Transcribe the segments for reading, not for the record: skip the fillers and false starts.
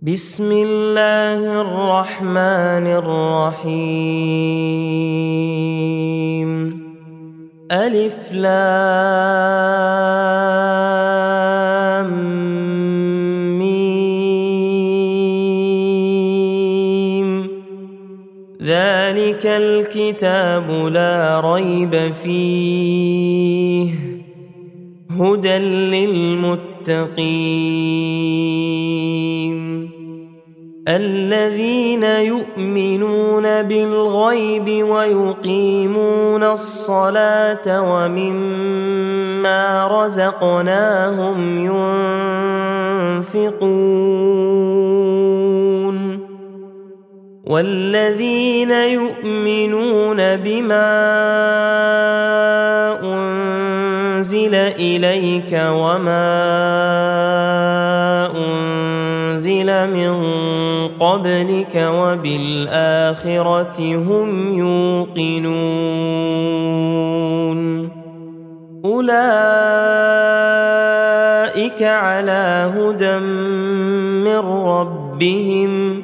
بسم الله الرحمن الرحيم. ألف لام ميم. ذلك الكتاب لا ريب فيه هدى للمتقين الذين يؤمنون بالغيب ويقيمون الصلاة ومما رزقناهم ينفقون والذين يؤمنون بما أنزل إليك وما أنزل من قبلك وبالآخرة هم يوقنون أولئك على هدى من ربهم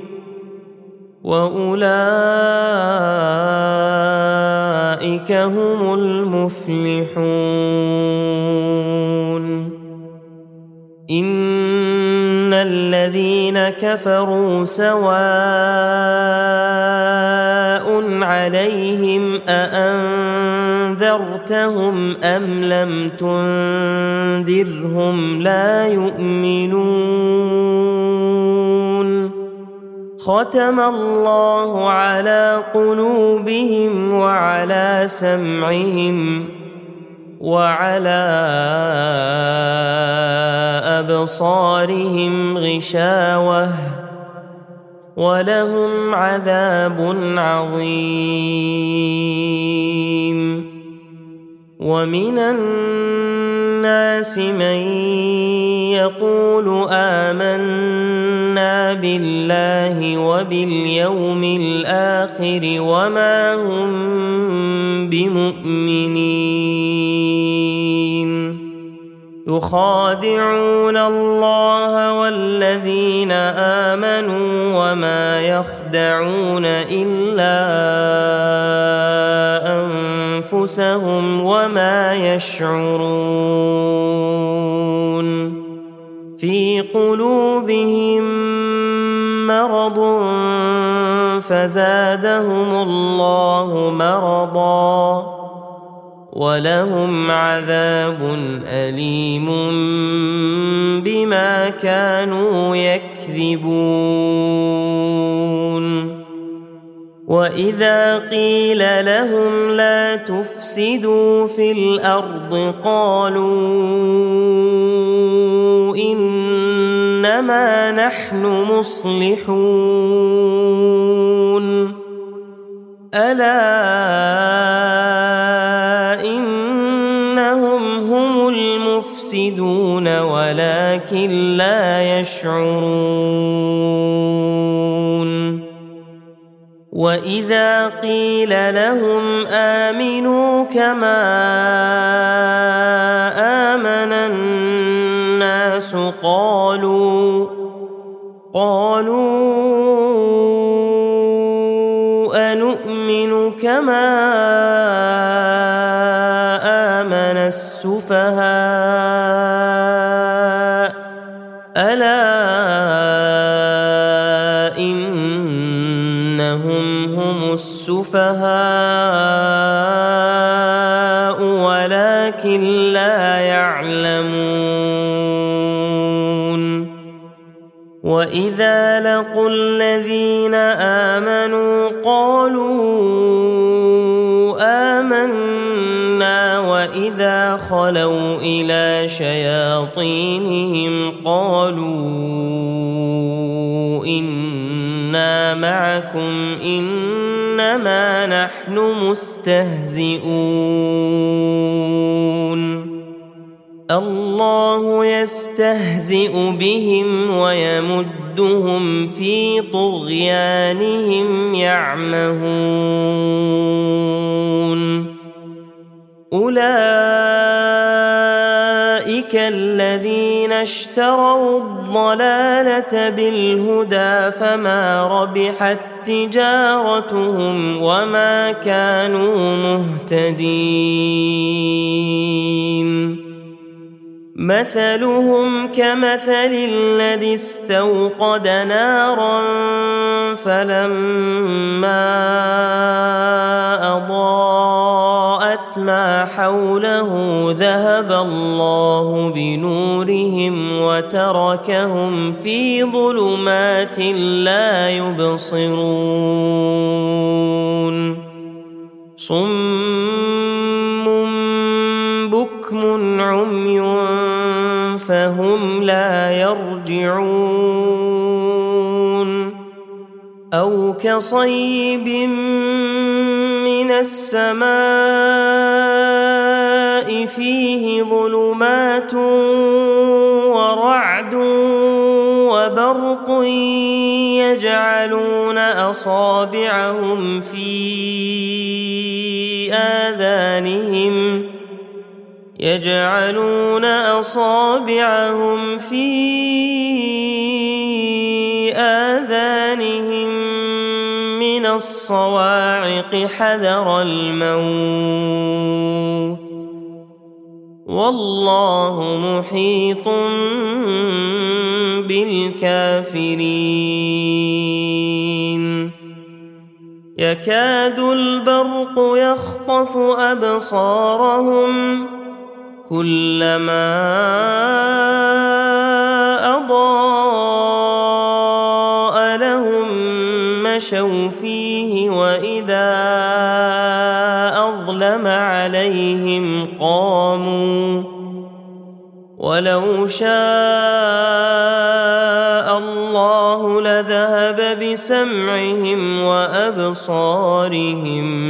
وأولئك هم المفلحون. إن الذين كفروا سواء عليهم أأنذرتهم أم لم تنذرهم لا يؤمنون. ختم الله على قلوبهم وعلى سمعهم وعلى أبصارهم غشاوة ولهم عذاب عظيم. ومن الناس من يقول آمنا بالله وباليوم الآخر وما هم بمؤمنين يخادعون الله والذين آمنوا وما يخدعون إلا أنفسهم وما يشعرون. في قلوبهم مرض فزادهم الله مرضا ولهم عذاب أليم بما كانوا يكذبون. وإذا قيل لهم لا تفسدوا في الأرض قالوا إنما نحن مصلحون. ألا إنهم هم المفسدون ولكن لا يشعرون. وإذا قيل لهم آمنوا كما آمن الناس قالوا أنؤمن كما آمن السفهاء ألا إنهم هم السفهاء ولكن لا يعلمون. وإذا لقوا الذين آمنوا قالوا آمنا وإذا خلوا إلى شياطينهم قالوا إنا معكم إنما نحن مستهزئون. الله يستهزئ بهم ويمدهم في طغيانهم يعمهون. أولئك الذين اشتروا الضلالة بالهدى فما ربحت تجارتهم وما كانوا مهتدين مثلهم كمثل الذي استوقد نارا فلما أضاءت ما حوله ذهب الله بنورهم وتركهم في ظلمات لا يبصرون صم بكم عمي فهم لا يرجعون أو كصيب من السماء فيه ظلمات ورعد وبرق يجعلون أصابعهم في آذانهم من الصواعق حذر الموت والله محيط بالكافرين يكاد البرق يخطف أبصارهم كلما أضاء لهم مشوا فيه وإذا أظلم عليهم قاموا ولو شاء الله لذهب بسمعهم وأبصارهم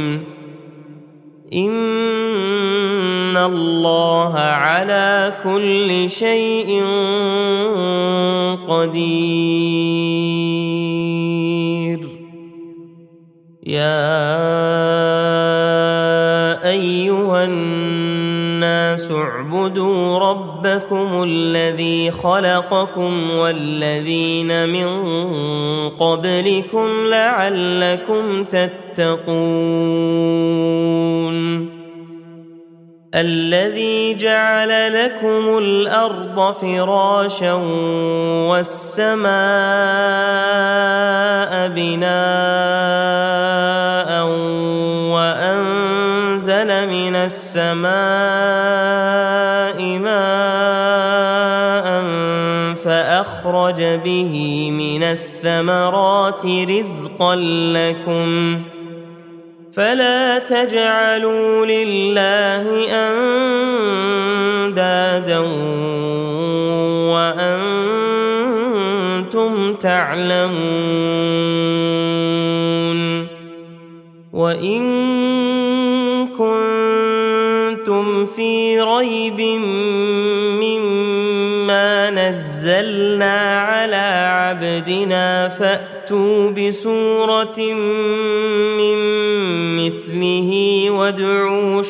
إن الله على كل شيء قدير يا أيها الناس اعبدوا ربكم الذي خلقكم والذين من قبلكم لعلكم تتقون الذي جعل لكم الأرض فراشا والسماء بناء وأنزل من السماء ماء فأخرج به من الثمرات رزقا لكم فلا تجعلوا لله أندادا وأنتم تعلمون وإن كنتم في ريب مما نزلنا على عبدنا فأتوا بسورة من مثله وادعوا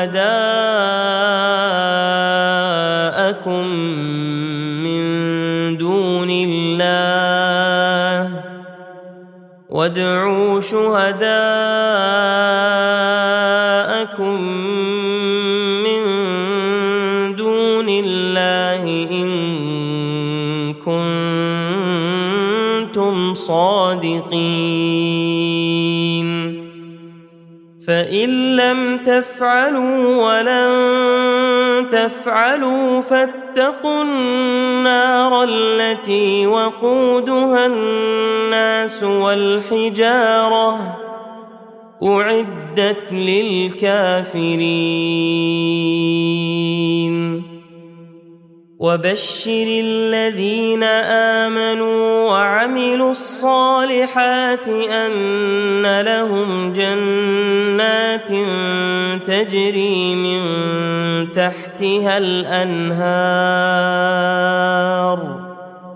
شهداءكم من دون الله إن كنتم صادقين فإن لم تفعلوا ولن تفعلوا فاتقوا النار التي وقودها الناس والحجارة أعدت للكافرين وبشر الذين آمنوا وعملوا الصالحات أن لهم جنات تجري من تحتها الأنهار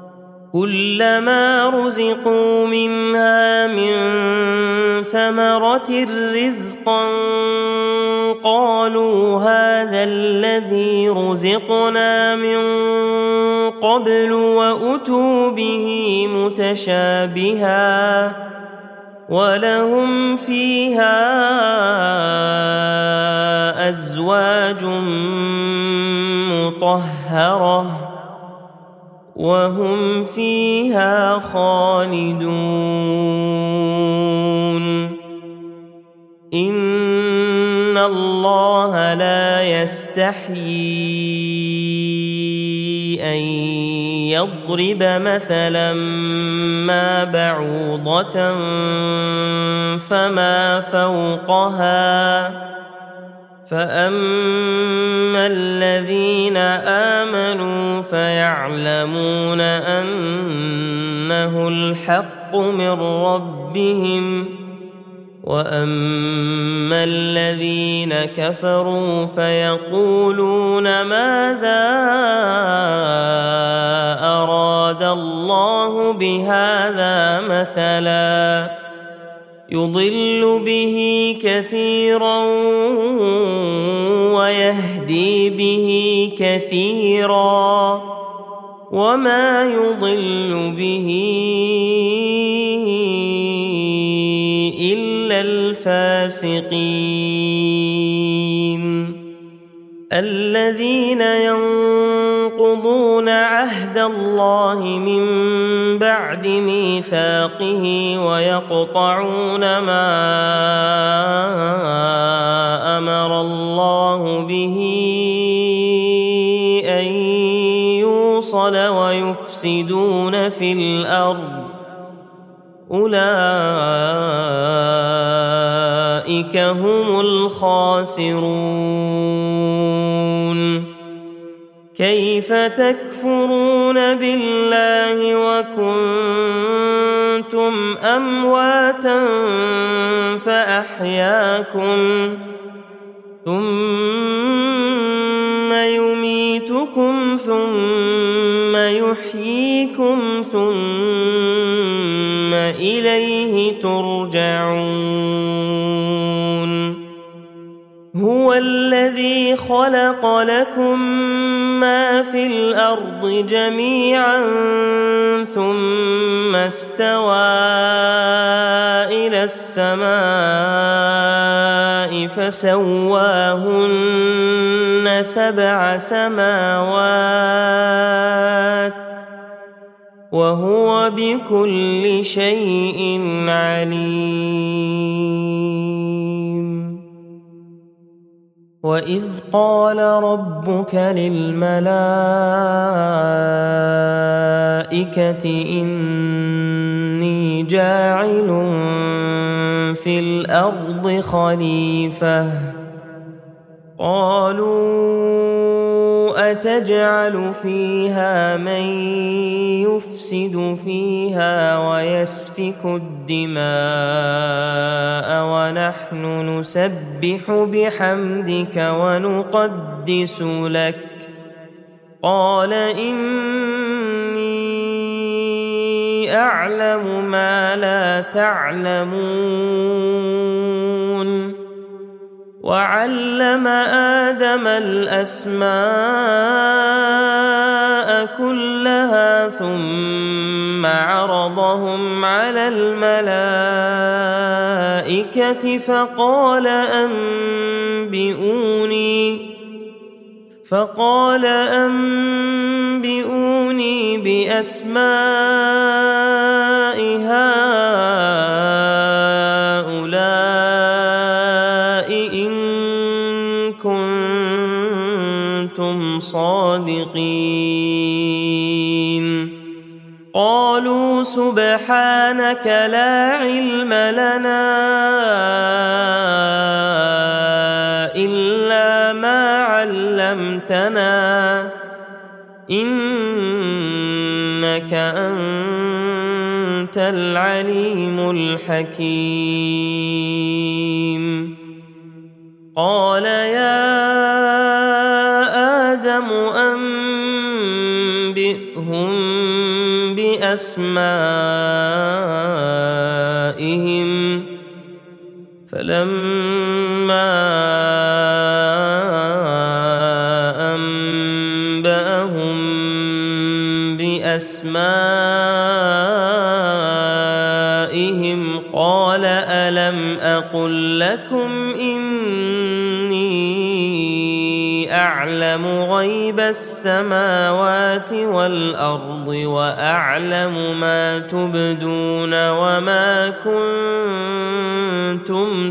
كلما رزقوا منها من ثمرة رزقا قالوا قالوا هذا الذي رزقنا من قبل وأتوا به متشابها ولهم فيها أزواج مطهرة وهم فيها خالدون إن الله لا يستحيي أن يضرب مثلا ما بعوضة فما فوقها فأما الذين آمنوا فيعلمون أنه الحق من ربهم وأما الذين كفروا فيقولون ماذا أراد الله بهذا مثلا يضل به كثيرا ويهدي به كثيرا وما يضل به إلا الفاسقين الذين ينقضون عهد الله من بعد ميثاقه ويقطعون ما أمر الله به أن يوصل ويفسدون في الأرض أولئك هم الخاسرون كيف تكفرون بالله وكنتم أمواتا فأحياكم ثم يميتكم ثم يحييكم ثم إليه ترجعون هو الذي خلق لكم ما في الأرض جميعا ثم استوى إلى السماء فسواهن 7 سماوات وهو بكل شيء عليم وإذ قال ربك للملائكة إني جاعل في الأرض خليفة قالوا أتجعل فيها من يفسد فيها ويسفك الدماء ونحن نسبح بحمدك ونقدس لك قال إني أعلم ما لا تعلمون وعلم آدم الأسماء كلها ثم عرضهم على الملائكة فقال أنبئوني بأسماء هؤلاء إن كنتم صادقين قالوا سبحانك لا علم لنا إلا ما علمتنا إنك أنت العليم الحكيم قال يا آدم أنبئهم بأسمائهم فلما أنبأهم بأسمائهم قال ألم أقل لكم إني أعلم غيب السماوات والأرض وأعلم ما تبدون وما كنتم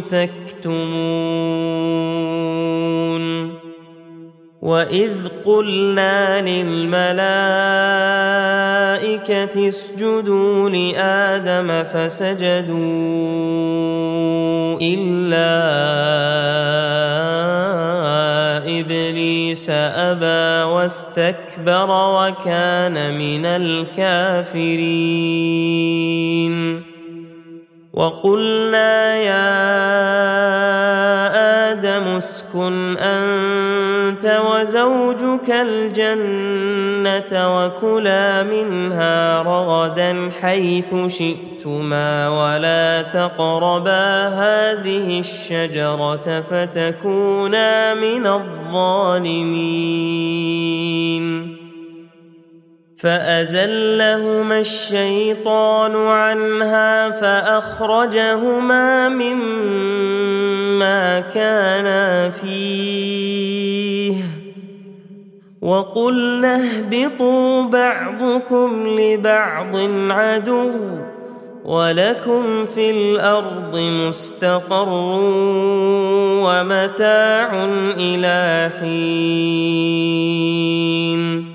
تكتمون وإذ قلنا للملائكة اسجدوا لآدم فسجدوا إلا إبليس أبى واستكبر وكان من الكافرين وقلنا يا آدم اسكن أنت وزوجك الجنة وكلا منها رغدا حيث شئتما ولا تقربا هذه الشجرة فتكونا من الظالمين فأزلهما الشيطان عنها فأخرجهما مما كانا فيه وقلنا اهبطوا بعضكم لبعض عدو ولكم في الأرض مستقر ومتاع إلى حين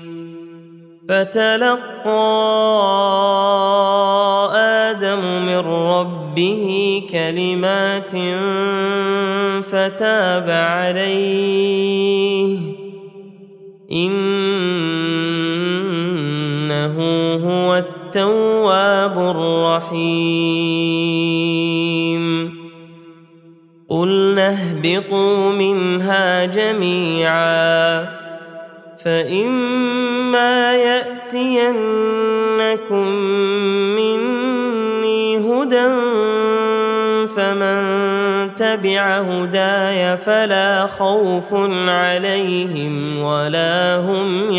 فتلقى آدم من ربه كلمات فتاب عليه إنه هو التواب الرحيم قلنا اهبطوا منها جميعا فإما يأتينكم مني هدى فمن تبع هداي فلا خوف عليهم ولا هم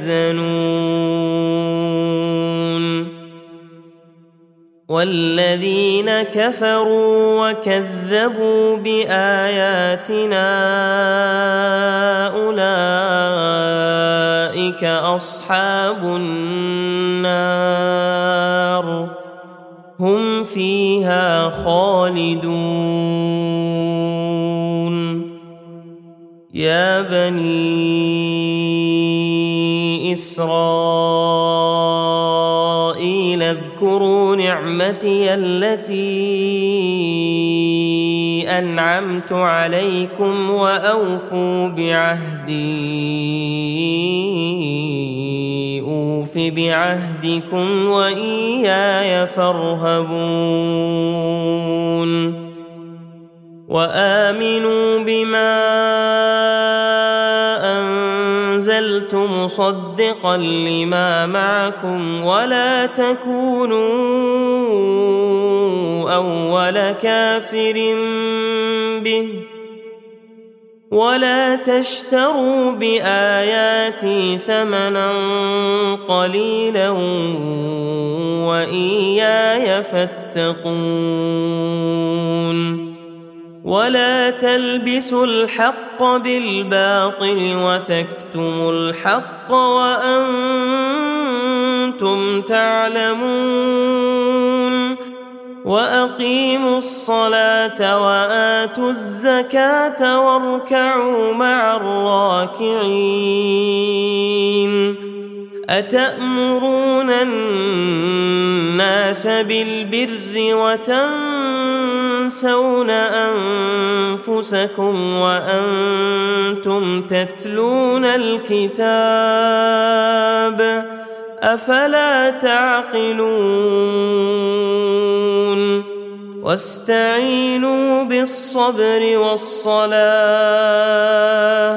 يحزنون والذين كفروا وكذبوا بآياتنا أولئك أصحاب النار هم فيها خالدون يا بني إسرائيل اذكروا نعمتي التي أنعمت عليكم وأوفوا بعهدي أوف بعهدكم وإياي فارهبون وآمنوا بما أنزلت مصدقا لما معكم ولا تكونوا أول كافر به ولا تشتروا بآياتي ثمنا قليلا وإياي فاتقون ولا تلبسوا الحق بالباطل وتكتموا الحق وأنتم تعلمون وأقيموا الصلاة وآتوا الزكاة واركعوا مع الراكعين أتأمرون الناس بالبر وتنسون أنفسكم وأنتم تتلون الكتاب أفلا تعقلون واستعينوا بالصبر والصلاة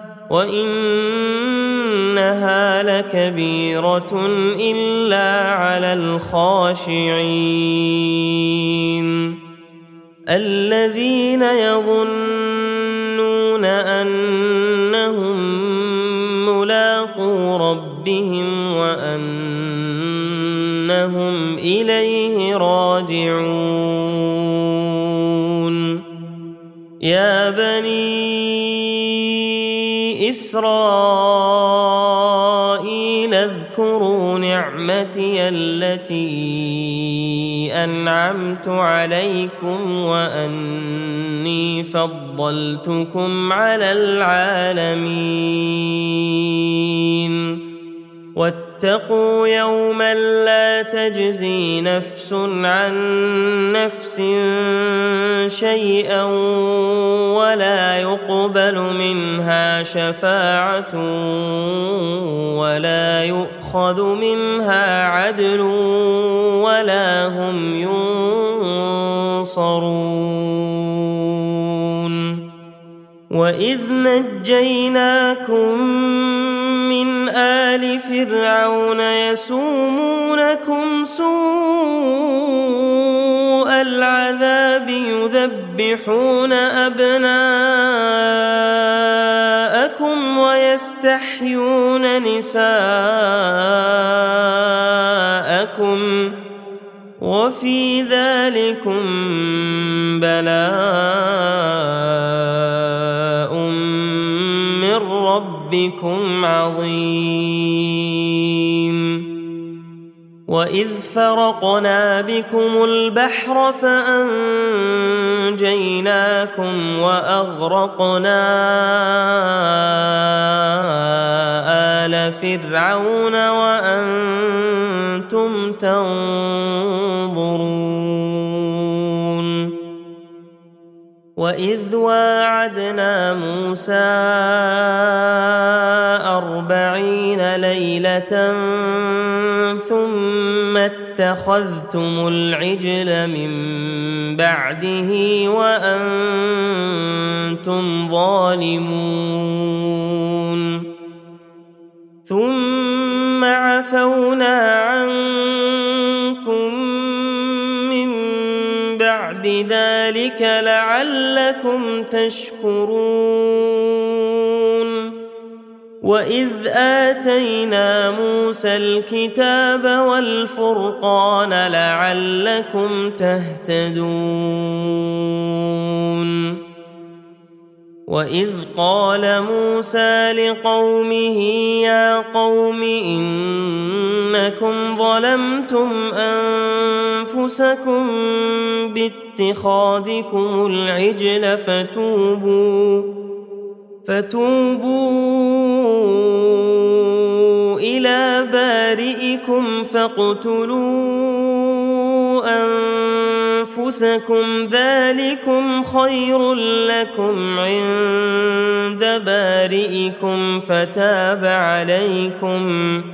وإنها لكبيرة إلا على الخاشعين الذين يظنون أنهم ملاقو ربهم وأنهم إليه راجعون يا بني إسرائيل اذكروا نعمتي التي أنعمت عليكم وأني فضلتكم على العالمين واتقوا يوما لا تجزي نفس عن نفس شيئا ولا يقبل منها شفاعة ولا يؤخذ منها عدل ولا هم ينصرون وإذ نجيناكم من آل فرعون يسومونكم سوء العذاب يذبحون أبناءكم ويستحيون نساءكم وفي ذلكم بلاء من ربكم عظيم وإذ فرقنا بكم البحر فأنجيناكم وأغرقنا آل فرعون وأنتم تنظرون وإذ واعدنا موسى 40 ليلة ثم اتخذتم العجل من بعده وأنتم ظالمون ثم عفونا عنكم من بعد ذلك لعلكم تشكرون وإذ آتينا موسى الكتاب والفرقان لعلكم تهتدون وإذ قال موسى لقومه يا قوم إنكم ظلمتم أنفسكم باتخاذكم العجل فتوبوا إلى بارئكم فاقتلوا أنفسكم ذلكم خير لكم عند بارئكم فتاب عليكم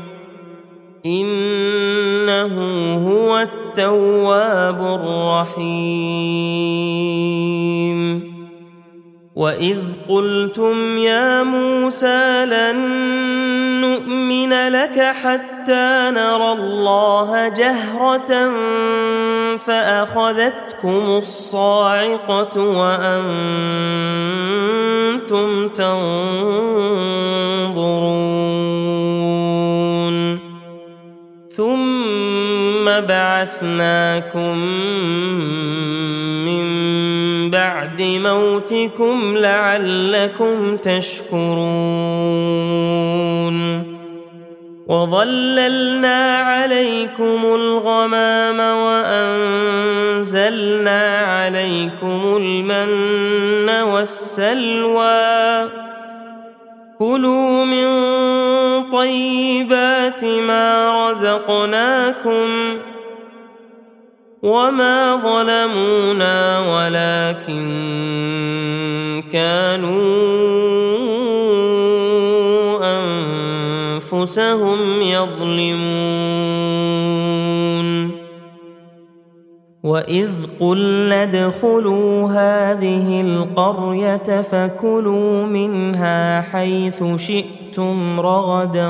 إنه هو التواب الرحيم وإذ قلتم يا موسى لن نؤمن لك حتى نرى الله جهرة فأخذتكم الصاعقة وأنتم تنظرون ثم بعثناكم من بعد موتكم لعلكم تشكرون وظللنا عليكم الغمام وأنزلنا عليكم المن والسلوى كلوا من طيبات ما رزقناكم وما ظلمونا ولكن كانوا أنفسهم يظلمون وإذ قلنا ادخلوا هذه القرية فكلوا منها حيث شئتم رغدا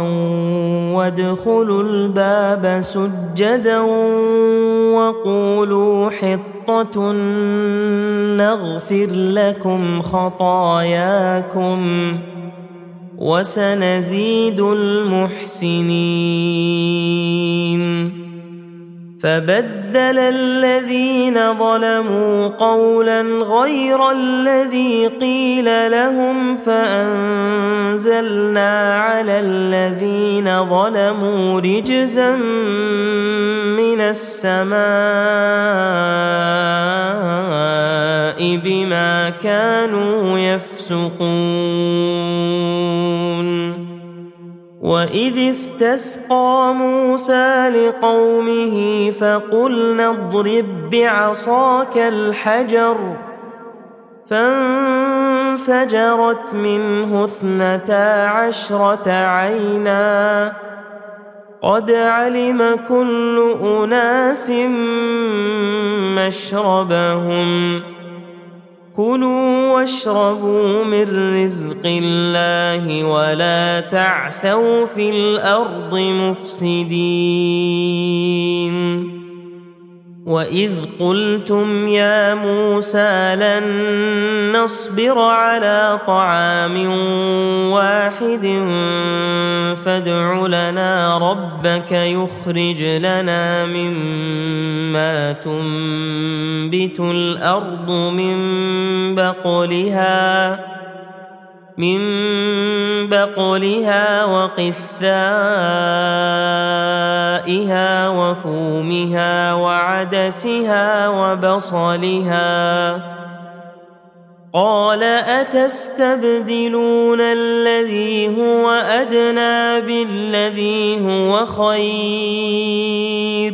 وادخلوا الباب سجدا وقولوا حطة حنطة نغفر لكم خطاياكم وسنزيد المحسنين فبدل الذين ظلموا قولا غير الذي قيل لهم فأنزلنا على الذين ظلموا رجزا من السماء بما كانوا يفسقون وإذ استسقى موسى لقومه فقلنا اضرب بعصاك الحجر فانفجرت منه 12 عينا قد علم كل أناس مشربهم كلوا واشربوا من رزق الله ولا تعثوا في الأرض مفسدين وإذ قلتم يا موسى لن نصبر على طعام واحد فادع لنا ربك يخرج لنا مما تنبت الأرض من بقلها وقثائها وفومها وعدسها وبصلها قال أتستبدلون الذي هو أدنى بالذي هو خير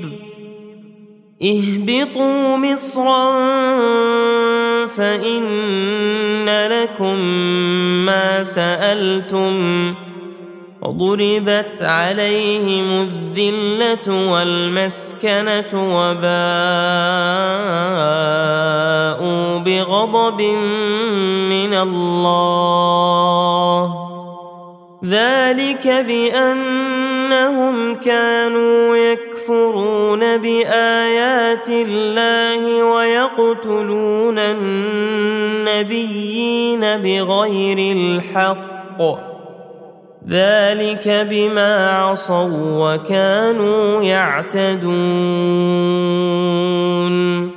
اهبطوا مصرا فإن لكم ما سألتم وضربت عليهم الذلة والمسكنة وباءوا بغضب من الله ذلك بأنهم كانوا يكفرون بآيات الله ويقتلون النبيين بغير الحق ذلك بما عصوا وكانوا يعتدون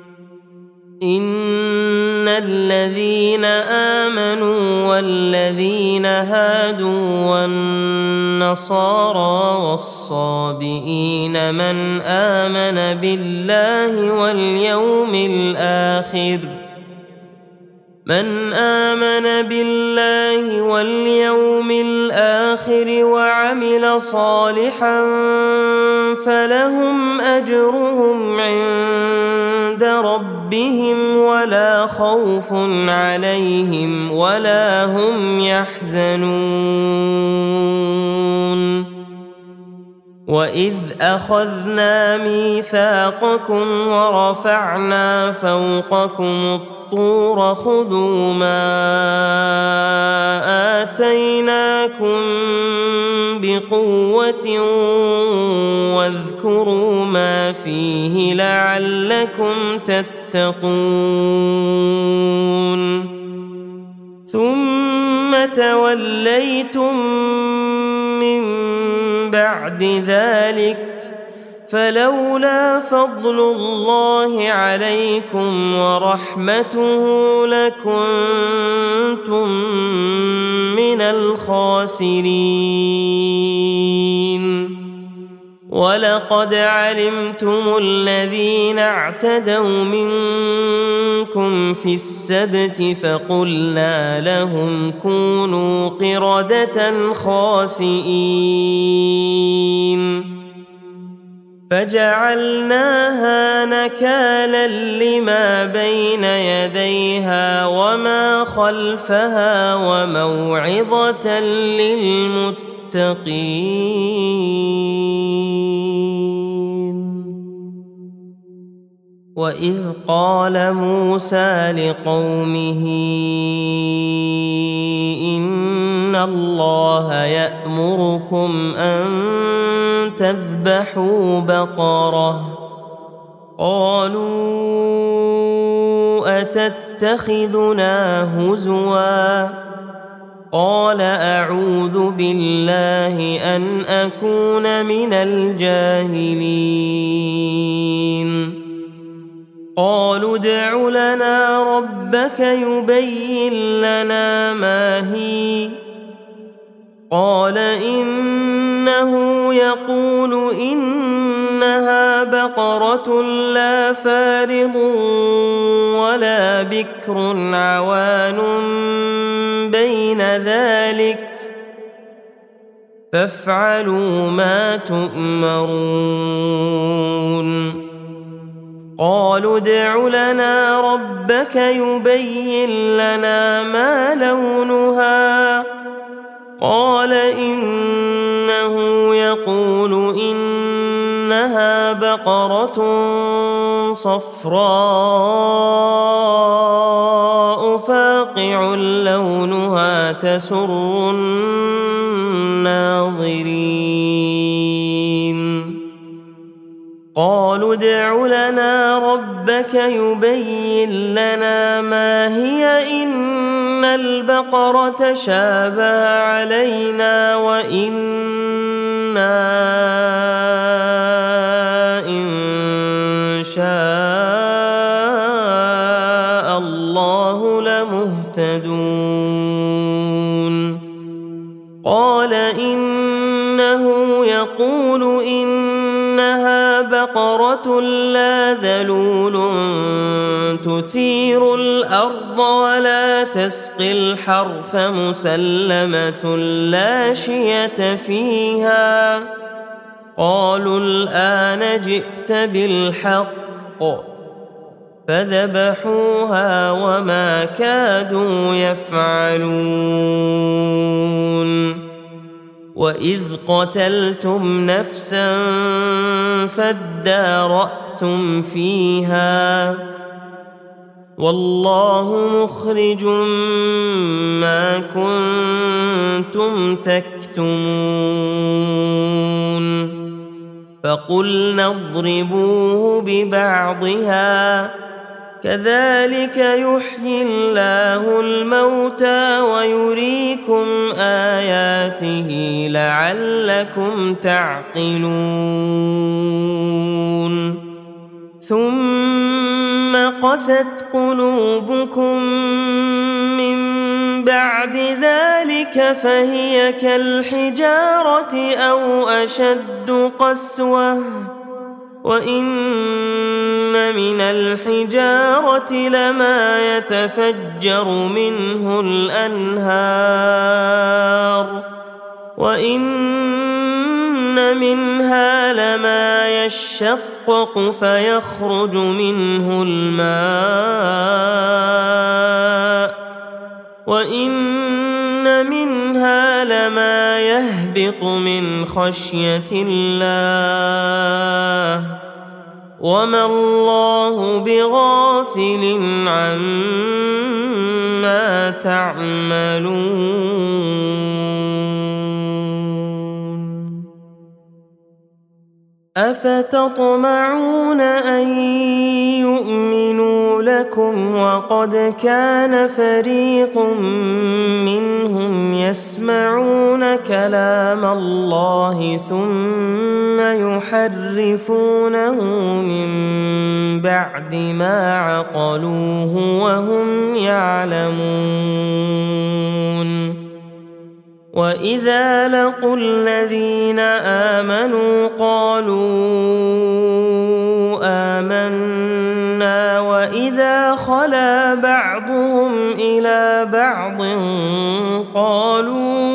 إن الذين آمنوا والذين هادوا والنصارى والصابئين من آمن بالله واليوم الآخر وعمل صالحا فلهم أجرهم عند ربهم ولا خوف عليهم ولا هم يحزنون وإذ أخذنا ميثاقكم ورفعنا فوقكم الطور خذوا ما آتيناكم بقوة واذكروا ما فيه لعلكم تتقون ثم توليتم من بعد ذلك فلولا فضل الله عليكم ورحمته لكنتم من الخاسرين ولقد علمتم الذين اعتدوا منكم في السبت فقلنا لهم كونوا قردة خاسئين فجعلناها نكالا لما بين يديها وما خلفها وموعظة للمتقين وإذ قال موسى لقومه إن الله يأمركم أن تذبحوا بقرة قالوا أتتخذنا هزوا قال أعوذ بالله أن أكون من الجاهلين قالوا ادع لنا ربك يبين لنا ما هي قال إنه يقول إنها بقرة لا فارض ولا بكر عوان بين ذلك فافعلوا ما تؤمرون قالوا ادع لنا ربك يبين لنا ما لونها قال إنه يقول إنها بقرة صفراء فاقع لونها تسر الناظرين قالوا ادع لنا ربك يبين لنا ما هي إن البقرة شابه علينا وإنا إن شاء الله لمهتدون قال إنه يقول إنها بقرة لا ذلول تثير الأرض ولا تسقي الحرث مسلمة لا شية فيها قالوا الآن جئت بالحق فذبحوها وما كادوا يفعلون وإذ قتلتم نفسا فادارأتم فيها والله مخرج ما كنتم تكتمون فقلنا اضربوه ببعضها كذلك يحيي الله الموتى ويريكم آياته لعلكم تعقلون ثم قست قلوبكم من بعد ذلك فهي كالحجارة أو أشد قسوة وإن من الحجارة لما يتفجر منه الأنهار وإن منها لما يشقق فيخرج منه الماء وإن منها لما يهبط من خشية الله وما الله بغافل عما تعملون أفتطمعون أن يؤمنوا لكم وقد كان فريق منهم يسمعون كلام الله ثم يحرفونه من بعد ما عقلوه وهم يعلمون وإذا لقوا الذين آمنوا قالوا آمنا وإذا خلا بعضهم إلى بعض قالوا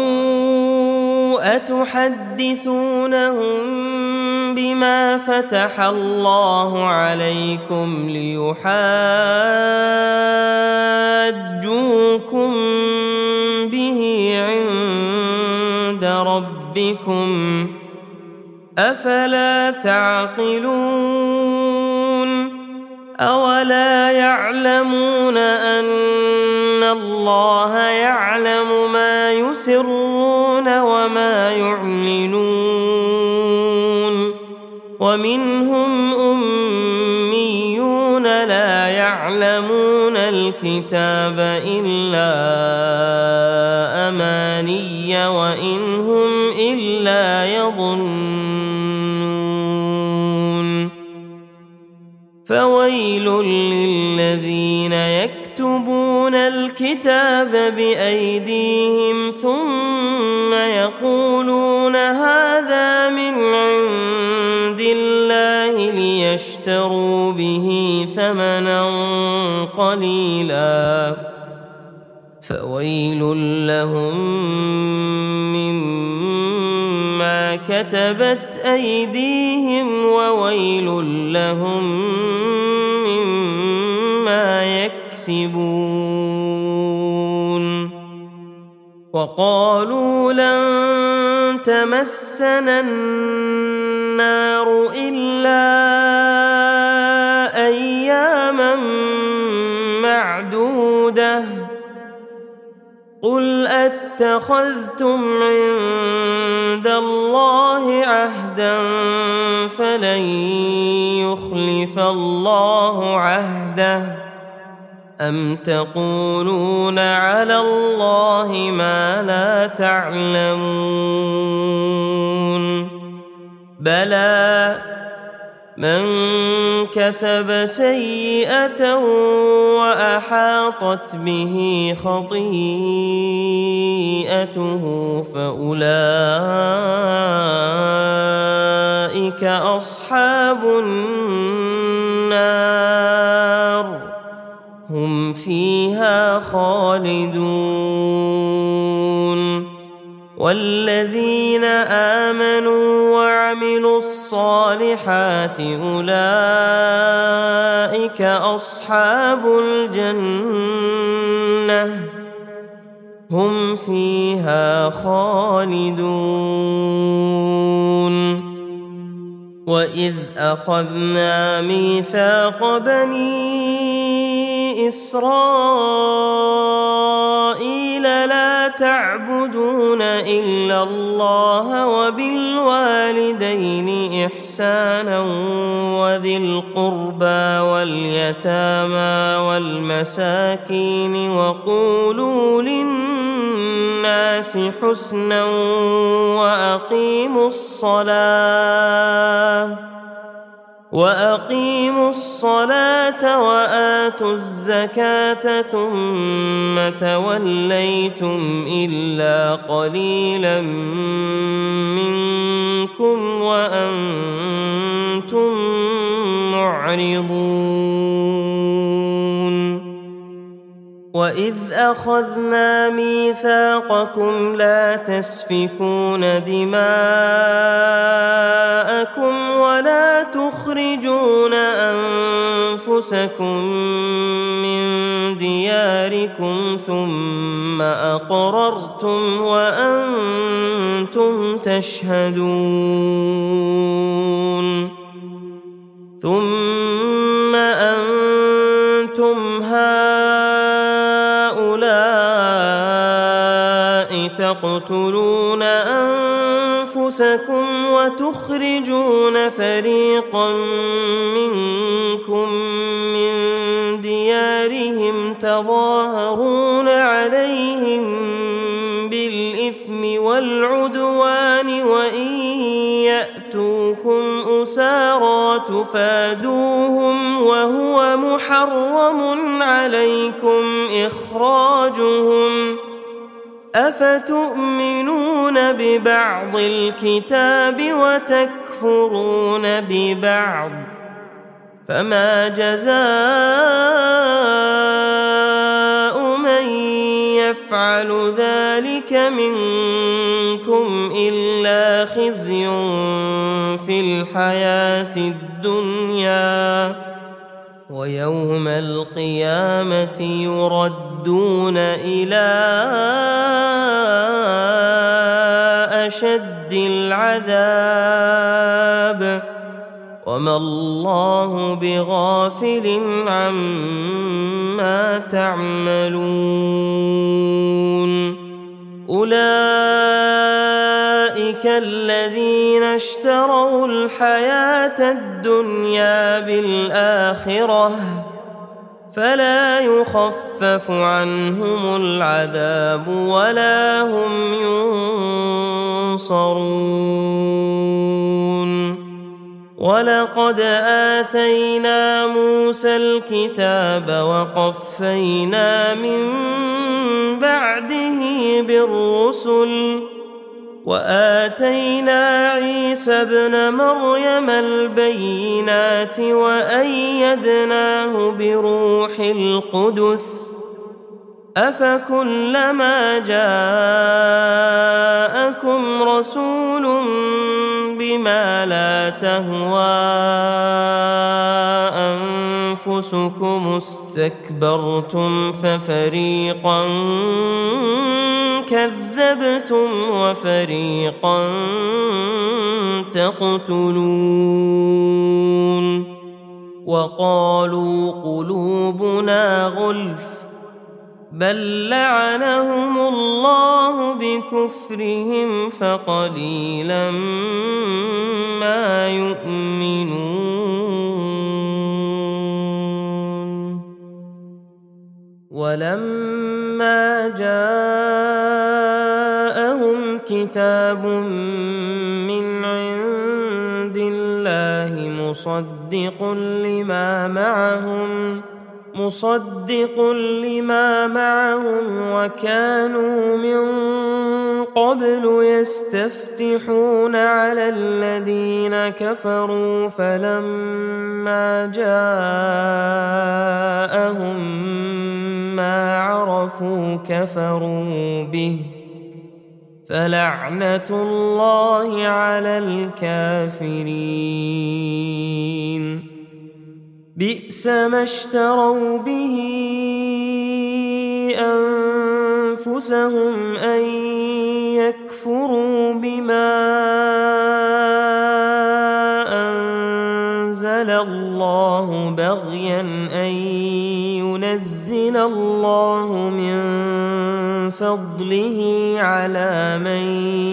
أتحدثونهم بما فتح الله عليكم ليحاجوكم به عند ربكم أفلا تعقلون أولا يعلمون أن الله يعلم ما يسرون وما يعلنون ومنهم أميون يتبعون الكتاب إلا أماني وإن هم إلا يظنون فويل للذين يكتبون الكتاب بأيديهم ثم يقولون هذا من عند الله ليشتروا به ثمنا قليلا فويل لهم مما كتبت أيديهم وويل لهم مما يكسبون وقالوا لن تمسنا النار إلا أياما معدودة قل أتخذتم عند الله عهدا فلن يخلف الله عهده أم تقولون على الله ما لا تعلمون بلى من كسب سيئة وأحاطت به خطيئته فأولئك أصحاب النار هم فيها خالدون والذين آمنوا وعملوا الصالحات أولئك أصحاب الجنة هم فيها خالدون وإذ أخذنا ميثاق بني إسرائيل لا تعبدون إلا الله وبالوالدين إحسانا وذي القربى واليتامى والمساكين وقولوا للناس حسنا وأقيموا الصلاة وآتوا الزكاة ثم توليتم إلا قليلا منكم وأنتم معرضون وإذ أخذنا ميثاقكم لا تسفكون دماءكم ولا تخرجون أنفسكم من دياركم ثم أقررتم وأنتم تشهدون ثم أنتم هؤلاء تقتلون أنفسكم وتخرجون فريقا منكم من ديارهم تظاهرون عليهم بالإثم والعدوان وإن يأتوكم أسارى تفادوهم وهو محرم عليكم إخراجهم أفتؤمنون ببعض الكتاب وتكفرون ببعض فما جزاء من يفعل ذلك منكم إلا خزي في الحياة الدنيا ويوم القيامة يردون إلى أشد العذاب وما الله بغافل عما تعملون أولئك الذين اشتروا الحياة الدنيا بالآخرة فلا يخفف عنهم العذاب ولا هم ينصرون. ولقد آتينا موسى الكتاب وقفينا من بعده بالرسل وآتينا عيسى ابن مريم البينات وأيدناه بروح القدس أفكلما جاءكم رسول بما لا تهوى أنفسكم استكبرتم ففريقا كذبتم وفريقا تقتلون. وقالوا قلوبنا غلف بل لعنهم الله بكفرهم فقليلا ما يؤمنون. ولما جاءهم كتاب من عند الله مصدق لما معهم وكانوا من قبل يستفتحون على الذين كفروا فلما جاءهم ما عرفوا كفروا به فلعنة الله على الكافرين. بئس ما اشتروا به أنفسهم أن يكفروا بما أنزل الله بغيا أن ينزل الله من فضله على من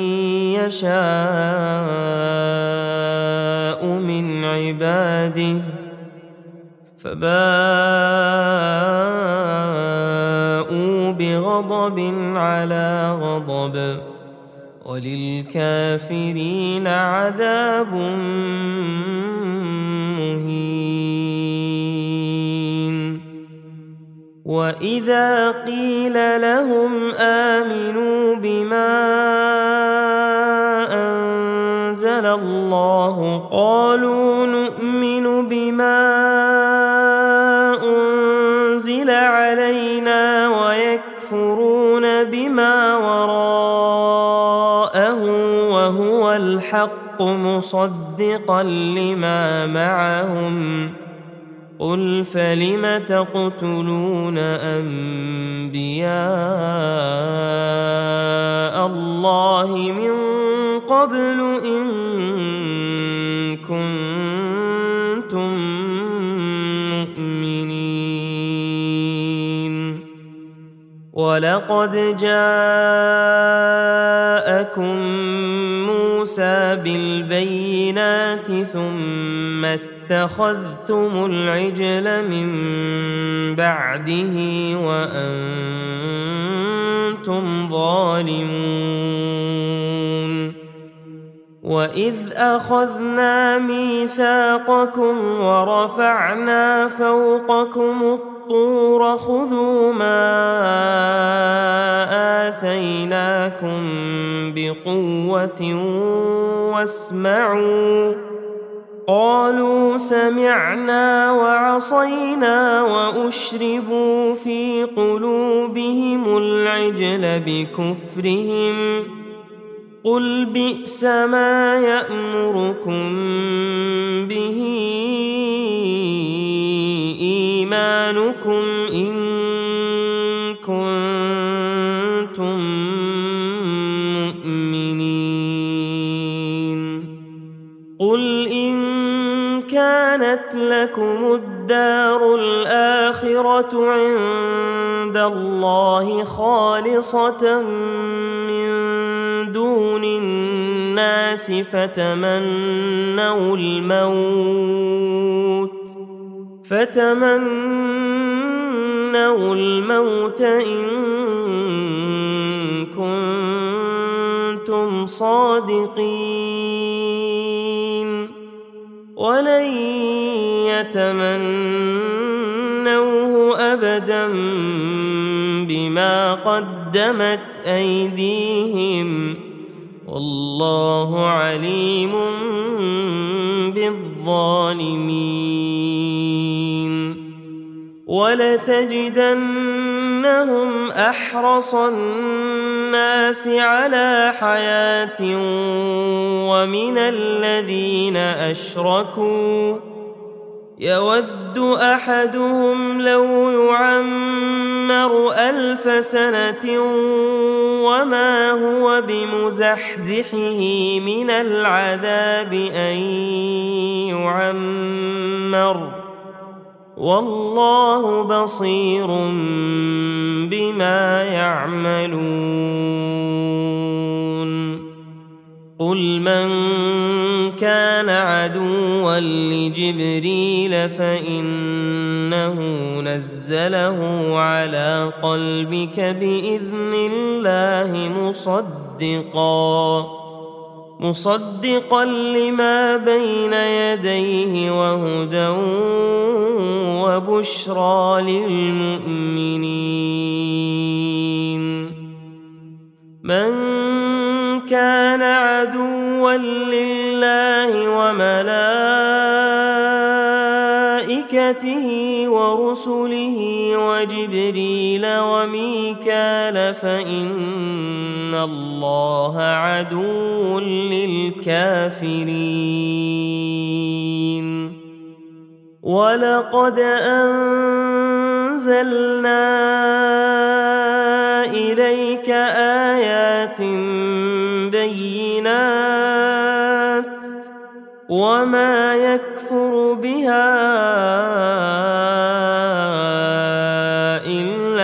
يشاء من عباده فباءوا بغضب على غضب وللكافرين عذاب مهين. وإذا قيل لهم آمنوا بما أنزل الله قالوا نؤمن بما أنزل علينا ويكفرون بما وراءه وهو الحق مصدقا لما معهم قل فلم تقتلون أنبياء الله من قبل إن كنتم مؤمنين. ولقد جاءكم موسى بالبينات ثم اتخذتم العجل من بعده وأنتم ظالمون. وإذ أخذنا ميثاقكم ورفعنا فوقكم الطور خذوا ما آتيناكم بقوة واسمعوا قالوا سمعنا وعصينا وأشربوا في قلوبهم العجل بكفرهم قل بئس ما يأمركم به إيمانكم إن كنتم مؤمنين. قل إن كانت لكم الدار الآخرة عند الله خالصة من دون الناس فتمنوا الموت إن كنتم صادقين ولن يتمنوه أبدا بما قدمت أيديهم والله عليم بالظالمين ولتجدنهم أحرص الناس على حياة ومن الذين أشركوا يود أحدهم لو يعمر 1000 سنة وما هو بمزحزحه من العذاب أن يعمر والله بصير بما يعملون قل من كان عدوا لجبريل فإنه نزله على قلبك بإذن الله مصدقا لما بين يديه وهدى وبشرى للمؤمنين من كان عدوا لله وملائكته ورسله وجبريل وميكال فإن الله عدو للكافرين ولقد أنزلنا إليك آيات بينات وما يكفر بها إلا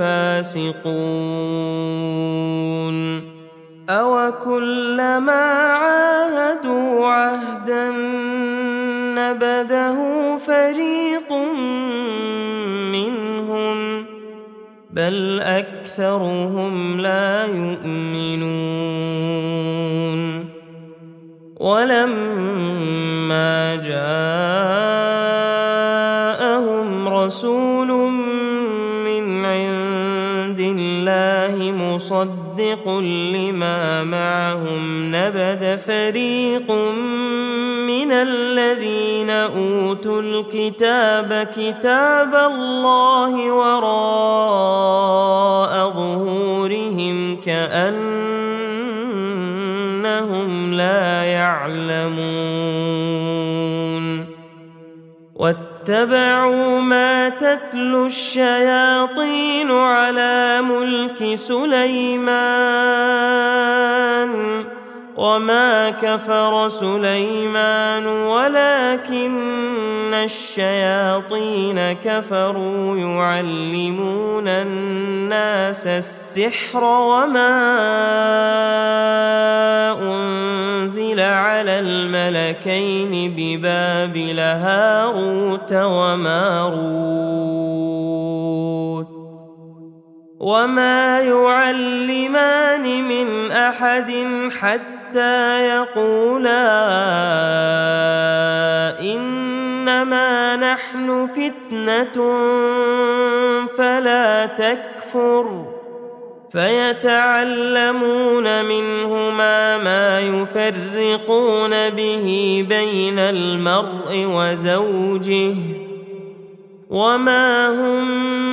الفاسقون أوكلما عاهدوا عهدا نبذه فريق منهم بل أكثرهم لا يؤمنون ولما جاءهم رسول من عند الله مصدق لما معهم نبذ فريق من الذين أوتوا الكتاب كتاب الله وراء ظهورهم كأنهم لا يعلمون واتبعوا ما تتلو الشياطين على ملك سليمان وما كفر سليمان ولكن الشياطين كفروا يعلمون الناس السحر وما أنزل على الملكين ببابل هاروت وماروت وما يعلمان من أحد حتى يقولا إنما نحن فتنة فلا تكفر فيتعلمون منهما ما يفرقون به بين المرء وزوجه وما هم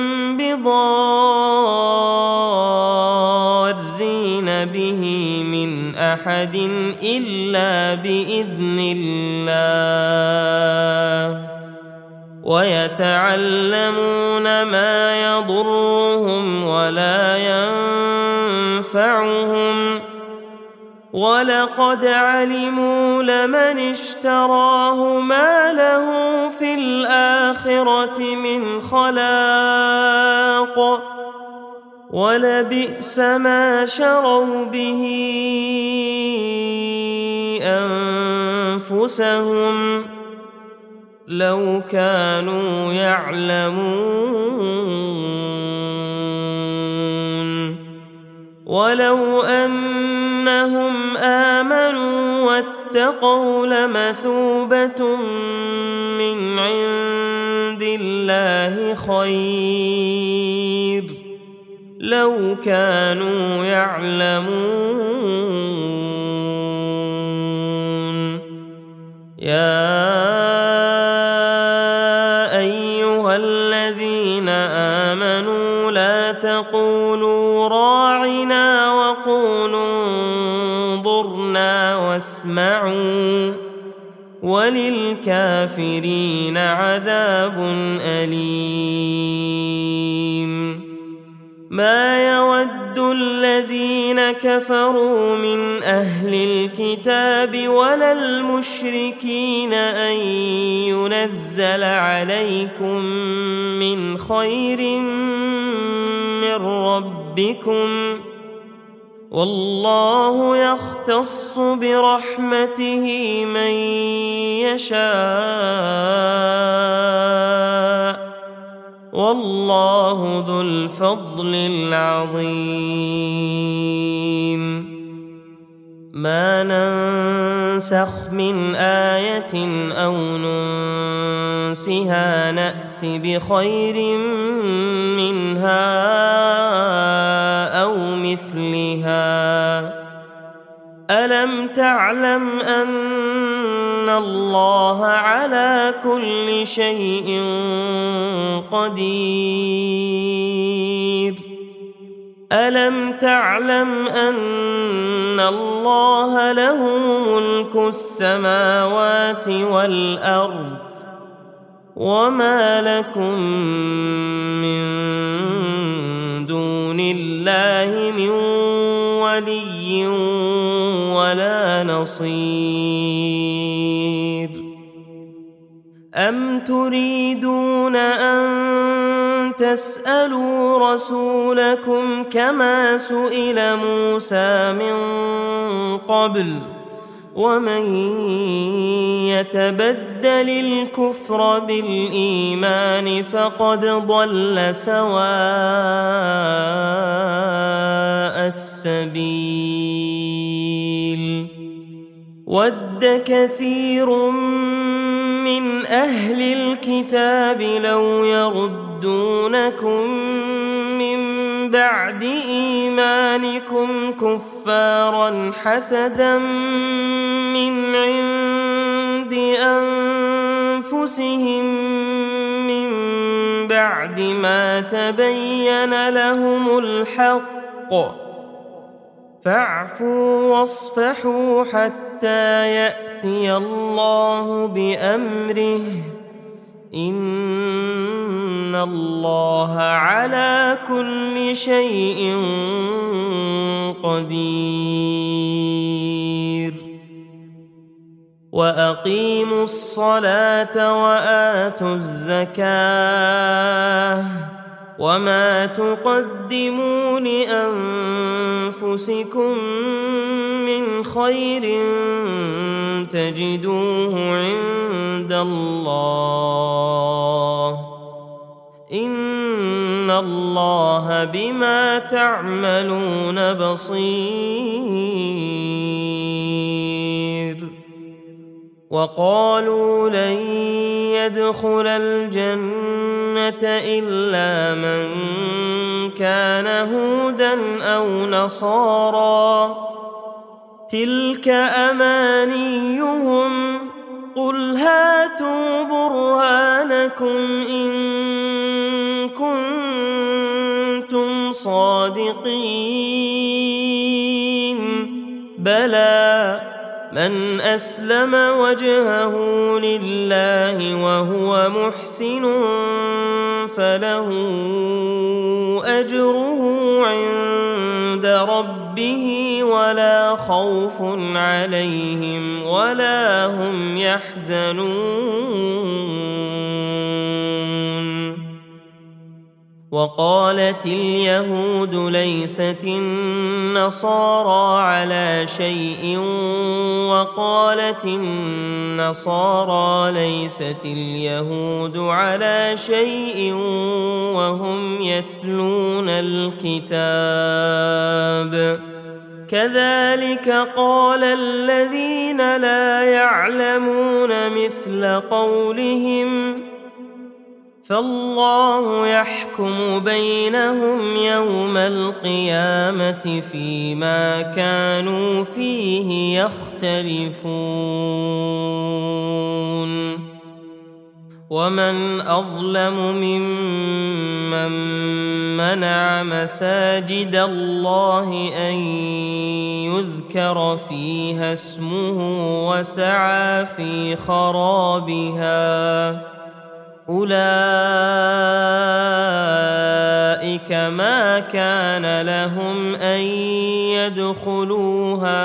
بضارين به من أحد إلا بإذن الله ويتعلمون ما يضرهم ولا ينفعهم ولقد علموا لمن اشتراه ما له في الآخرة من خلاق ولبئس ما شروا به أنفسهم لو كانوا يعلمون ولو أنهم آمنوا واتقوا لمثوبة من عند الله خير لو كانوا يعلمون يا أيها الذين آمنوا لا تقولوا راعنا وقولوا انظرنا واسمعوا وللكافرين عذاب أليم ما يود الذين كفروا من أهل الكتاب ولا المشركين أن ينزل عليكم من خير من ربكم والله يختص برحمته من يشاء والله ذو الفضل العظيم ما ننسخ من آية أو ننسها نأت بخير منها أو مثلها ألم تعلم أن الله على كل شيء قدير ألم تعلم أن الله له ملك السماوات والأرض وما لكم من دون الله من ولي ولا نصير أم تريدون أن تسألوا رسولكم كما سئل موسى من قبل ومن يتبدل الكفر بالإيمان فقد ضل سواء السبيل ود كثير من أهل الكتاب لو يردونكم من بعد إيمانكم كفارا حسدا من عند أنفسهم من بعد ما تبين لهم الحق فاعفوا واصفحوا حتى يأتي الله بأمره إن الله على كل شيء قدير وأقيموا الصلاة وآتوا الزكاة وما تقدموا لأنفسكم من خير تجدوه عند الله إن الله بما تعملون بصير وقالوا لن يدخل الجنة إلا من كان هودا أو نصارى تلك أمانيهم قل هاتوا برهانكم إن كنتم صادقين بلى من أسلم وجهه لله وهو محسن فله أجره عند ربه ولا خوف عليهم ولا هم يحزنون وقالت اليهود ليست النصارى على شيء وقالت النصارى ليست اليهود على شيء وهم يتلون الكتاب كذلك قال الذين لا يعلمون مثل قولهم فالله يحكم بينهم يوم القيامة فيما كانوا فيه يختلفون ومن أظلم ممن منع مساجد الله أن يذكر فيها اسمه وسعى في خرابها أولئك ما كان لهم أن يدخلوها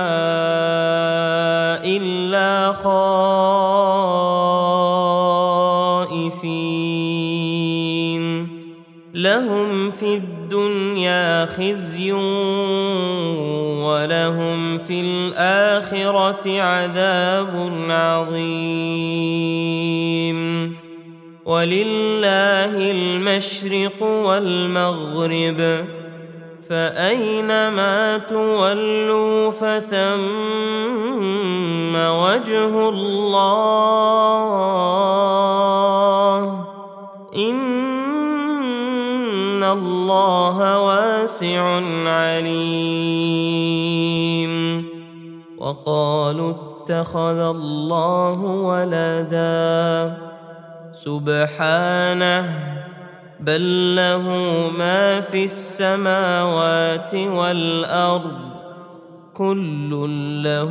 إلا خائفين لهم في الدنيا خزي ولهم في الآخرة عذاب عظيم ولله المشرق والمغرب فأينما تولوا فثم وجه الله إن الله واسع عليم وقالوا اتخذ الله ولدا سبحانه بل له ما في السماوات والأرض كل له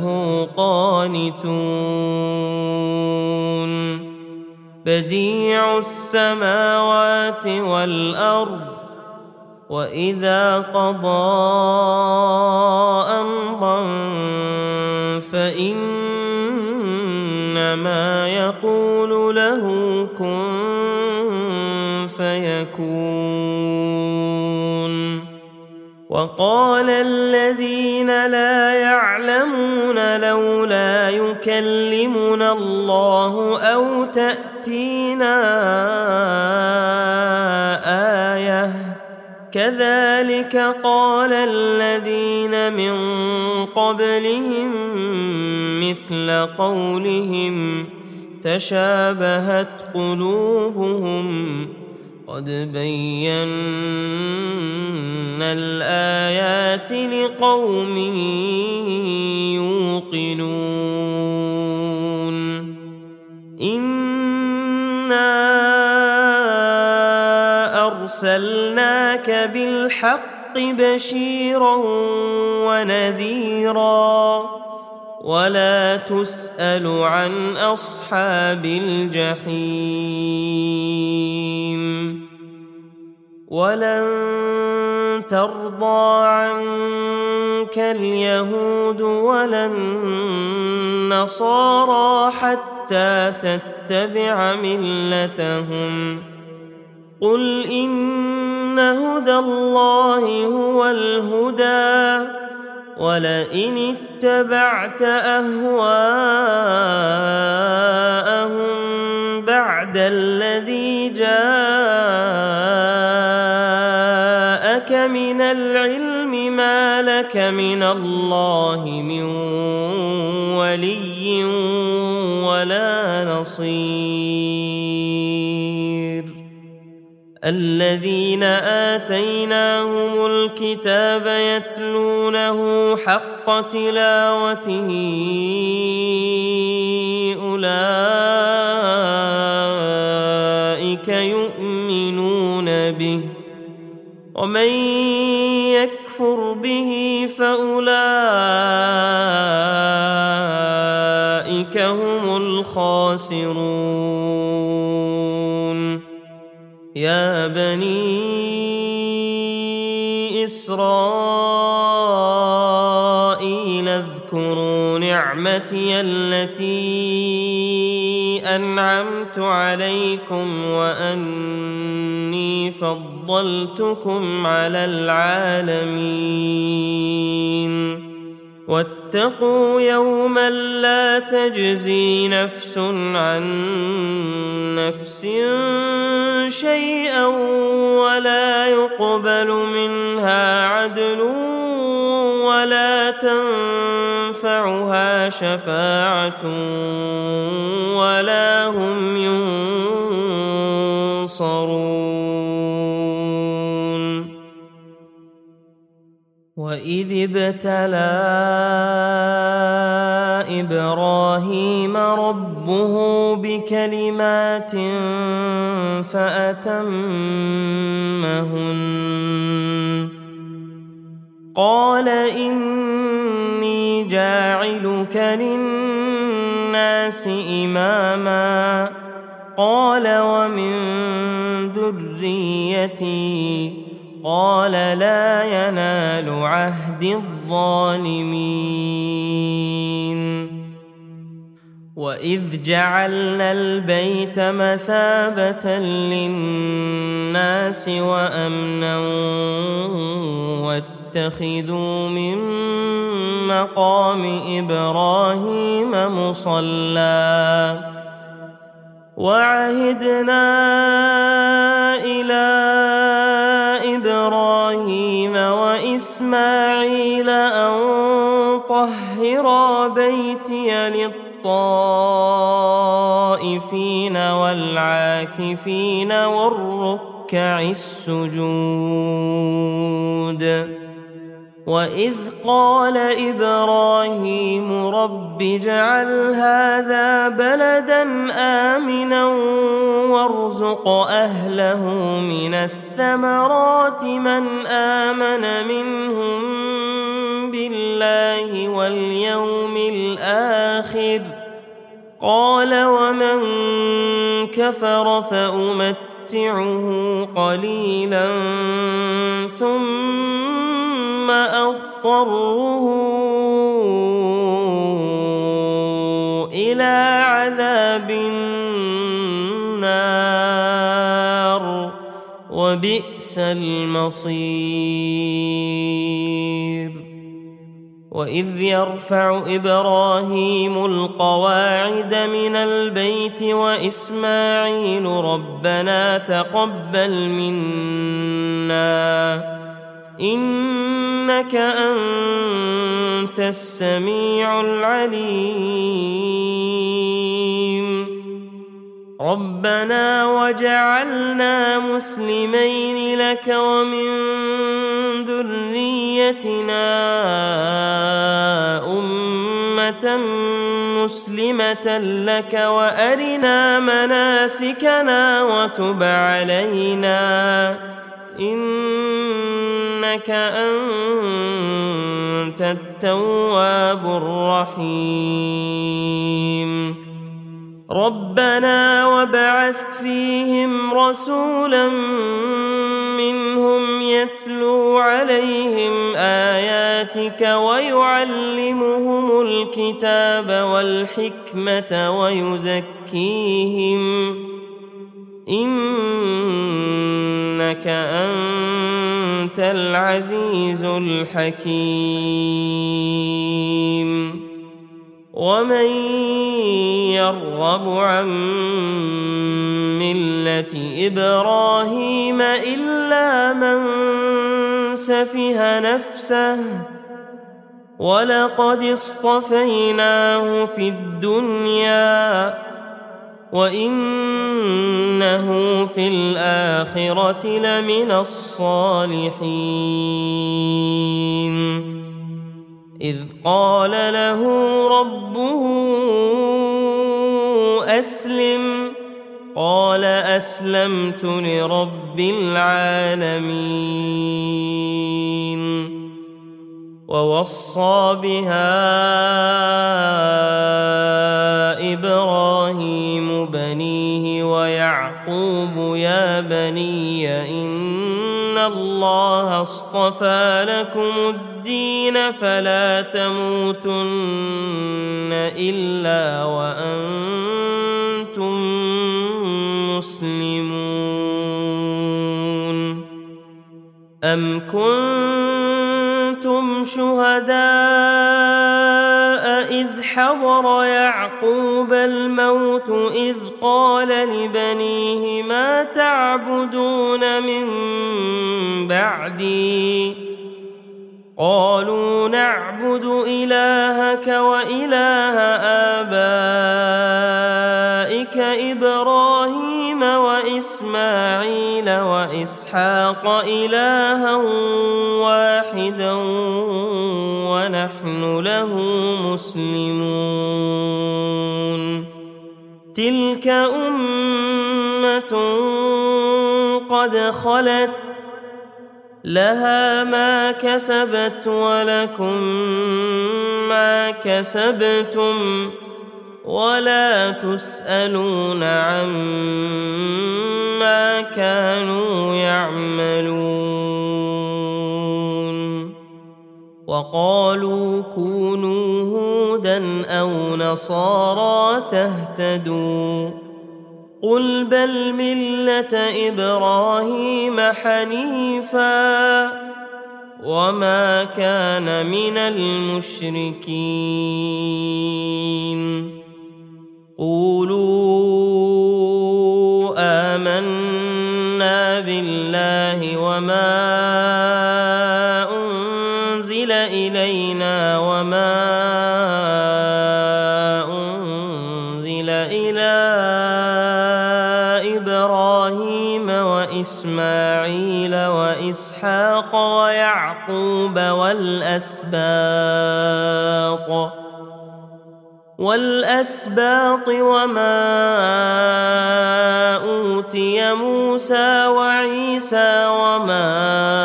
قانتون بديع السماوات والأرض وإذا قضى أمرا فإنما يقول له كن فيكون وقال الذين لا يعلمون لولا يكلمنا الله أو تأتينا آية كذلك قال الذين من قبلهم مثل قولهم تشابهت قلوبهم قد بينا الآيات لقوم يوقنون إنا أرسلناك بالحق بشيرا ونذيرا ولا تسأل عن أصحاب الجحيم ولن ترضى عنك اليهود ولا النصارى حتى تتبع ملتهم قل إن هدى الله هو الهدى ولئن اتبعت أهواءهم بعد الذي جاءك من العلم ما لك من الله من ولي ولا نصير الذين آتيناهم الكتاب يتلونه حق تلاوته أولئك يؤمنون به ومن يكفر به فأولئك هم الخاسرون يا بني إسرائيل اذكروا نعمتي التي أنعمت عليكم وأني فضلتكم فضلتكم على العالمين واتقوا يوما لا تجزي نفس عن نفس شيئا ولا يقبل منها عدل ولا تنفعها شفاعة ولا هم ينصرون. وإذ ابتلى إبراهيم ربه بكلمات فأتمهن قال إني جاعلك للناس إماما قال ومن ذريتي قال لا ينال عهد الظالمين. وإذ جعلنا البيت مثابة للناس وأمنا واتخذوا من مقام إبراهيم مصلى وعهدنا إلى إبراهيم وإسماعيل أن طهرا بيتي للطائفين والعاكفين والركع السجود. وإذ قال إبراهيم رب اجعل هذا بلدا آمنا وارزق أهله من الثمرات من آمن منهم بالله واليوم الآخر قال ومن كفر فأمتعه قليلا ثم أضطره إلى عذاب النار وبئس المصير. وإذ يرفع إبراهيم القواعد من البيت وإسماعيل ربنا تقبل منا إنك أنت السميع العليم ربنا وجعلنا مسلمين لك ومن ذريتنا أمة مسلمة لك وأرنا مناسكنا وتب علينا إنك أنت التواب الرحيم ربنا وابعث فيهم رسولا منهم يتلو عليهم آياتك ويعلمهم الكتاب والحكمة ويزكيهم إنك أنت العزيز الحكيم. ومن يرغب عن ملة إبراهيم إلا من سفه نفسه ولقد اصطفيناه في الدنيا وإنه في الآخرة لمن الصالحين. إذ قال له ربه أسلم قال أسلمت لرب العالمين. ووصى بها إبراهيم بنيه ويعقوب يا بني إن الله اصطفى لكم الدين فلا تموتن إلا وأنتم مسلمون. أم كنتم شهداء إذ حضر يعقوب الموت إذ قال لبنيه ما تعبدون من بعدي قالوا نعبد إلهك وإله آبائك إبراهيم وإسماعيل وإسحاق إلها واحدا ونحن له مسلمون تلك أمة قد خلت لها ما كسبت ولكم ما كسبتم ولا تسألون عما كانوا يعملون وقالوا كونوا هودا أو نصارى تهتدوا قل بل ملة إبراهيم حنيفا وما كان من المشركين قولوا آمنا بالله وما أنزل إلينا وما أنزل إلى إبراهيم وإسماعيل وإسحاق ويعقوب والأسباط وما أوتي موسى وعيسى وما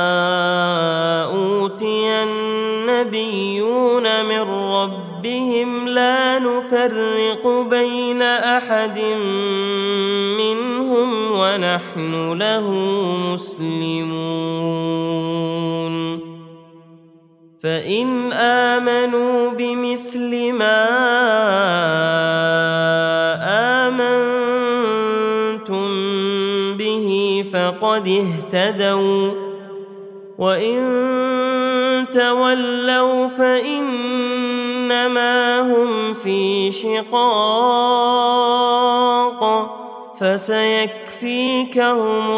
أوتي النبيون من ربهم لا نفرق بين أحد منهم ونحن له مسلمون فإن آمنوا بمثل ما آمنتم به فقد اهتدوا وإن تولوا فإنما هم في شقاق فسيكفيكهم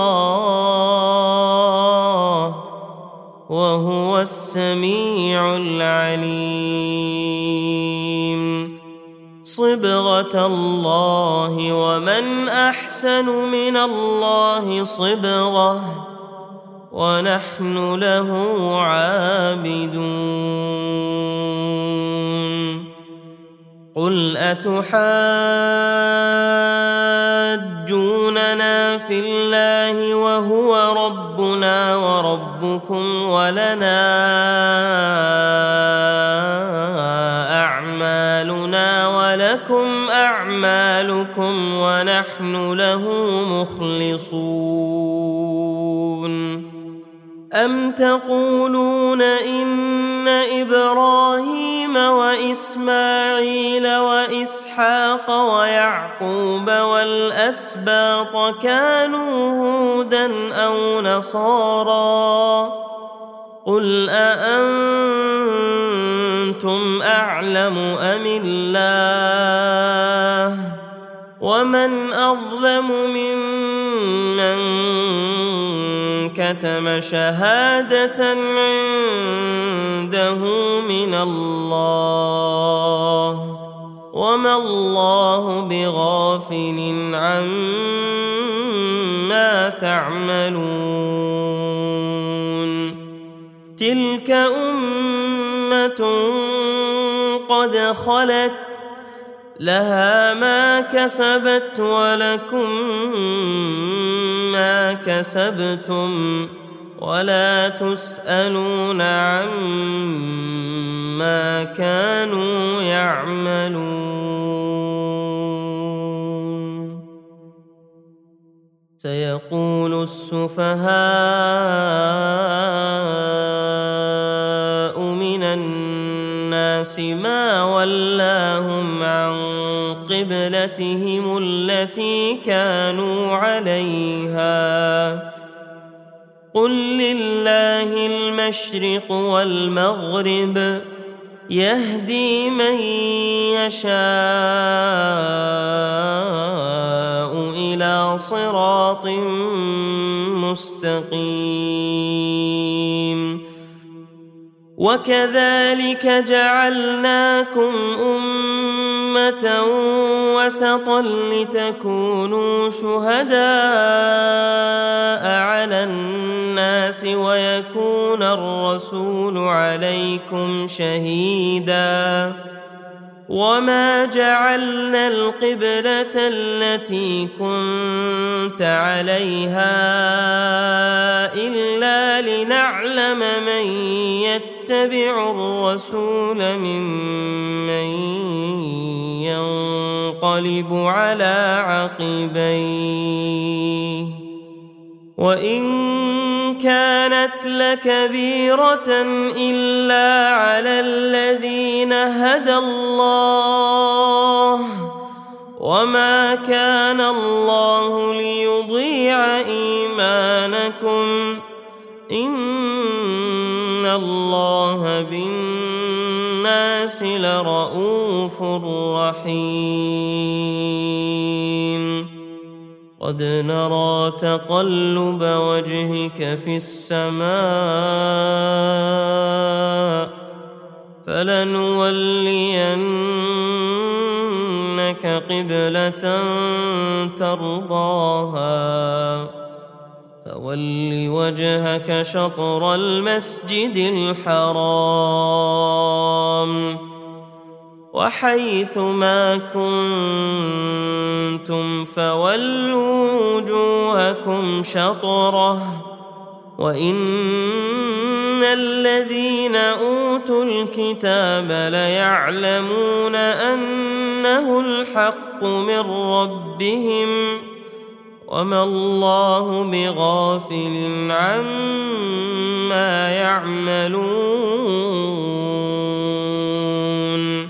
الله وهو السميع العليم صبغة الله ومن أحسن من الله صبغة ونحن له عابدون قل أتحاجوننا في الله وهو ربنا وربكم ولنا أعمالنا ولكم أعمالكم ونحن له مخلصون أم تقولون إن إبراهيم وإسماعيل وإسحاق ويعقوب والأسباط كانوا هودا أو نصارى قل أأنتم أعلم أم الله ومن أظلم ممن كتم شهادة عنده من الله وما الله بغافل عما تعملون تلك أمة قد خلت لها ما كسبت ولكم ما كسبتم ولا تسألون عما كانوا يعملون سيقول السفهاء من الناس ما ولاهم عن قبلتهم التي كانوا عليها قل لله المشرق والمغرب يهدي من يشاء إلى صراط مستقيم وكذلك جعلناكم أمة وسطا لتكونوا شهداء على الناس ويكون الرسول عليكم شهيدا وما جعلنا القبلة التي كنت عليها إلا لنعلم من يتبع الرسول ممن ينقلب على عقبيه وإن كانت لكبيرة إلا على الذين هدى الله وما كان الله ليضيع إيمانكم إن الله بالناس لرؤوف رحيم قد نرى تقلب وجهك في السماء فلنولينك قبلة ترضاها فول وجهك شطر المسجد الحرام وحيث ما كنتم فولوا وجوهكم شطره وإن الذين أوتوا الكتاب ليعلمون أنه الحق من ربهم وما الله بغافل عما يعملون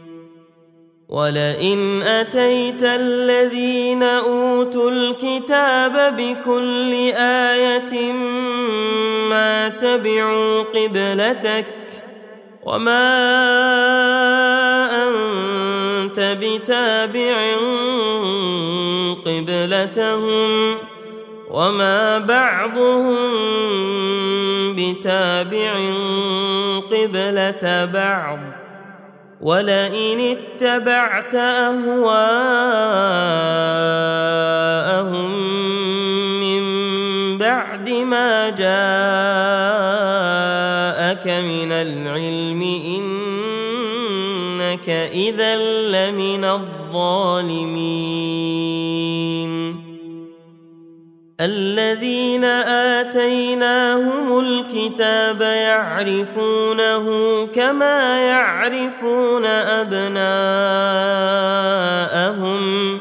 ولئن أتيت الذين أوتوا الكتاب بكل آية ما تبعوا قبلتك وما أنت بتابع قبلتهم وما بعضهم بتابع قبلة بعض ولئن اتبعت أهواءهم من بعد ما جاءك من العلم إنك إذا لمن الظالمين الذين آتيناهم الكتاب يعرفونه كما يعرفون أبناءهم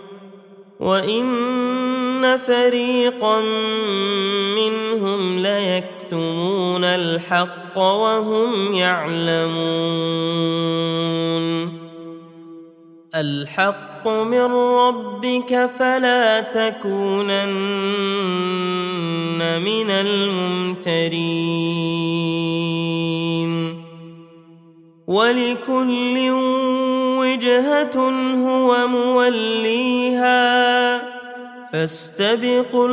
وإن فريقا منهم ليكتمون الحق وهم يعلمون الحق من ربك فلا تكونن من الممترين ولكل وجهة هو موليها فاستبقوا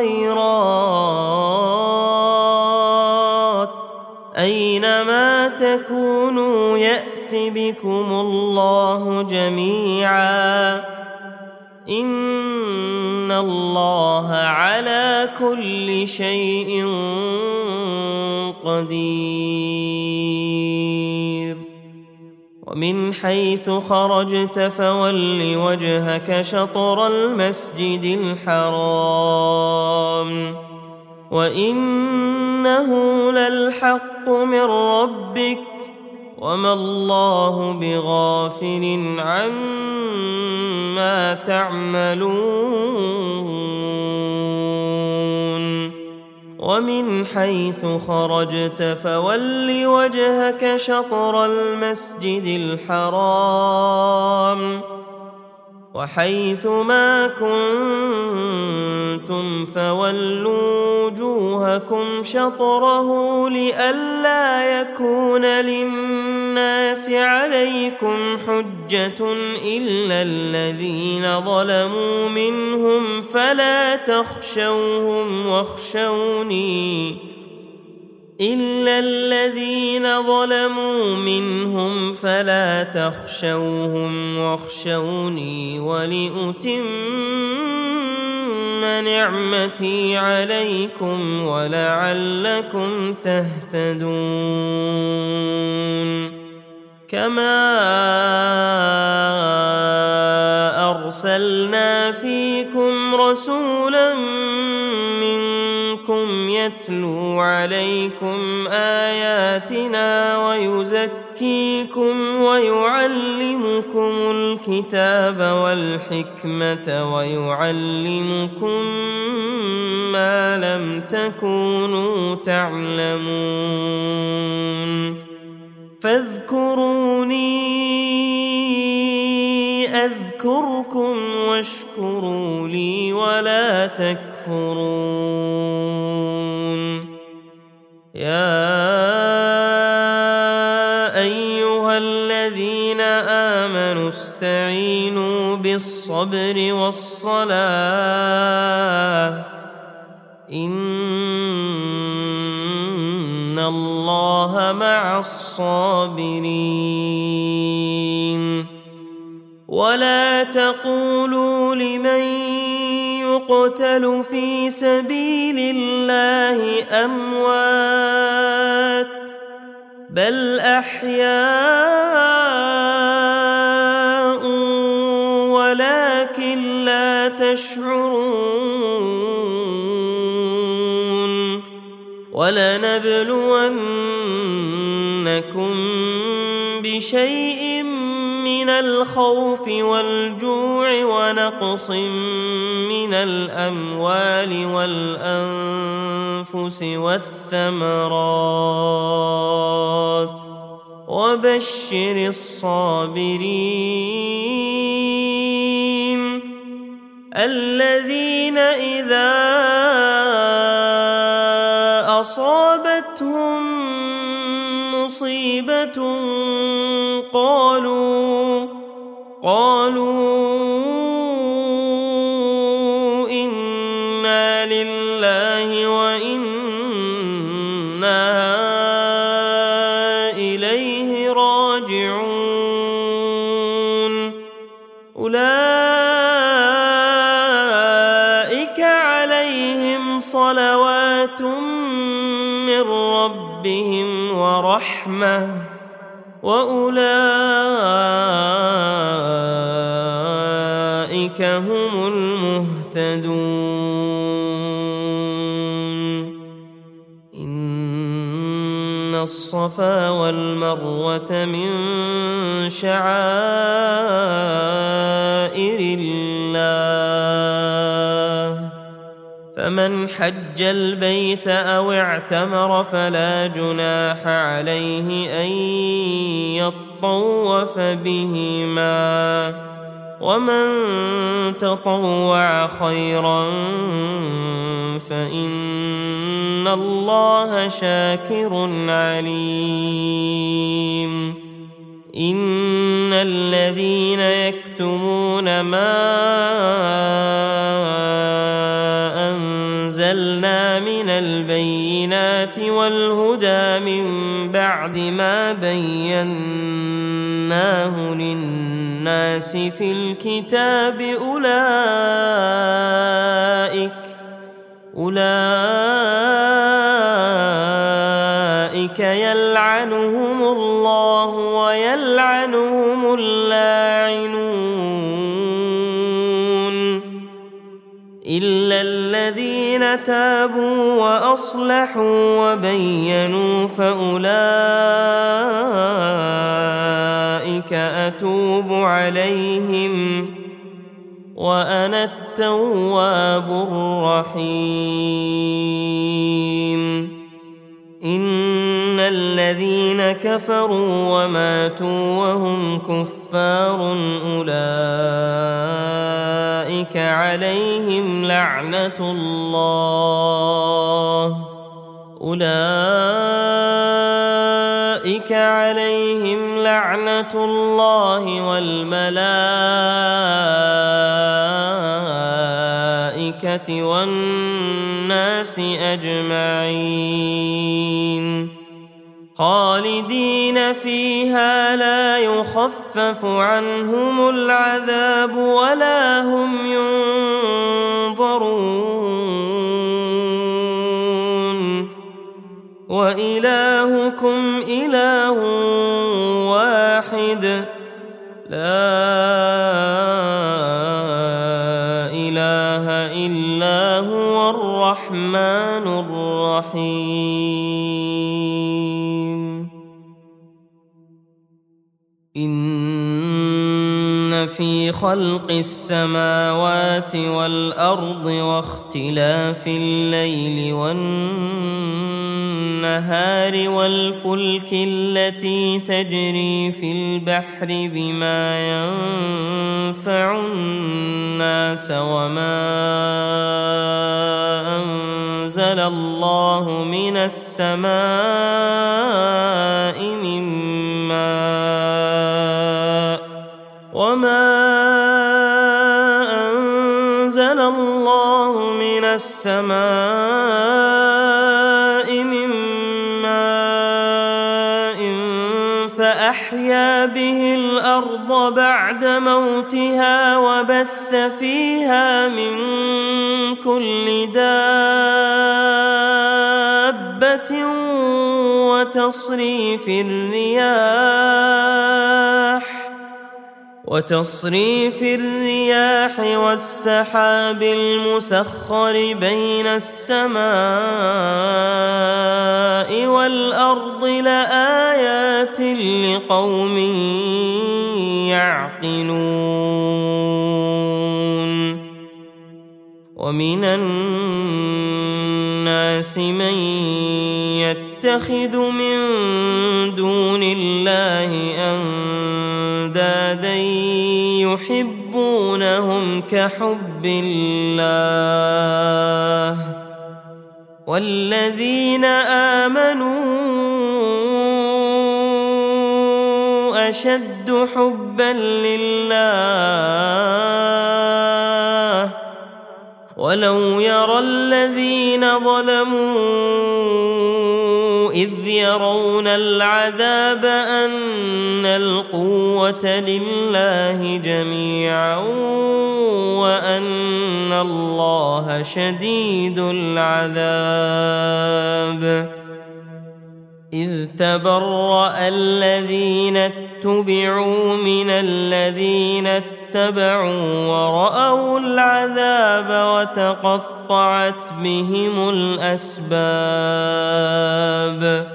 الخيرات أينما تكونوا يأت بكم الله جميعا إن الله على كل شيء قدير ومن حيث خرجت فول وجهك شطر المسجد الحرام وإنه للحق من ربك وما الله بغافل عما تعملون ومن حيث خرجت فول وجهك شطر المسجد الحرام وحيث ما كنتم فولوا وجوهكم شطره لئلا يكون للناس عليكم حجة إلا الذين ظلموا منهم فلا تخشوهم واخشوني ولأتم نعمتي عليكم ولعلكم تهتدون كما أرسلنا فيكم رسولا منكم يتلو عليكم آياتنا ويزكيكم ويعلمكم الكتاب والحكمة ويعلمكم ما لم تكونوا تعلمون فاذكروني أذكركم واشكروا لي ولا تكفرون يا أيها الذين آمنوا استعينوا بالصبر والصلاة إن الله مع الصابرين ولا تقولوا لمن يقتل في سبيل الله أموات بل أحياء ولكن لا تشعرون ولنبلونكم بشيء من الخوف والجوع ونقص من الأموال والأنفس والثمرات وبشر الصابرين الذين إذا أصابتهم مصيبة قالوا إنا لله وإنا إليه راجعون أولئك عليهم صلوات من ربهم ورحمة وأولئك هم المهتدون إن الصفا والمروة من شعائر الله فمن حج البيت أو اعتمر فلا جناح عليه أن يطوف بهما ومن تطوع خيرا فإن الله شاكر عليم إن الذين يكتمون ما أنزلنا من البينات والهدى من بعد ما بيناه للناس في الكتاب أولئك يلعنهم الله ويلعنهم اللاعنون إلا الذين تابوا وأصلحوا وبينوا فأولئك أتوب عليهم وأنا التواب الرحيم إن الذين كفروا وماتوا وهم كفار أولئك عليهم لعنة الله والملائكة والناس أجمعين خالدين فيها لا يخفف عنهم العذاب ولا هم ينظرون وإلهكم إله واحد لا إله إلا هو الرحمن الرحيم إن في خلق السماوات والأرض واختلاف الليل والنهار والفلك التي تجري في البحر بما ينفع الناس وما أنزل الله من السماء من ماء فأحيا به الأرض بعد موتها وبث فيها من كل دابة وتصريف الرياح والسحاب المسخر بين السماء والأرض لآيات لقوم يعقلون ومن الناس من يتخذ من دون الله أندادا يحبونهم كحب الله والذين آمنوا أشد حبا لله ولو يرى الذين ظلموا إذ يرون العذاب أن القوة لله جميعا وأن الله شديد العذاب إذ تبرأ الذين اتبعوا من الذين اتبعوا ورأوا العذاب وتقطعت بهم الأسباب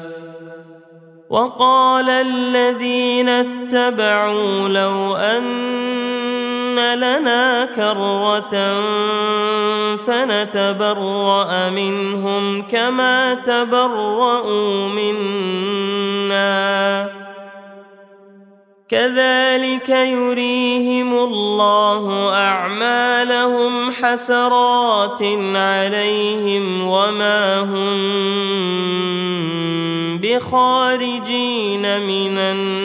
وقال الذين اتبعوا لو أن لنا كرة فنتبرأ منهم كما تبرؤوا منا كذلك يريهم الله أعمالهم حسرات عليهم وما هم بخارجين من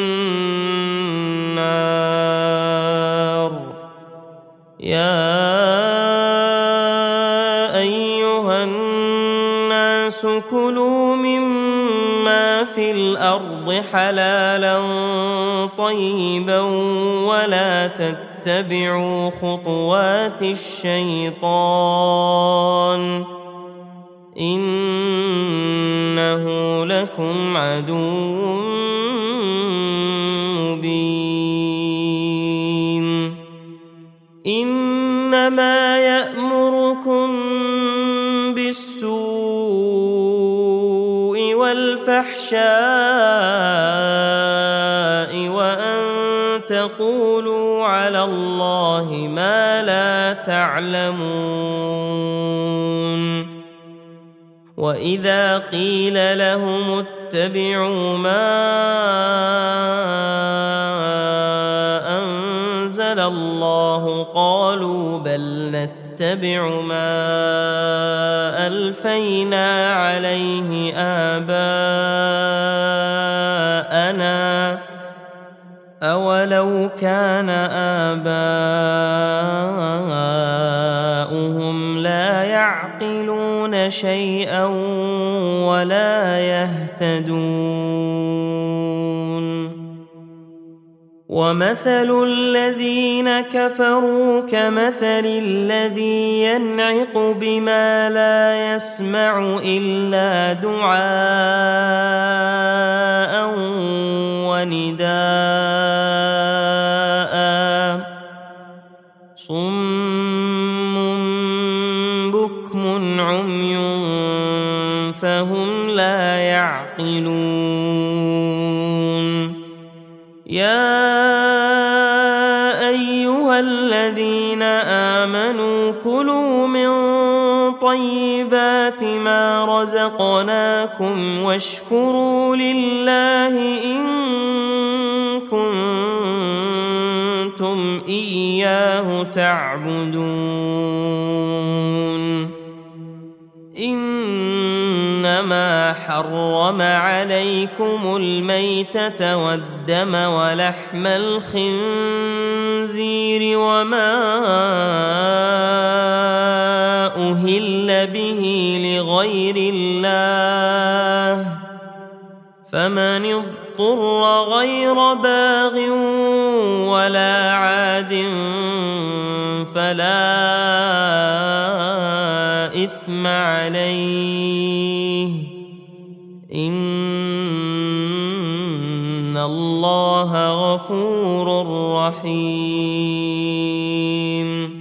النار يا أيها الناس كلوا مما في الأرض حلالا طيبا ولا تتبعوا خطوات الشيطان إنه لكم عدو مبين إنما يأمركم بالسوء والفحشاء وأن تقولوا على الله ما لا تعلمون وإذا قيل لهم اتبعوا ما أنزل الله قالوا بل نتبع ما ألفينا عليه آباءنا أولو كان آباؤهم لا يعقلون شيئا ولا يهتدون ومثل الذين كفروا كمثل الذي ينعق بما لا يسمع إلا دعاء ونداء صم بكم عمي فهم لا يعقلون يا أيها الذين آمنوا كلوا من طيبات ما رزقناكم واشكروا لله إن كنتم إياه تعبدون إنما حرم عليكم الميتة والدم ولحم الخنزير وما أهل به لغير الله فمن اضطر غير باغ ولا عاد فلا إثم عليه إن الله غفور رحيم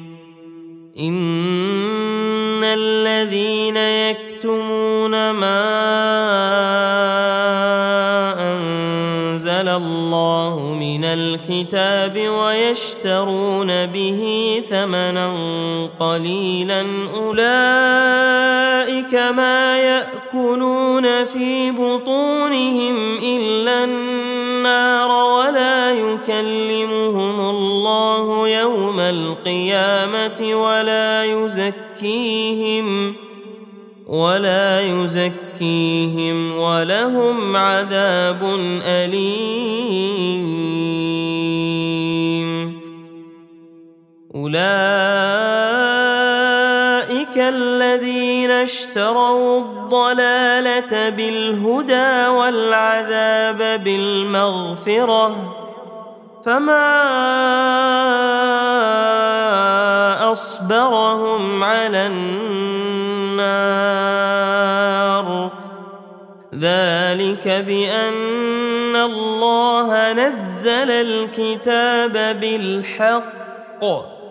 إن الذين يكتمون ما أنزل الله من الكتاب ويشترون به ثمنا قليلا أولئك ما يأكلون في بطونهم إلا النار يكلمهم الله يوم القيامة ولا يزكيهم ولهم عذاب أليم أولئك الذين اشتروا الضلالة بالهدى والعذاب بالمغفرة فما أصبرهم على النار ذلك بأن الله نزل الكتاب بالحق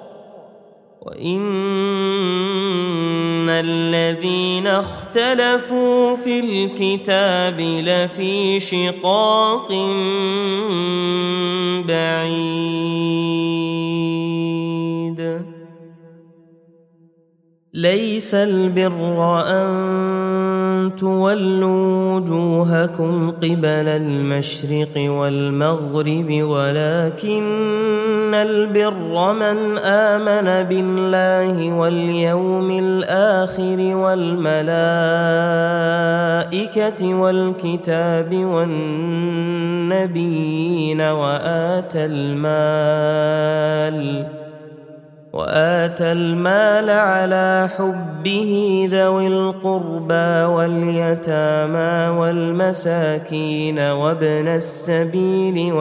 وإن الذين اختلفوا في الكتاب لفي شقاق بعيد ليس البر أن تولوا وجوهكم قبل المشرق والمغرب ولكن البر من آمن بالله واليوم الآخر والملائكة والكتاب والنبيين وآتى المال على حبه ذوي القربى واليتامى والمساكين وابن السبيل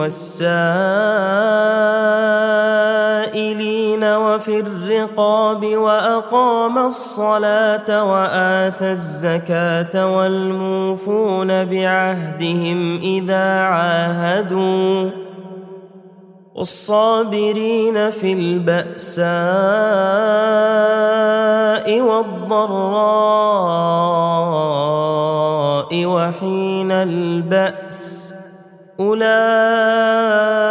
والسائلين وفي الرقاب وأقام الصلاة وآتى الزكاة والموفون بعهدهم إذا عاهدوا والصابرين في البأساء والضراء وحين البأس أولئك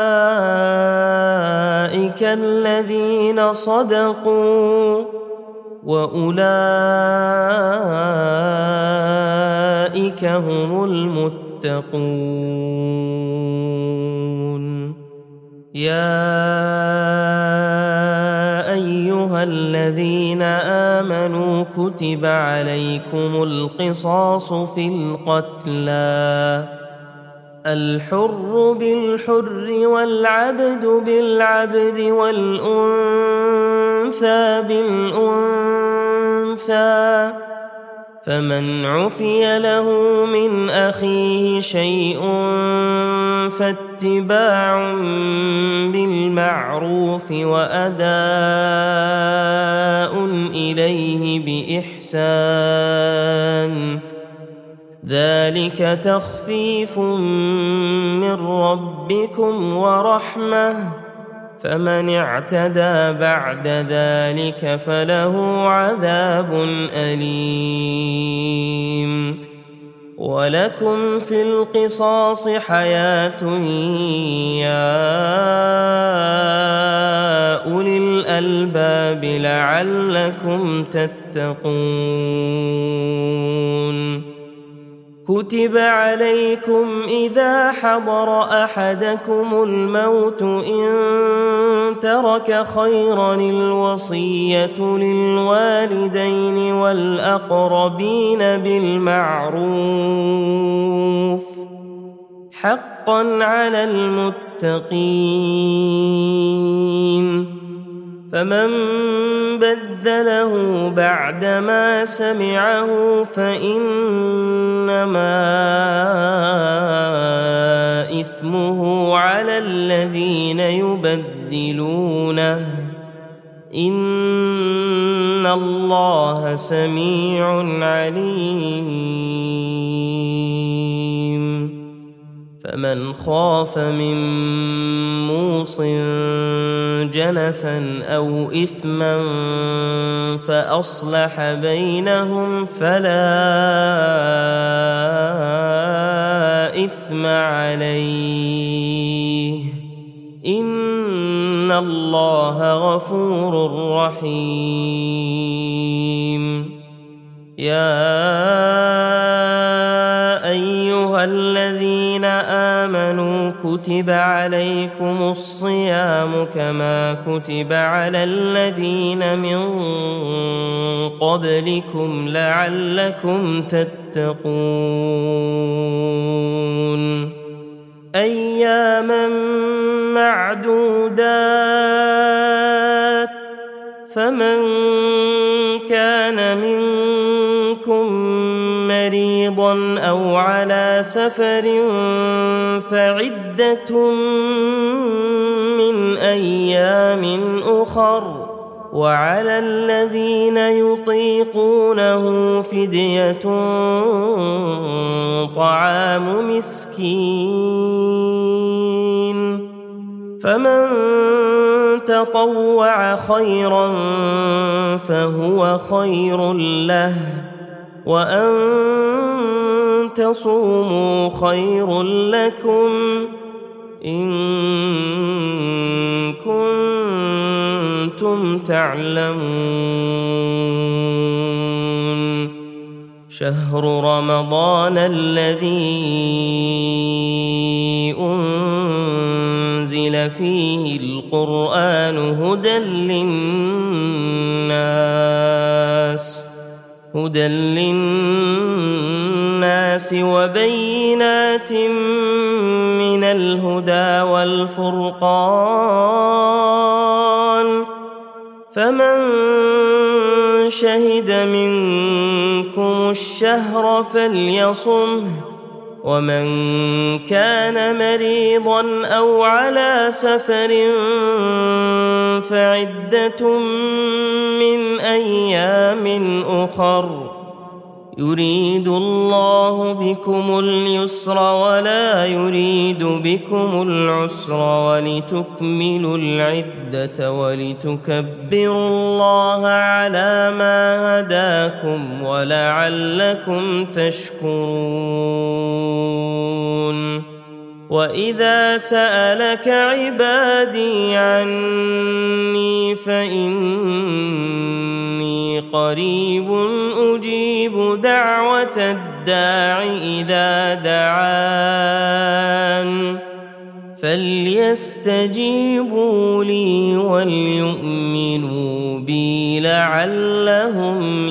الذين صدقوا وأولئك هم المتقون. يا أيها الذين آمنوا كتب عليكم القصاص في القتلى، الحر بالحر والعبد بالعبد والأنثى بالأنثى، فمن عفي له من أخيه شيء فاتباع بالمعروف وأداء إليه بإحسان، ذلك تخفيف من ربكم ورحمة، فمن اعتدى بعد ذلك فله عذاب أليم. ولكم في القصاص حياة يا أولي الألباب لعلكم تتقون. كتب عليكم إذا حضر أحدكم الموت إن ترك خيرا الوصية للوالدين والأقربين بالمعروف حقا على المتقين، فمن بدله بعدما سمعه فإنما إثمه على الذين يبدلونه، إن الله سميع عليم. فمن خاف من موص جنفا أو إثما فأصلح بينهم فلا إثم عليه، إن الله غفور رحيم. يا أيها الذين آمنوا كتب عليكم الصيام كما كتب على الذين من قبلكم لعلكم تتقون. أياما معدودات، فمن كان منكم مريضا أو على سفر فعدة من أيام أخر، وعلى الذين يطيقونه فدية طعام مسكين، فمن تطوع خيرا فهو خير له، وأن تصوموا خير لكم إن كنتم تعلمون. شهر رمضان الذي أنزل فيه القرآن هدى للناس وبينات من الهدى والفرقان، فمن شهد منكم الشهر فليصمه، ومن كان مريضا أو على سفر فعدة من أيام أخر، يريد الله بكم اليسر ولا يريد بكم العسر ولتكملوا العدة ولتكبروا الله على ما هداكم ولعلكم تشكرون. وإذا سألك عبادي عني فإني قريب أجيب دعوة الداع إذا دعان فليستجيبوا لي وليؤمنوا بي لعلهم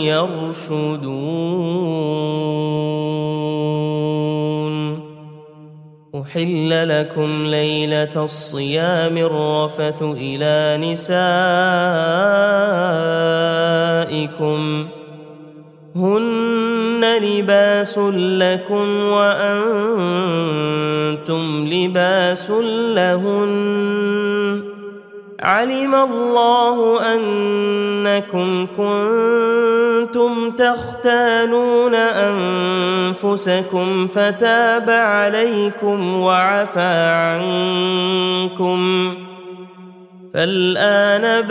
يرشدون. أحل لكم ليلة الصيام الرفث إلى نسائكم هن لباس لكم وأنتم لباس لهن علم الله أنكم كنتم تختانون أنفسكم فتاب عليكم وعفى عنكم فالآن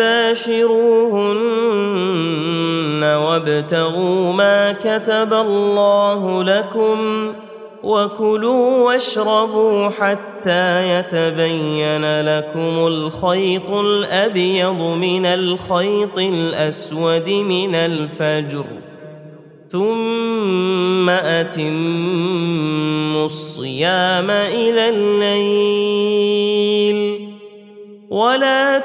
باشروهن وابتغوا ما كتب الله لكم وكلوا واشربوا حتى يتبين لكم الخيط الأبيض من الخيط الأسود من الفجر ثم أتموا الصيام إلى الليل ولا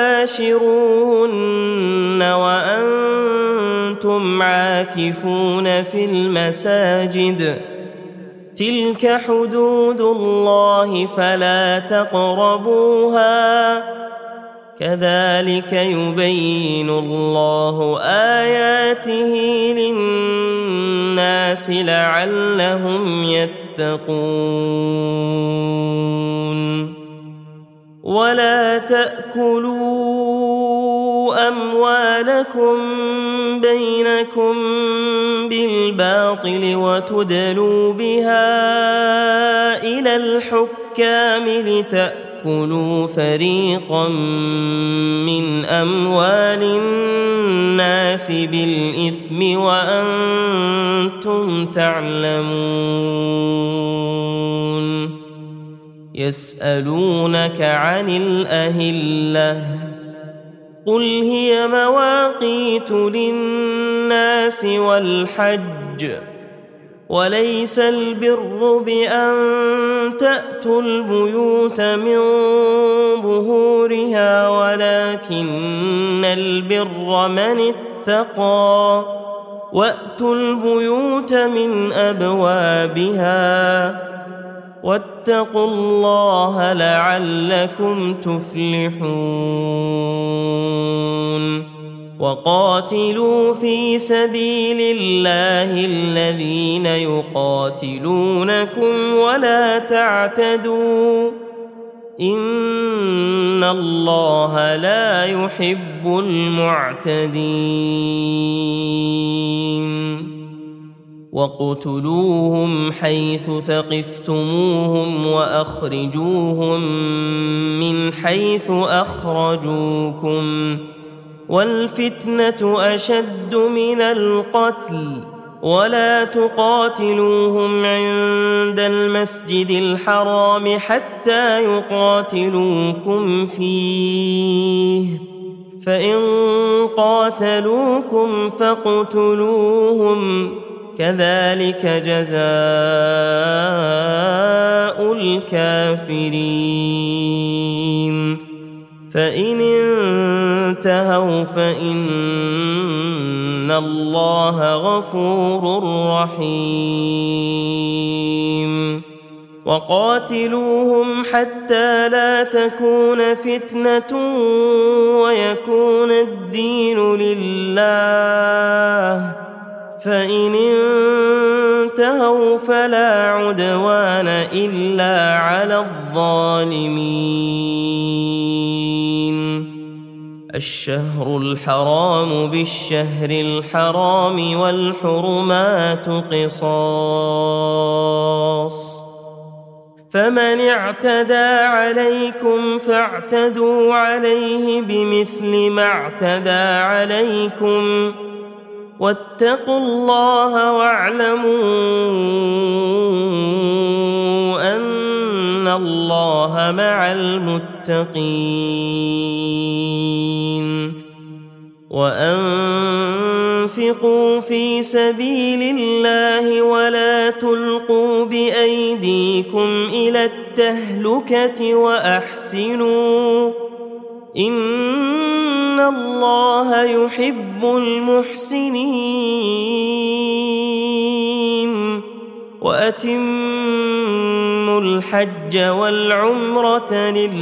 تباشروهن وأنتم عاكفون في المساجد تلك حدود الله فلا تقربوها كذلك يبين الله آياته للناس لعلهم يتقون. ولا تأكلوا أموالكم بينكم بالباطل وتدلوا بها إلى الحكام لتأكلوا فريقا من أموال الناس بالإثم وأنتم تعلمون. يسألونك عن الأهلة قل هي مواقيت للناس والحج وليس البر بأن تأتوا البيوت من ظهورها ولكن البر من اتقى وأتوا البيوت من أبوابها واتقوا الله لعلكم تفلحون. وقاتلوا في سبيل الله الذين يقاتلونكم ولا تعتدوا إن الله لا يحب المعتدين. واقتلوهم حيث ثقفتموهم وأخرجوهم من حيث أخرجوكم والفتنة أشد من القتل ولا تقاتلوهم عند المسجد الحرام حتى يقاتلوكم فيه فإن قاتلوكم فاقتلوهم كذلك جزاء الكافرين. فإن انتهوا فإن الله غفور رحيم. وقاتلوهم حتى لا تكون فتنة ويكون الدين لله فإن انتهوا فلا عدوان إلا على الظالمين. الشهر الحرام بالشهر الحرام والحرمات قصاص فمن اعتدى عليكم فاعتدوا عليه بمثل ما اعتدى عليكم واتقوا الله واعلموا أن الله مع المتقين. وأنفقوا وأنفقوا في سبيل الله ولا تلقوا بأيديكم إلى التهلكة وأحسنوا إن الله يحب المحسنين وأتموا الحج والعمرة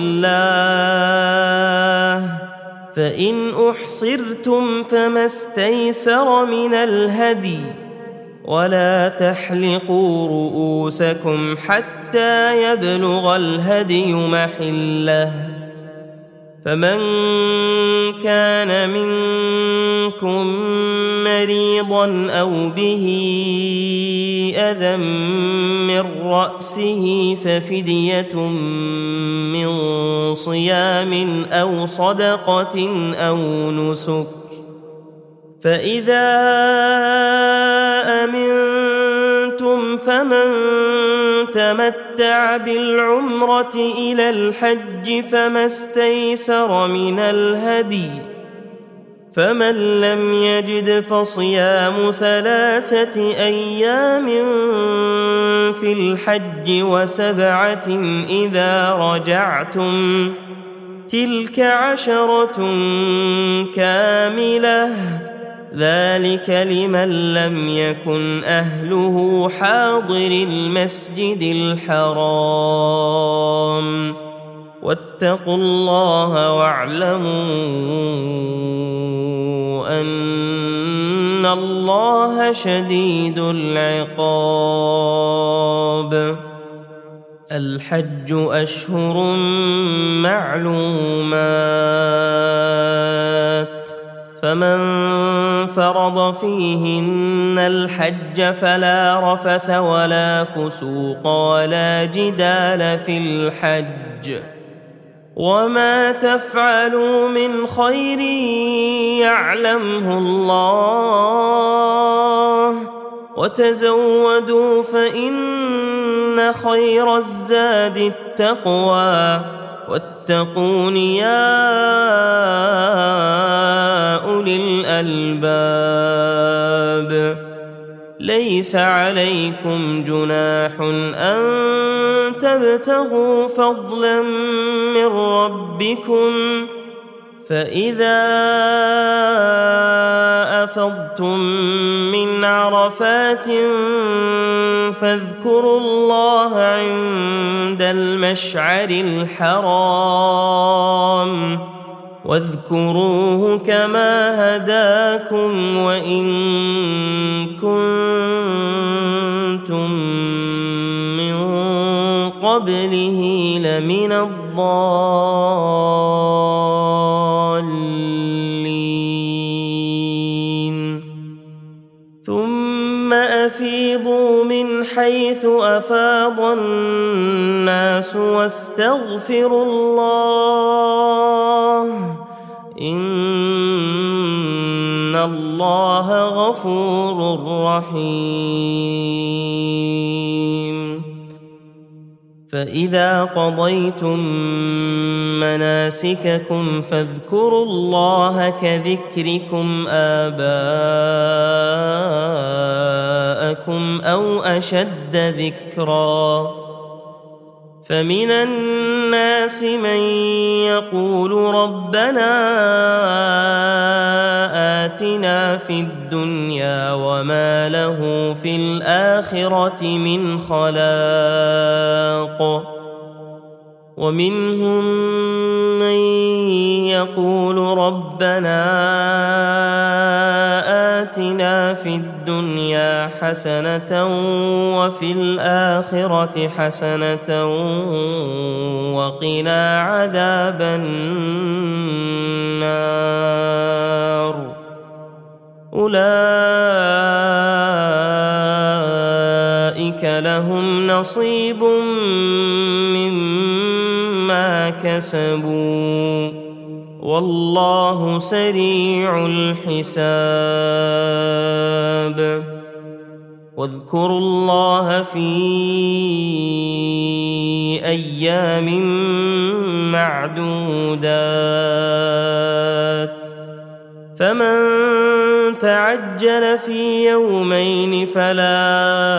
لله فإن أحصرتم فما استيسر من الهدي ولا تحلقوا رؤوسكم حتى يبلغ الهدي محله فمن كان منكم مريضا أو به أذى من رأسه ففدية من صيام أو صدقة أو نسك فإذا أمنتم فمن تمتع بالعمرة إلى الحج فما استيسر من الهدي فمن لم يجد فصيام 3 أيام في الحج و7 إذا رجعتم تلك 10 كاملة ذلك لمن لم يكن أهله حاضر المسجد الحرام واتقوا الله واعلموا أن الله شديد العقاب الحج أشهر معلومات فمن فرض فيهن الحج فلا رفث ولا فسوق ولا جدال في الحج وما تفعلوا من خير يعلمه الله وتزودوا فإن خير الزاد التقوى واتقون يا أولي الألباب ليس عليكم جناح أن تبتغوا فضلا من ربكم فإذا أفضتم من عرفات فاذكروا الله عند المشعر الحرام واذكروه كما هداكم وإن كنتم من قبله لمن الضالين ثم أفيضوا من حيث أفاض الناس واستغفروا الله إن الله غفور رحيم فإذا قضيتم مناسككم فاذكروا الله كذكركم آباءكم أو أشد ذكرًا فمن الناس من يقول ربنا آتنا في الدنيا وما له في الآخرة من خلاق ومنهم من يقول ربنا آتنا في الدنيا حسنة وفي الآخرة حسنة وقنا عذاب النار أولئك لهم نصيب مما كسبوا والله سريع الحساب واذكروا الله في أيام معدودات فمن تعجل في يومين فلا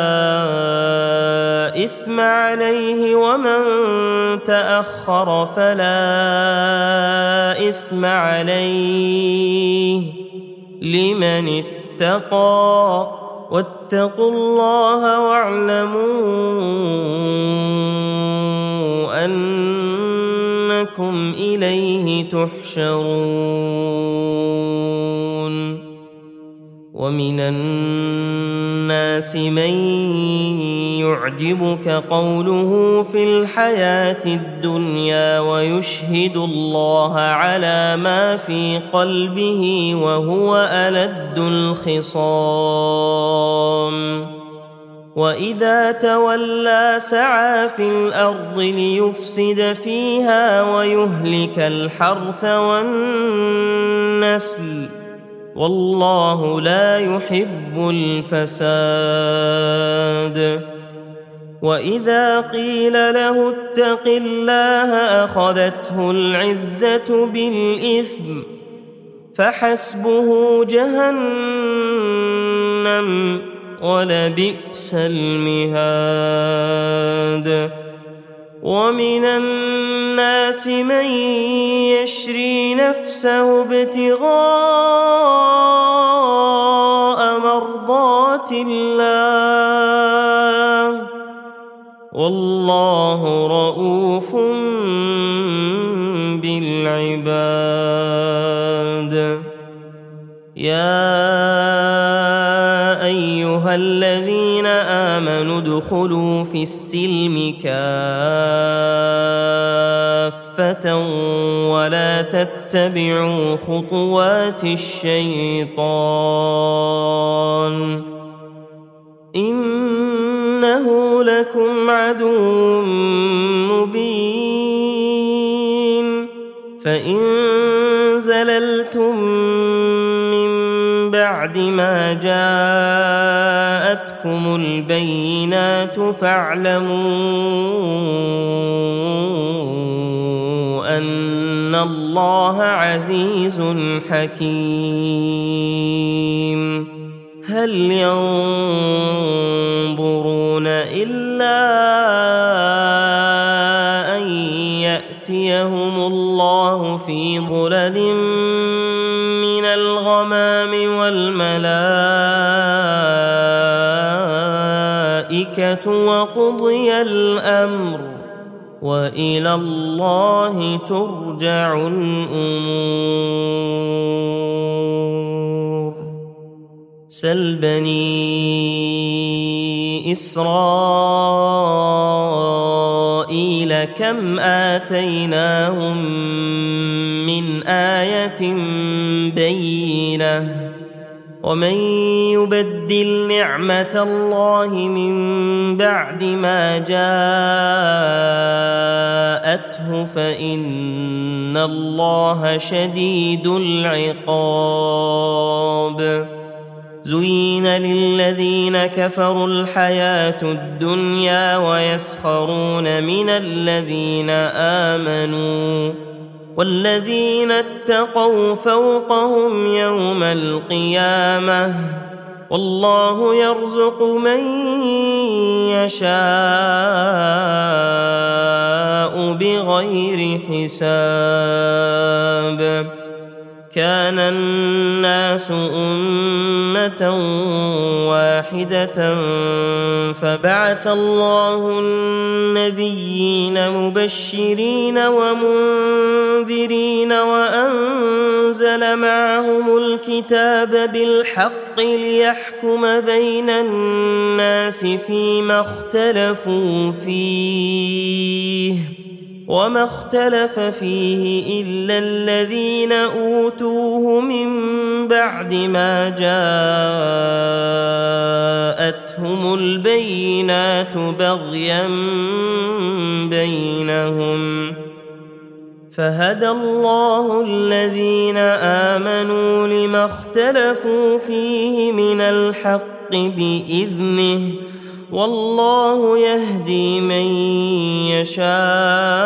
إثم عليه ومن تأخر فلا إثم عليه لمن اتقى واتقوا الله واعلموا أنكم إليه تحشرون ومن الناس من يعجبك قوله في الحياة الدنيا ويشهد الله على ما في قلبه وهو ألد الخصام وإذا تولى سعى في الأرض ليفسد فيها ويهلك الحرث والنسل والله لا يحب الفساد وإذا قيل له اتق الله أخذته العزة بالإثم فحسبه جهنم ولبئس المهاد ومن الناس من يشري نفسه ابتغاء مرضات الله والله رؤوف بالعباد يا أيها الذين آمنوا ادخلوا في السلم كافة ولا تتبعوا خطوات الشيطان إنه لكم عدو مبين فإن زللتم من بعد ما جاءتكم البينات فاعلموا أن الله عزيز حكيم هل ينظرون إلا أن يأتيهم الله في ظلل من الغمام والملائكة وقضي الأمر وإلى الله ترجع الأمور سل بني إسرائيل كم آتيناهم من آية بينة ومن يبدل نعمة الله من بعد ما جاءته فإن الله شديد العقاب زين للذين كفروا الحياة الدنيا ويسخرون من الذين آمنوا والذين اتقوا فوقهم يوم القيامة والله يرزق من يشاء بغير حساب كان الناس أمة واحدة فبعث الله النبيين مبشرين ومنذرين وأنزل معهم الكتاب بالحق ليحكم بين الناس فيما اختلفوا فيه وما اختلف فيه إلا الذين أوتوه من بعد ما جاءتهم البينات بغيا بينهم فهدى الله الذين آمنوا لما اختلفوا فيه من الحق بإذنه والله يهدي من يشاء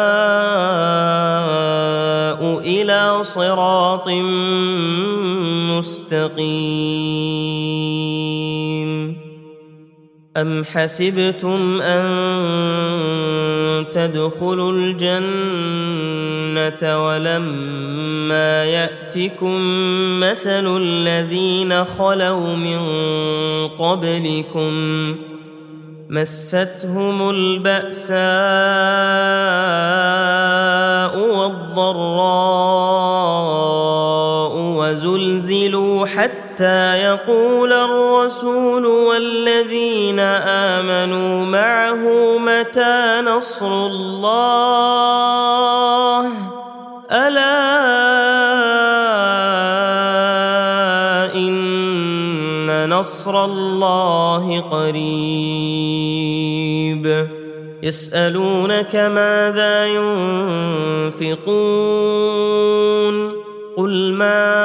إلى صراط مستقيم. أم حسبتم أن تدخلوا الجنة ولما يأتكم مثل الذين خلوا من قبلكم مستهم البأساء والضراء وزلزلوا حتى يقول الرسول والذين آمنوا معه متى نصر الله ألا إن نصر الله قريب. يسألونك ماذا ينفقون قل ما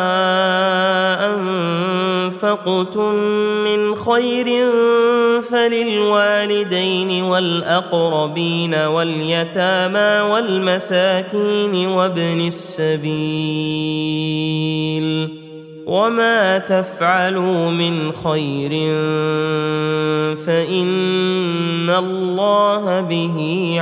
أنفقتم من خير فللوالدين والأقربين واليتامى والمساكين وابن السبيل وما تفعلوا من خير فإن الله به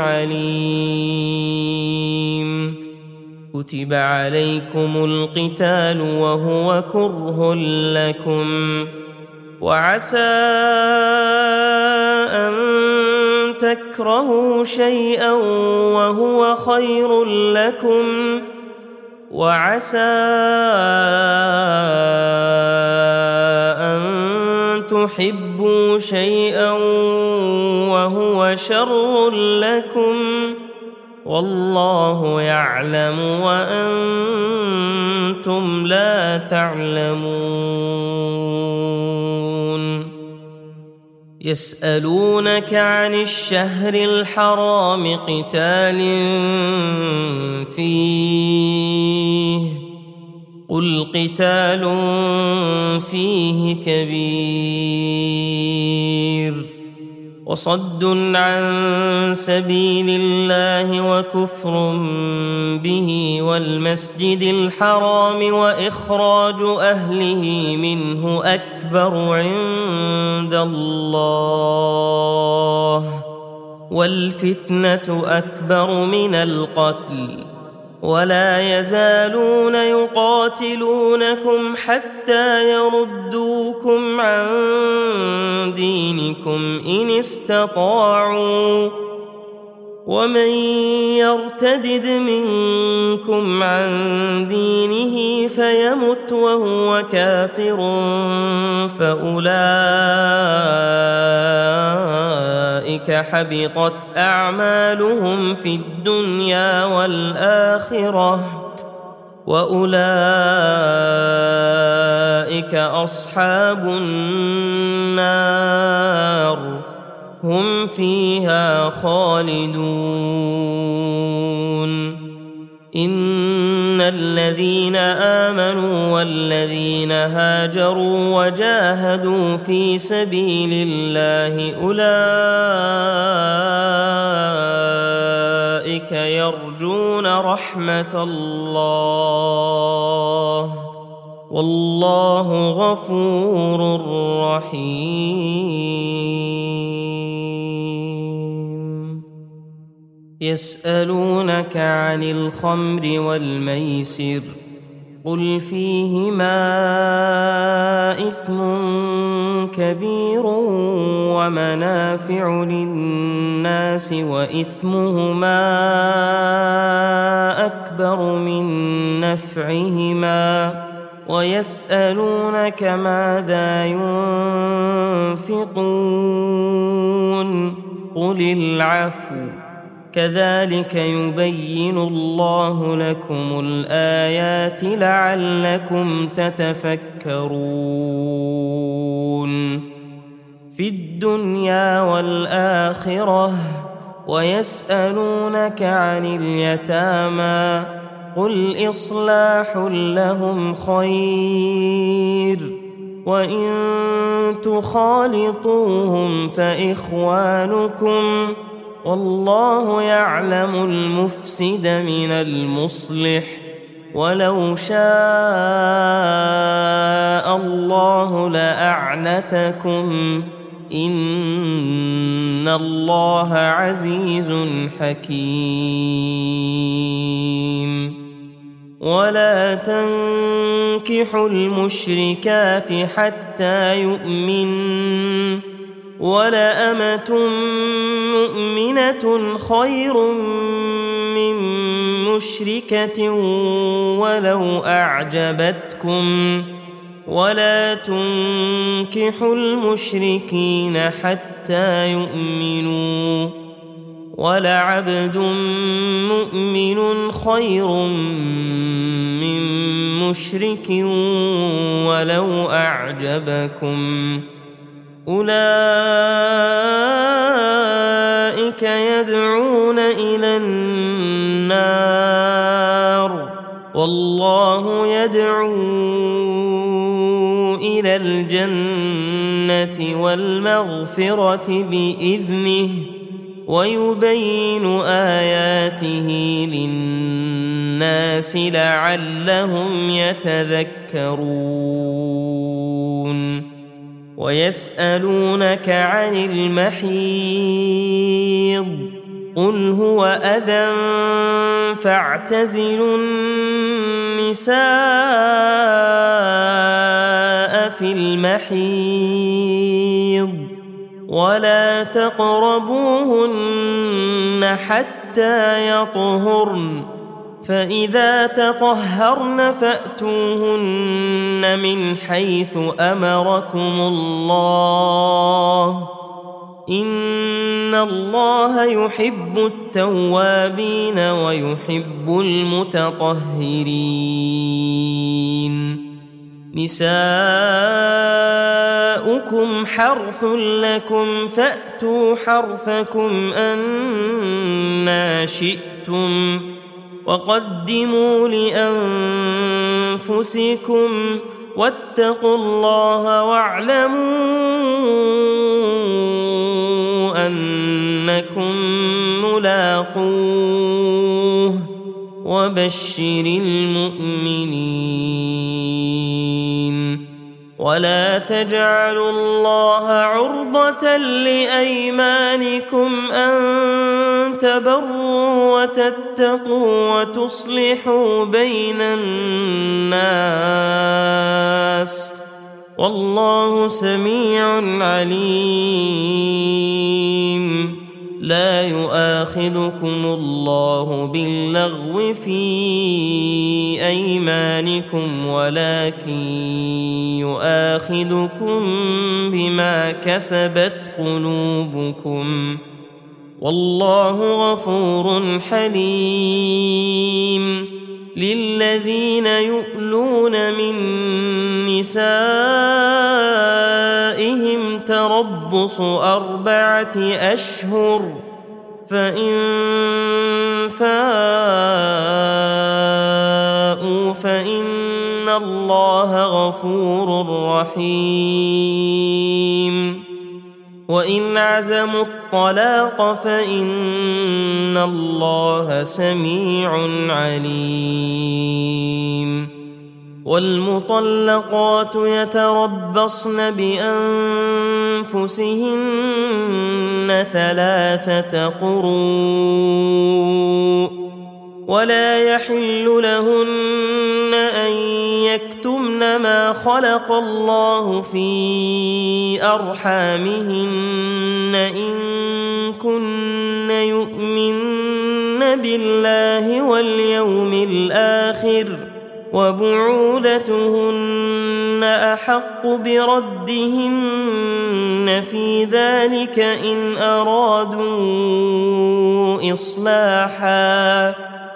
عليم. كتب عليكم القتال وهو كره لكم وعسى أن تكرهوا شيئا وهو خير لكم وعسى أن تحبوا شيئا وهو شر لكم والله يعلم وأنتم لا تعلمون. يسألونك عن الشهر الحرام قتال فيه قل قتال فيه كبير وصد عن سبيل الله وكفر به والمسجد الحرام وإخراج أهله منه أكبر عند الله والفتنة أكبر من القتل ولا يزالون يقاتلونكم حتى يردوكم عن دينكم إن استطاعوا ومن يرتدد منكم عن دينه فيمت وهو كافر فأولئك حبطت أعمالهم في الدنيا والآخرة وأولئك أصحاب النار هم فيها خالدون. إن الذين آمنوا والذين هاجروا وجاهدوا في سبيل الله أولئك يرجون رحمة الله والله غفور رحيم. يسألونك عن الخمر والميسر قل فيهما إثم كبير ومنافع للناس وإثمهما أكبر من نفعهما ويسألونك ماذا ينفقون قل العفو كذلك يبين الله لكم الآيات لعلكم تتفكرون في الدنيا والآخرة. ويسألونك عن اليتامى قل إصلاح لهم خير وإن تخالطوهم فإخوانكم والله يعلم المفسد من المصلح ولو شاء الله لأعنتكم إن الله عزيز حكيم ولا تنكحوا المشركات حتى يؤمن ولأمة مؤمنة خير من مشركة ولو أعجبتكم ولا تنكحوا المشركين حتى يؤمنوا ولعبد مؤمن خير من مشرك ولو أعجبكم أولئك يدعون إلى النار والله يدعو إلى الجنة والمغفرة بإذنه ويبين آياته للناس لعلهم يتذكرون ويسألونك عن المحيض قل هو أذى فاعتزلوا النساء في المحيض ولا تقربوهن حتى يطهرن فإذا تطهرن فأتوهن من حيث أمركم الله إن الله يحب التوابين ويحب المتطهرين نساؤكم حرث لكم فأتوا حرثكم أنى شئتم وقدموا لأنفسكم واتقوا الله واعلموا أنكم ملاقوه وبشر المؤمنين ولا تجعلوا الله عرضة لأيمانكم أن تبروا وتتقوا وتصلحوا بين الناس والله سميع عليم لا يؤاخذكم الله باللغو في أيمانكم ولكن يؤاخذكم بما كسبت قلوبكم والله غفور حليم للذين يؤلون من نسائهم تربص 4 أشهر فإن فاءوا فإن الله غفور رحيم وإن عزموا الطلاق فإن الله سميع عليم والمطلقات يتربصن بأنفسهن 3 قروء ولا يحل لهن أن يكتمن ما خلق الله في أرحامهن إن كن يؤمن بالله واليوم الآخر وبعولتهن أحق بردهن في ذلك إن أرادوا إصلاحا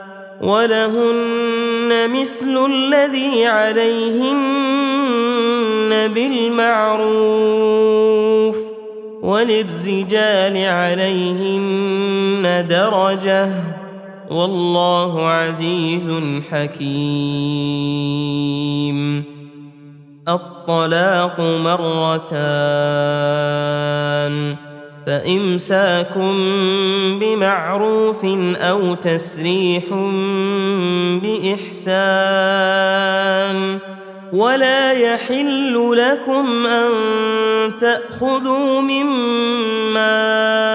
ولهن مثل الذي عليهن بالمعروف وللرجال عليهن درجة والله عزيز حكيم الطلاق 2 فإمساك بمعروف أو تسريح بإحسان ولا يحل لكم أن تأخذوا مما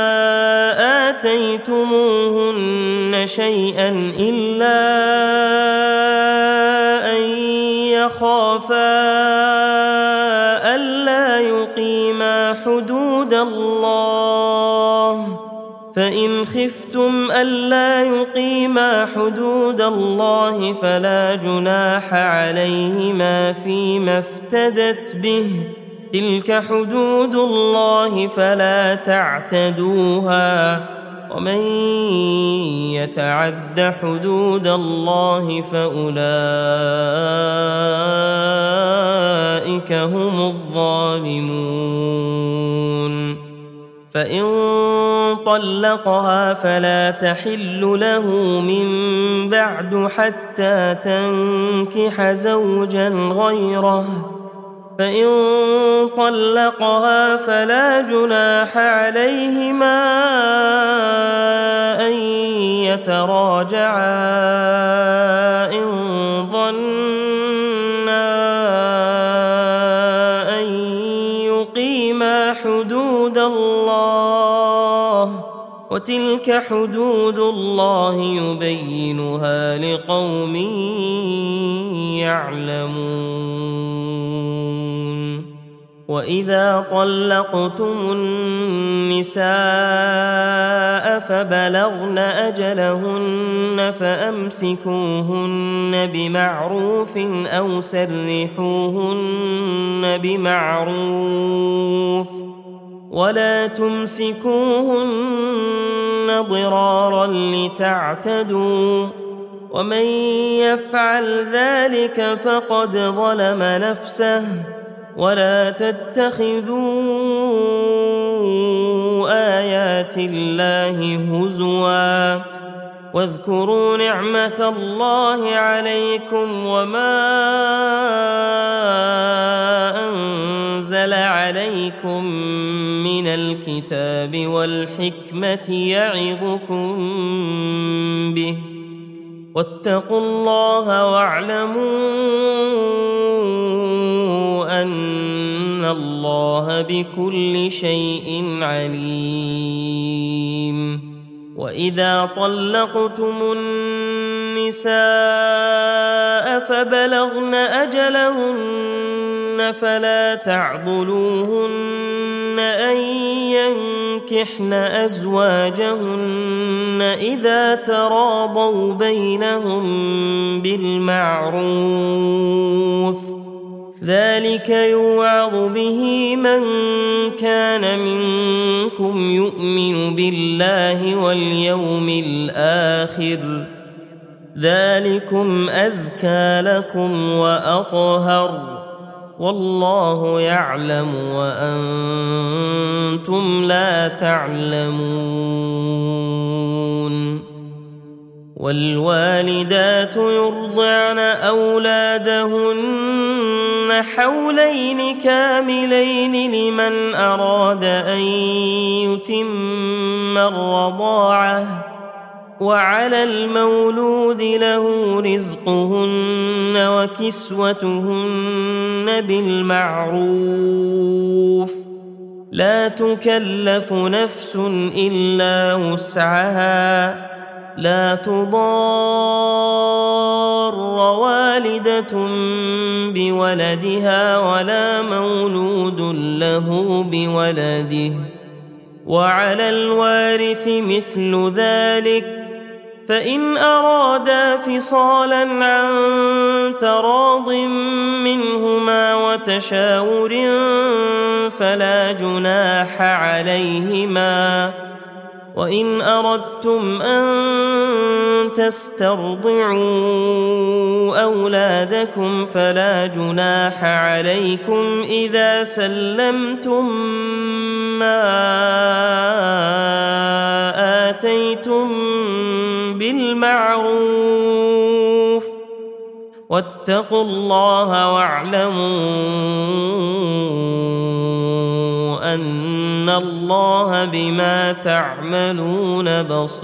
آتيتموهن شيئا إلا أن يخافا ألا يقيما حدود الله فإن خفتم ألا يقيما حدود الله فلا جناح عليهما فيما افتدت به تلك حدود الله فلا تعتدوها ومن يتعد حدود الله فأولئك هم الظالمون فإن طلقها فلا تحل له من بعد حتى تنكح زوجا غيره فإن طلقها فلا جناح عليهما أن يتراجعا إن ظنا أن يقيما حدود الله وتلك حدود الله يبينها لقوم يعلمون وإذا طلقتم النساء فبلغن أجلهن فأمسكوهن بمعروف أو سرحوهن بمعروف ولا تمسكوهن ضرارا لتعتدوا ومن يفعل ذلك فقد ظلم نفسه ولا تتخذوا آيات الله هزوا واذكروا نعمة الله عليكم وما أنزل عليكم من الكتاب والحكمة يعظكم به واتقوا الله واعلموا أن الله بكل شيء عليم وإذا طلقتم النساء فبلغن أجلهن فلا تعضلوهن أن ينكحن أزواجهن إذا تراضوا بينهم بالمعروف ذلك يوعظ به من كان منكم يؤمن بالله واليوم الآخر ذلكم أزكى لكم وأطهر والله يعلم وأنتم لا تعلمون والوالدات يرضعن أولادهن حولين كاملين لمن أراد أن يتم الرضاعة وعلى المولود له رزقهن وكسوتهن بالمعروف لا تكلف نفس إلا وسعها لا تضار والدة بولدها ولا مولود له بولده وعلى الوارث مثل ذلك فإن أرادا فصالا عن تراض منهما وتشاور فلا جناح عليهما وإن أردتم أن تسترضعوا أولادكم فلا جناح عليكم إذا سلمتم ما آتيتم بالمعروف واتقوا الله واعلموا أن الله بما تعملون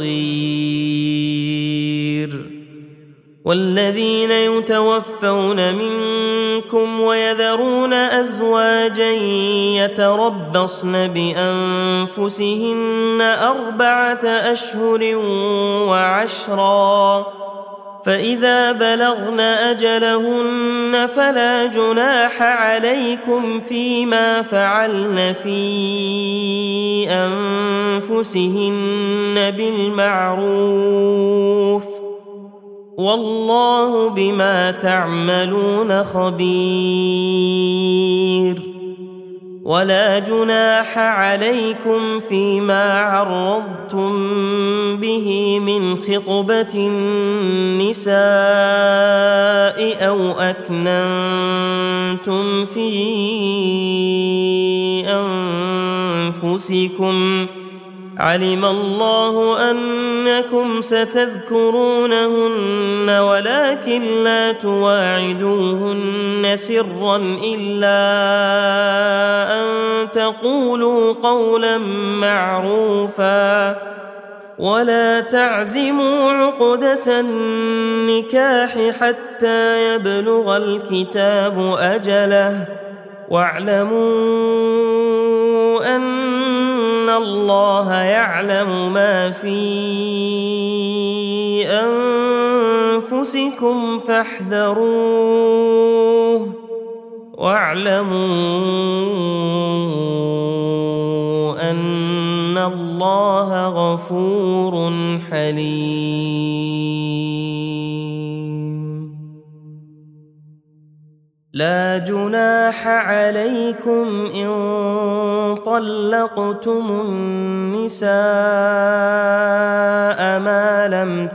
بصير. والذين يتوفون منكم ويذرون أزواجا يتربصن بأنفسهن 4 أشهر وعشرا، فإذا بلغن أجلهن فلا جناح عليكم فيما فعلن في أنفسهن بالمعروف، والله بما تعملون خبير. ولا جناح عليكم فيما عرضتم به من خطبة النساء أو أكننتم في أنفسكم، علم الله أنكم ستذكرونهن ولكن لا تواعدوهن سرا إلا أن تقولوا قولا معروفا، ولا تعزموا عقدة النكاح حتى يبلغ الكتاب أجله، واعلموا أن الله يعلم ما في أنفسكم فاحذروه، واعلموا أن الله غفور حليم. لا جناح عليكم إن طلقتم النساء ما لم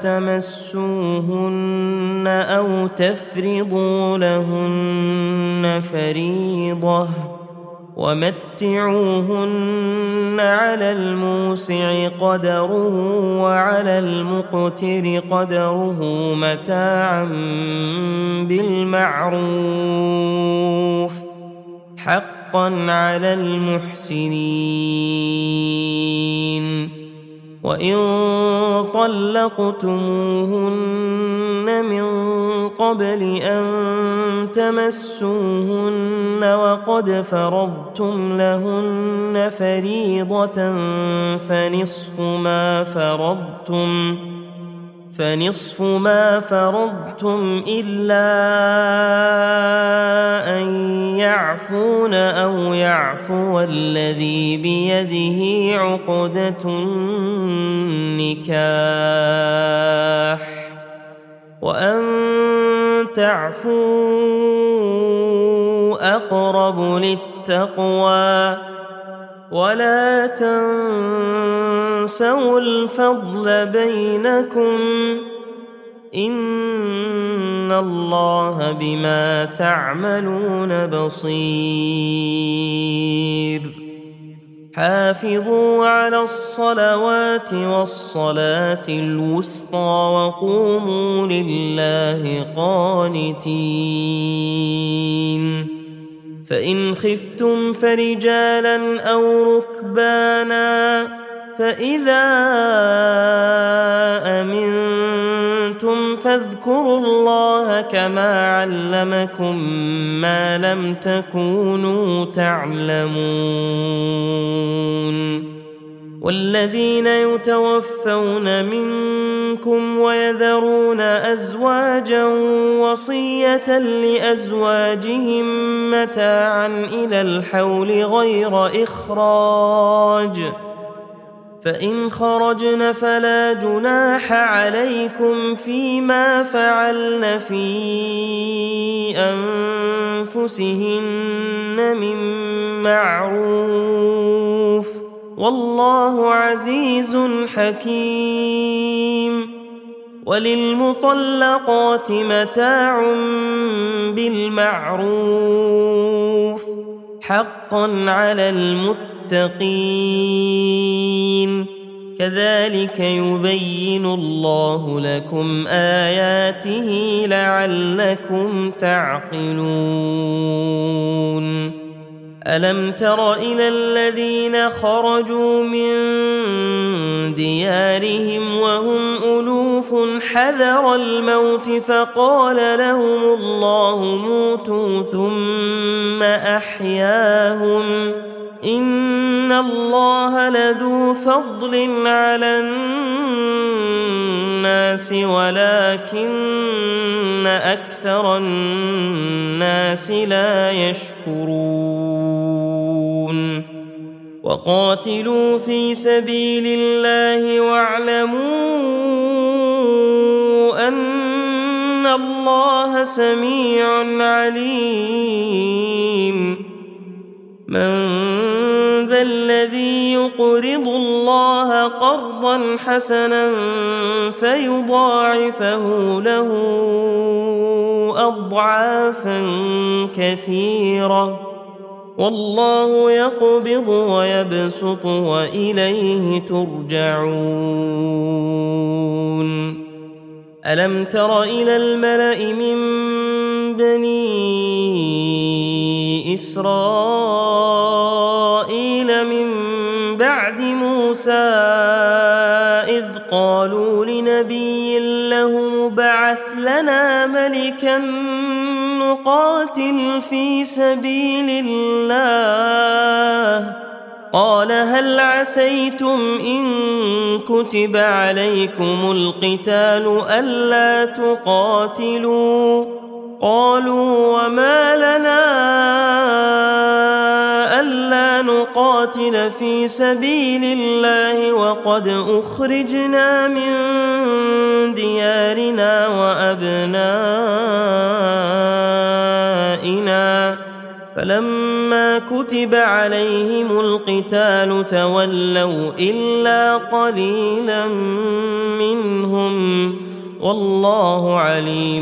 تمسوهن أو تفرضوا لهن فريضة، ومتعوهن على الموسع قدره وعلى المقتر قدره متاعا بالمعروف، حقا على المحسنين. وإن طلقتموهن من قبل أن تمسوهن وقد فرضتم لهن فريضة فنصف ما فرضتم إلا أن يعفون أو يعفو الذي بيده عقدة النكاح، وأن تعفوا أقرب للتقوى، ولا تنسوا الفضل بينكم، إن الله بما تعملون بصير. حافظوا على الصلوات والصلاة الوسطى وقوموا لله قانتين. فإن خفتم فرجالا أو ركبانا، فإذا أمنتم فاذكروا الله كما علمكم ما لم تكونوا تعلمون. والذين يتوفون منكم ويذرون أزواجا وصية لأزواجهم متاعا إلى الحول غير إخراج، فإن خرجن فلا جناح عليكم فيما فعلن في أنفسهن من معروف، والله عزيز حكيم. وللمطلقات متاع بالمعروف، حقا على المتقين. كذلك يبين الله لكم آياته لعلكم تعقلون ألم تر إلى الذين خرجوا من ديارهم وهم ألوف حذر الموت فقال لهم الله موتوا ثم أحياهم إن الله لذو فضل على الناس ولكن أكثر الناس لا يشكرون وقاتلوا في سبيل الله واعلموا أن الله سميع عليم من ذا الذي يقرض الله قرضا حسنا فيضاعفه له أضعافا كثيرة والله يقبض ويبسط وإليه ترجعون ألم تر إلى الملأ من بني إسرائيل من بعد موسى إذ قالوا لنبي له ابعث لنا ملكا نقاتل في سبيل الله قال هل عسيتم إن كتب عليكم القتال ألا تقاتلوا قالوا وما لنا ألا نقاتل في سبيل الله وقد أخرجنا من ديارنا وأبنائنا فلما كتب عليهم القتال تولوا إلا قليلا منهم والله عليم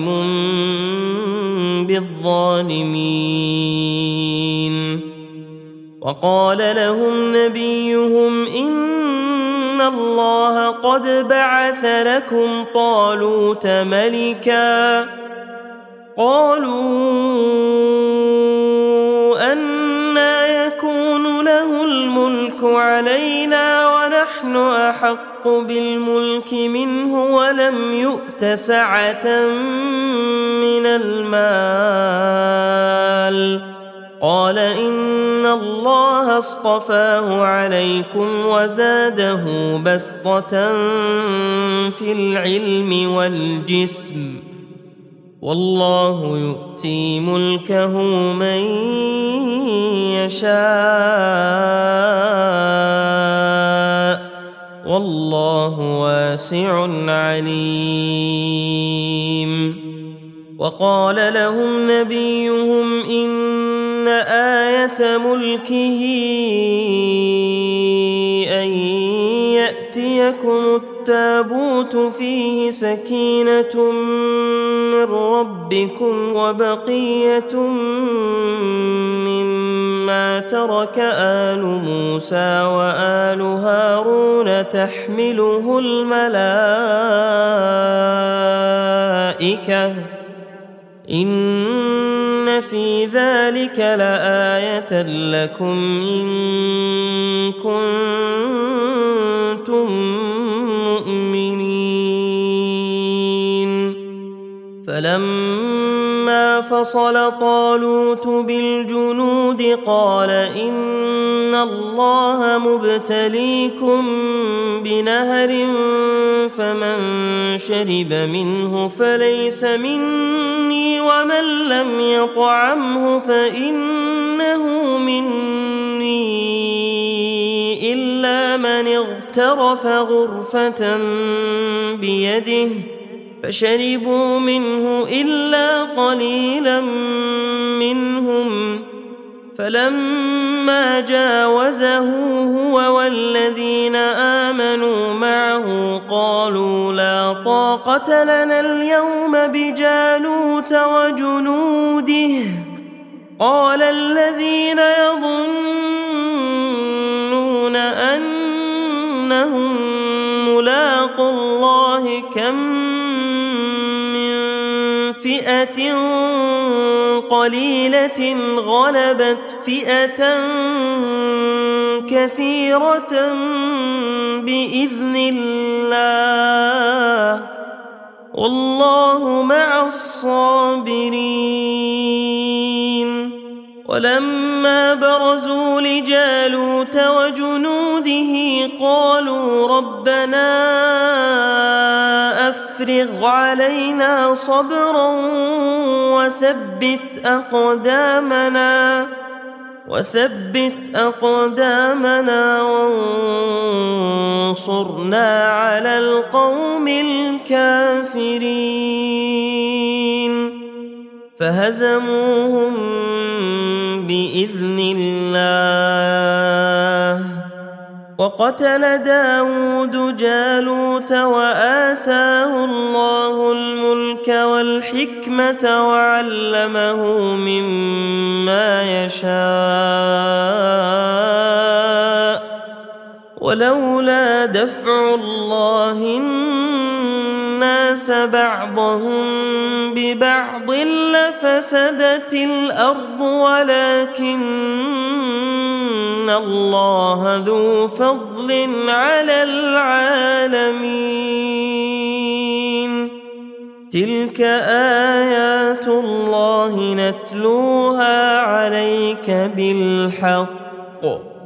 بالظالمين وقال لهم نبيهم إن الله قد بعث لكم طالوت ملكا قالوا أنى يكون له الملك علينا ونحن أحق بالملك منه ولم يؤت سعة من المال قال إن الله اصطفاه عليكم وزاده بسطة في العلم والجسم والله يؤتي ملكه من يشاء والله واسع عليم وقال لهم نبيهم إن آية ملكه أن يأتيكم التابوت فيه سكينة من ربكم وبقية مما ترك آل موسى وآل هارون تحمله الملائكة إن في ذلك لآية لكم إن كنتم مؤمنين فلما فصل طالوت بالجنود قال إن الله مبتليكم بنهر فمن شرب منه فليس مني ومن لم يطعمه فإنه مني إلا من اغترف غرفة بيده فشربوا منه إلا قليلا منهم فلما جاوزه هو والذين آمنوا معه قالوا لا طاقة لنا اليوم بجالوت وجنوده قال الذين يظنون أنهم اتقوا الله كم من فئة قليلة غلبت فئة كثيرة بإذن الله والله مع الصابرين. ولما برزوا لجالوت وجنوده قالوا ربنا أفرغ علينا صبرا وثبت أقدامنا وانصرنا على القوم الكافرين. فهزموهم بإذن الله. وقتل داود جالوت وآتاه الله الملك والحكمة وعلمه مما يشاء ولولا دفع الله الناس بعضهم ببعض لفسدت الأرض ولكن الله ذو فضل على العالمين. تلك آيات الله نتلوها عليك بالحق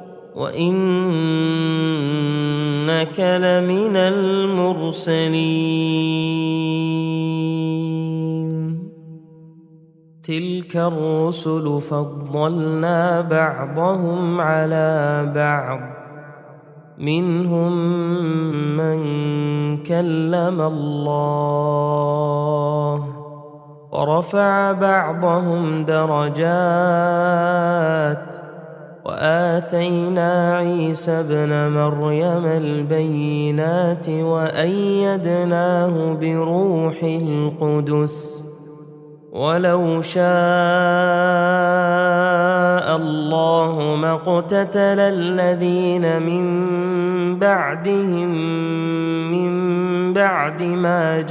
وإنك لمن المرسلين. تلك الرسل فضلنا بعضهم على بعض منهم من كلم الله ورفع بعضهم درجات وآتينا عيسى ابن مريم البينات وأيدناه بروح القدس ولو شاء الله ما اقتتل الذين من بعدهم من بعد ما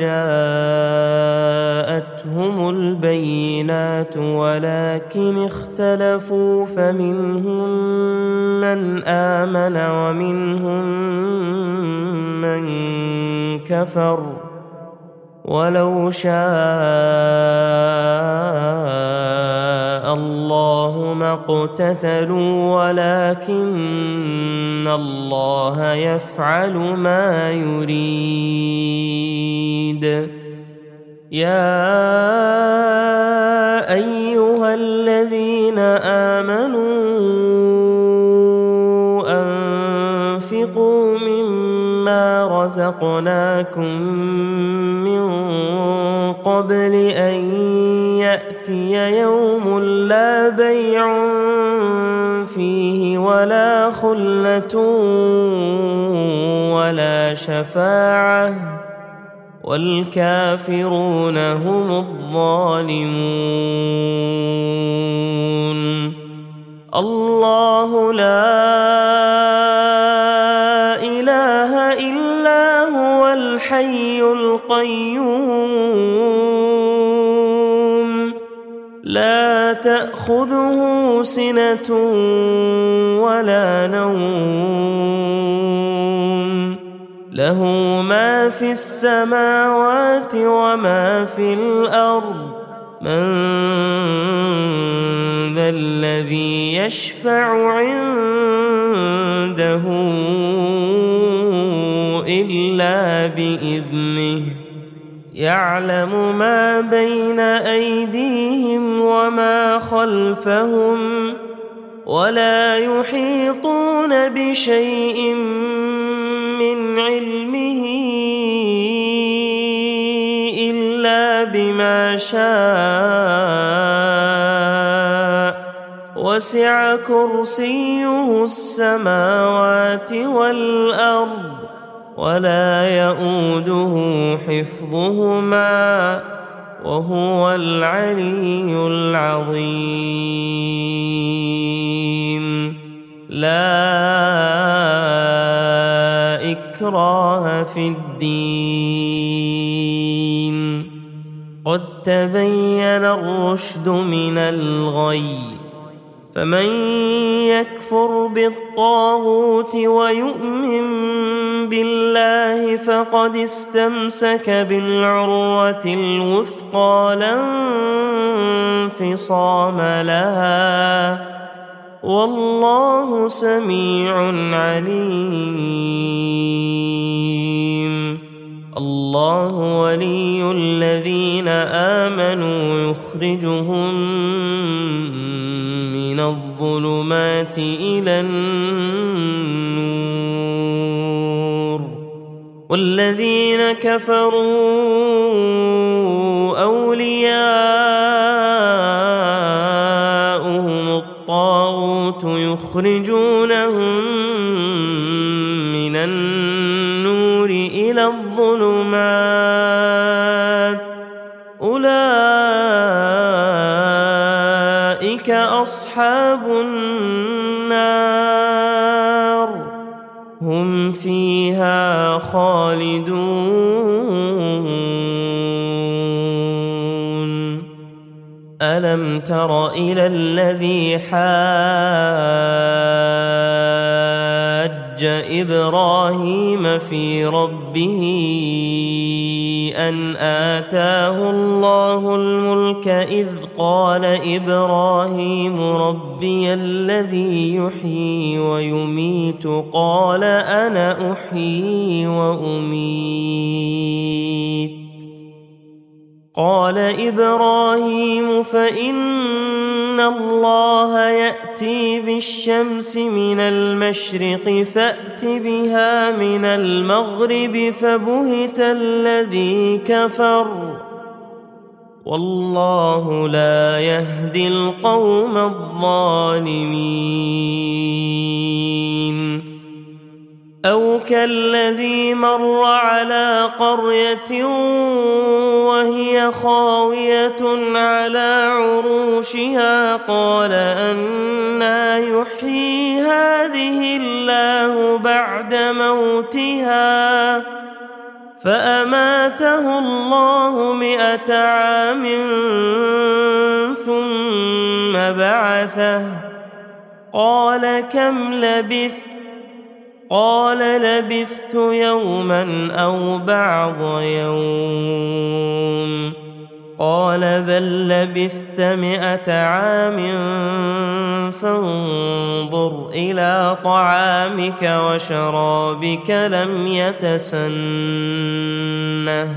جاءتهم البينات ولكن اختلفوا فمنهم من آمن ومنهم من كفر ولو شاء الله ما اقتتلوا ولكن الله يفعل ما يريد. يا أيها الذين آمنوا أنفقوا مما رزقناكم من قبل أن يأتي يوم لا بيع فيه ولا خلة ولا شفاعة والكافرون هم الظالمون. الله لا إله إلا هو الحي القيوم لا تأخذه سنة ولا نوم له ما في السماوات وما في الأرض من ذا الذي يشفع عنده إلا بإذنه يعلم ما بين أيديهم وما خلفهم ولا يحيطون بشيء من علمه إلا بما شاء وسع كرسيه السماوات والأرض ولا يؤوده حفظهما وهو العلي العظيم. لا إكراه في الدين قد تبين الرشد من الغي فمن يكفر بالطاغوت ويؤمن بالله فقد استمسك بالعروة الوثقى لا انفصام لها والله سميع عليم الله ولي الذين آمنوا يخرجهم من الظلمات إلى النور والذين كفروا أولياؤهم الطاغوت يخرجونهم من النور إلى الظلمات أولئك أصحاب النار هم فيها خالدون ألم تر إلى الذي حاج إبراهيم في ربه أن آتاه الله الملك إذ قال إبراهيم ربي الذي يحيي ويميت قال أنا أحيي وأميت قال إبراهيم فإن الله يأتي بالشمس من المشرق فأت بها من المغرب فبهت الذي كفر والله لا يهدي القوم الظالمين أو كالذي مر على قرية وهي خاوية على عروشها قال أنى يحيي هذه الله بعد موتها فأماته الله 100 عام ثم بعثه قال كم لبثت قال لبثت يوما أو بعض يوم قال بل لبثت 100 عام فانظر إلى طعامك وشرابك لم يتسنه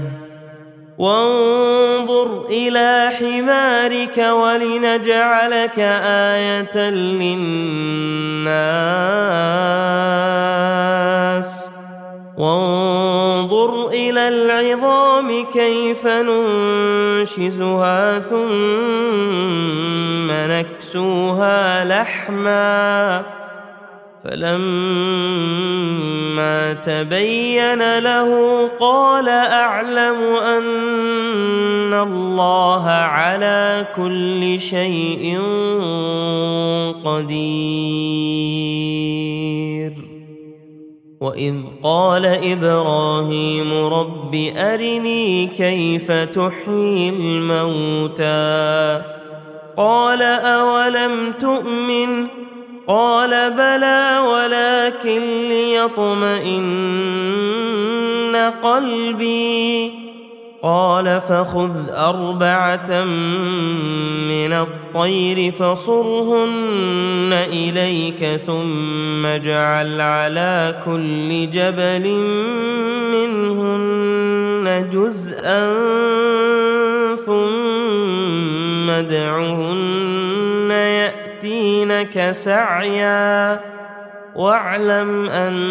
وانظر إلى حمارك ولنجعلك آية للناس وانظر إلى العظام كيف ننشزها ثم نكسوها لحما فلما تبين له قال أعلم أن الله على كل شيء قدير وإذ قال إبراهيم رب أرني كيف تحيي الموتى قال أولم تؤمن قال بلى ولكن ليطمئن قلبي قال فخذ 4 من الطير فصرهن إليك ثم اجعل على كل جبل منهن جزءا ثم ادعهن يأتينك سعيا واعلم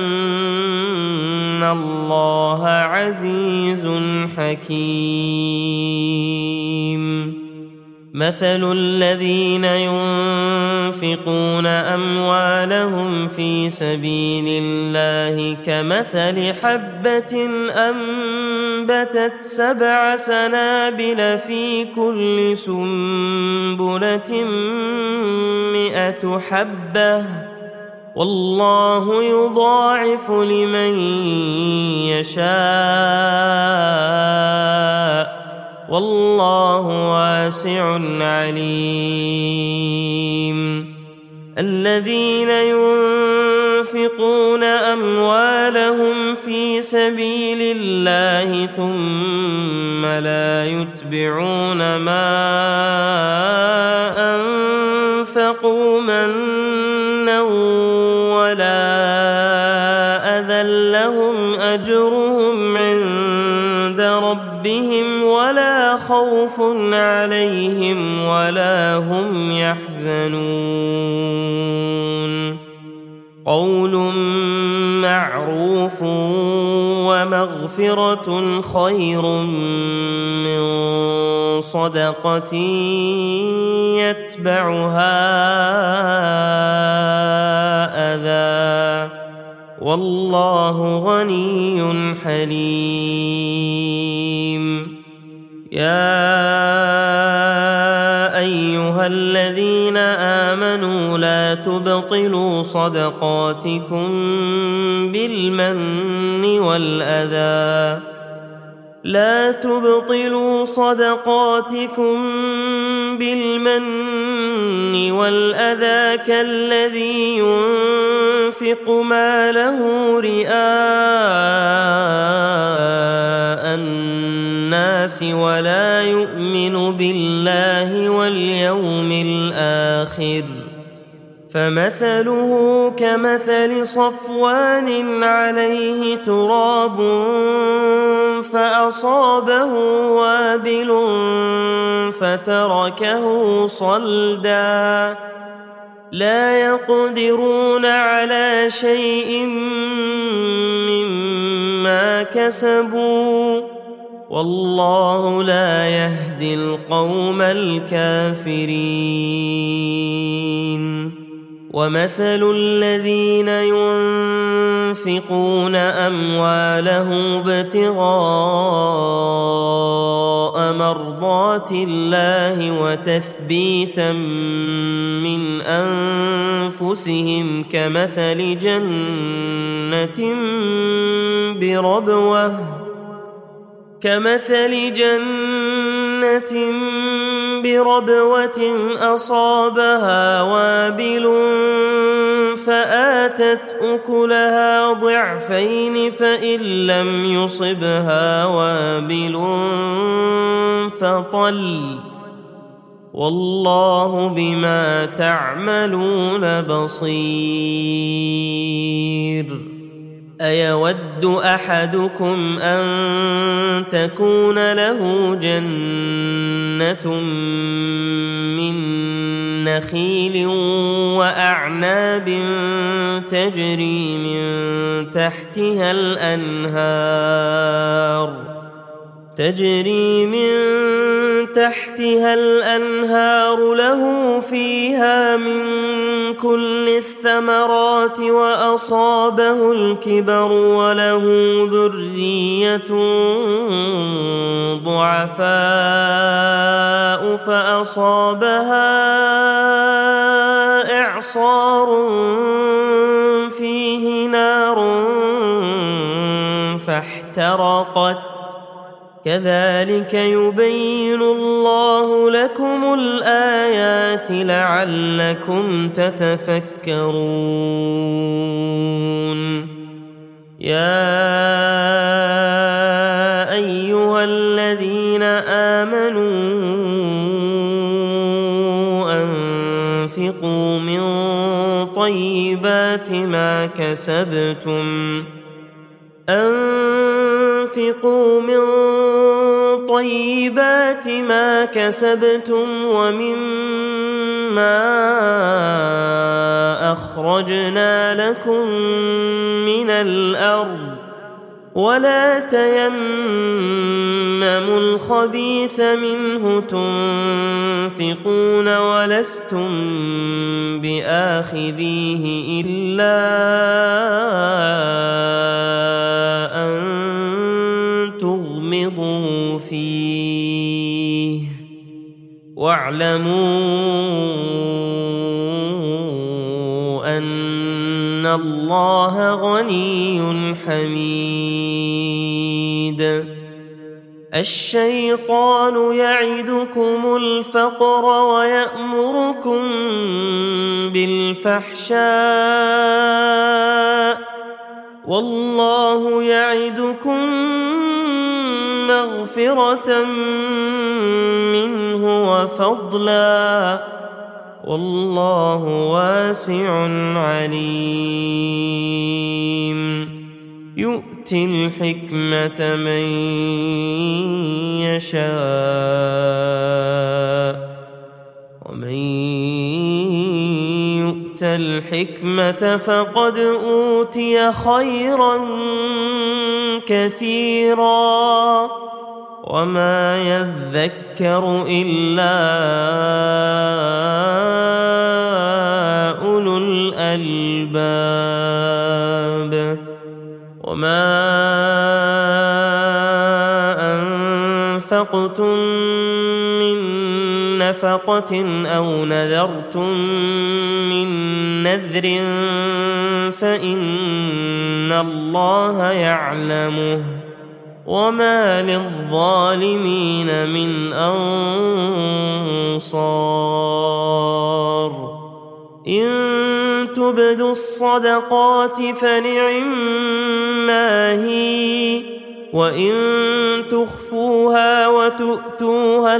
أن الله عزيز حكيم مثل الذين ينفقون أموالهم في سبيل الله كمثل حبة أنبتت 7 سنابل في كل سنبلة 100 حبة والله يضاعف لمن يشاء والله واسع عليم. الذين ينفقون أموالهم في سبيل الله ثم لا يتبعون ما أنفقوا منا ولا أذى لهم أجرهم عند ربهم ولا خوف عليهم ولا هم يحزنون. قول معروف ومغفرة خير من صدقة يتبعها أذى والله غني حليم. يا أيها الذين آمنوا لا تبطلوا صدقاتكم بالمن والأذى كالذي ينفق ماله رئاء الناس ولا يؤمن بالله واليوم الآخر فمثله كمثل صفوان عليه تراب فأصابه وابل فتركه صلدا لا يقدرون على شيء مما كسبوا والله لا يهدي القوم الكافرين. ومثل الذين ينفقون أموالهم ابتغاء مرضات الله وتثبيتا من أنفسهم كمثل جنة بربوة أصابها وابل فآتت أكلها ضعفين فإن لم يصبها وابل فطل والله بما تعملون بصير. أيود أحدكم أن تكون له جنة من نخيل وأعناب تجري من تحتها الأنهار له فيها من كل الثمرات وأصابه الكبر وله ذرية ضعفاء فأصابها إعصار فيه نار فاحترقت كذلك يبين الله لكم الآيات لعلكم تتفكرون. يا أيها الذين آمنوا أنفقوا من طيبات ما كسبتم ومما أخرجنا لكم من الأرض ولا تيمموا الخبيث منه تنفقون ولستم بآخذيه إلا أن تغمضوا فيه واعلموا أن الله غني حميد الشيطان يعدكم الفقر ويأمركم بالفحشاء والله يعدكم مغفرة منه وفضلا والله واسع عليم يؤتي الحكمة من يشاء ومن يؤت الحكمة فقد أوتي خيرا كثيرا وما يذكر إلا أولو الألباب وما أنفقتم من نفقة أو نذرتم من نذر فإن الله يعلمه وما للظالمين من أنصار إن تبدوا الصدقات فنعما هي وإن تخفوها وتؤتوها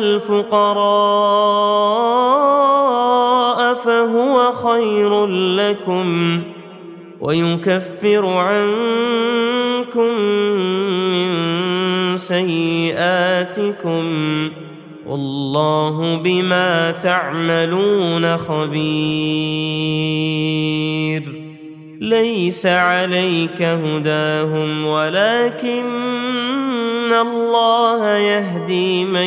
الفقراء فهو خير لكم ويكفر عنكم من سيئاتكم والله بما تعملون خبير ليس عليك هداهم ولكن الله يهدي من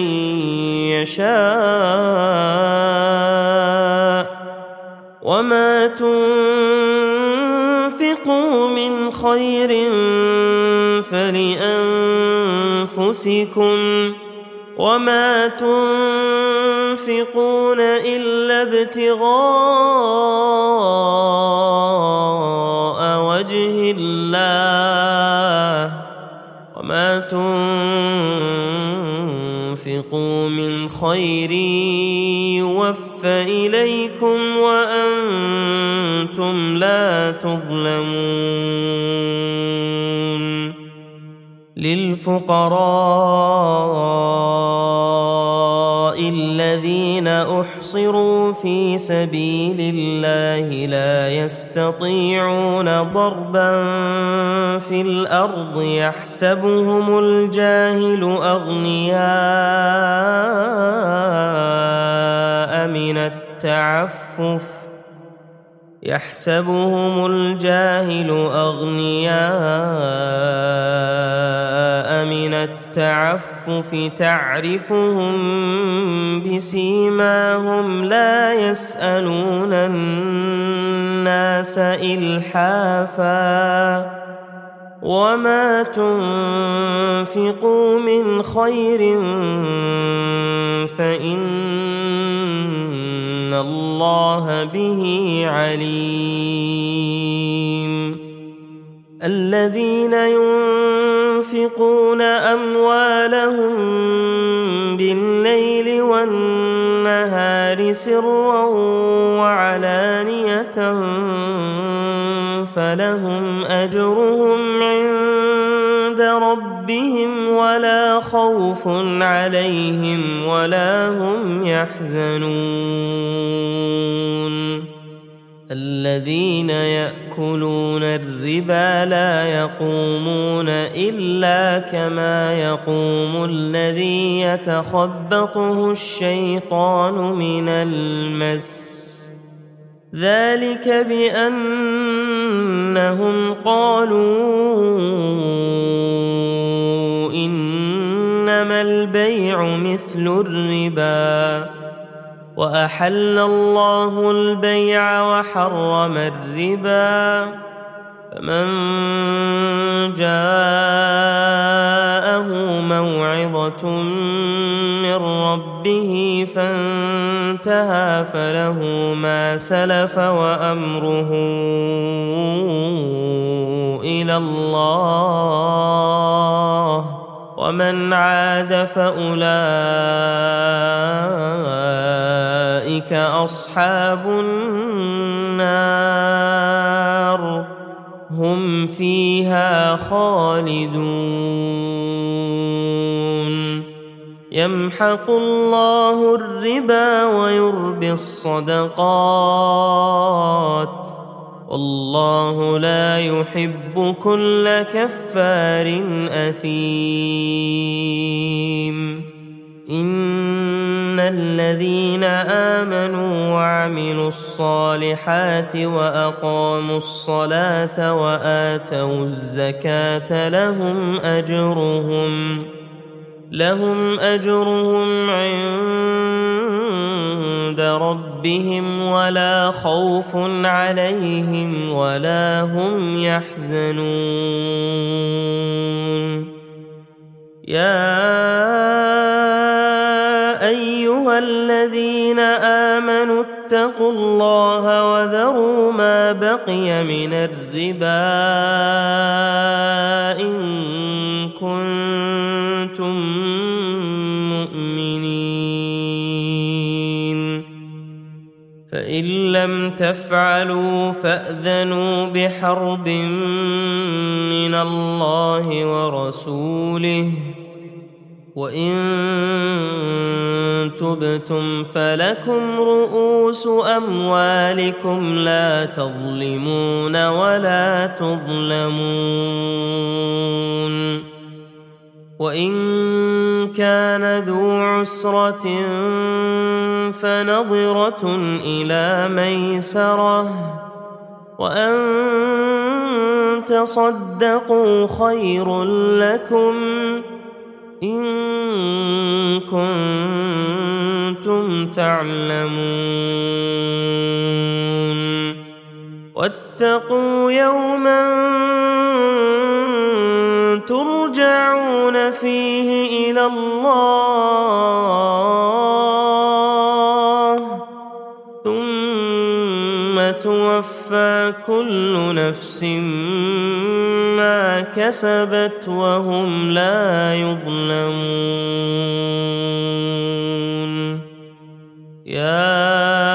يشاء وما تنفقوا من خير فلأنفسكم وما تنفقون إلا ابتغاء وجه الله وما تنفقوا من خير يوفى إليكم وأنتم لا تظلمون للفقراء الذين أحصروا في سبيل الله لا يستطيعون ضربا في الأرض يحسبهم الجاهل أغنياء من التعفف تعرفهم بسيماهم لا يسألون الناس إلحافا وما تنفقوا من خير فإن الله به عليم الذين ينفقون أموالهم بالليل والنهار سرا وعلانية فلهم أجرهم عند ربهم ولا خوف عليهم ولا هم يحزنون الذين يأكلون الربا لا يقومون إلا كما يقوم الذي يتخبطه الشيطان من المس ذلك بأنهم قالوا إنما البيع مثل الربا وأحل الله البيع وحرم الربا فمن جاءه موعظة من ربه فانتهى فله ما سلف وأمره إلى الله ومن عاد فأولئك أصحاب النار هم فيها خالدون يمحق الله الربا ويربي الصدقات والله لا يحب كل كفار أثيم إن الذين آمنوا وعملوا الصالحات وأقاموا الصلاة وآتوا الزكاة لهم أجرهم عند ربهم ولا خوف عليهم ولا هم يحزنون يا أيها الذين آمنوا اتقوا الله وذروا ما بقي من الربا إن كنتم مؤمنين فإن لم تفعلوا فأذنوا بحرب من الله ورسوله وإن تبتم فلكم رؤوس أموالكم لا تظلمون ولا تظلمون وإن كان ذو عسرة فنظرة إلى ميسرة وأن تصدقوا خير لكم إن كنتم تعلمون واتقوا يوما ترجعون فيه إلى الله ثم توفى كل نفس ما كسبت وهم لا يظلمون يا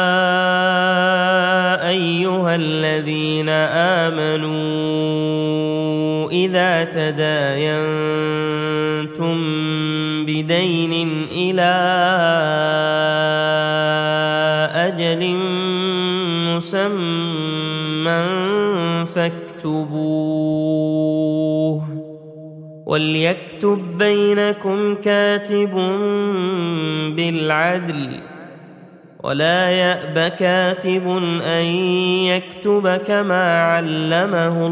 أيها الذين آمنوا إذا تداينتم بدين إلى أجل مسمى فاكتبوه وليكتب بينكم كاتب بالعدل ولا يأب كاتب أن يكتب كما علمه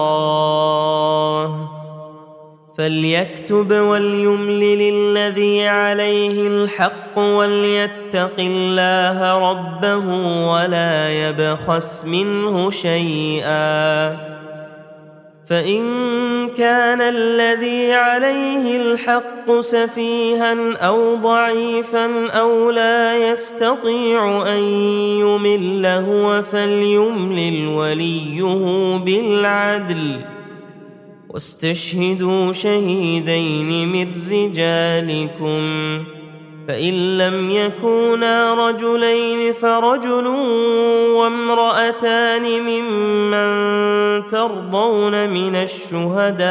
الله فليكتب وليملل الذي عليه الحق وليتق الله ربه ولا يبخس منه شيئا فإن كان الذي عليه الحق سفيها أو ضعيفا أو لا يستطيع أن يمل هو فليملل وليه بالعدل واستشهدوا شهيدين من رجالكم فإن لم يكونا رجلين فرجل وامرأتان ممن ترضون من الشهداء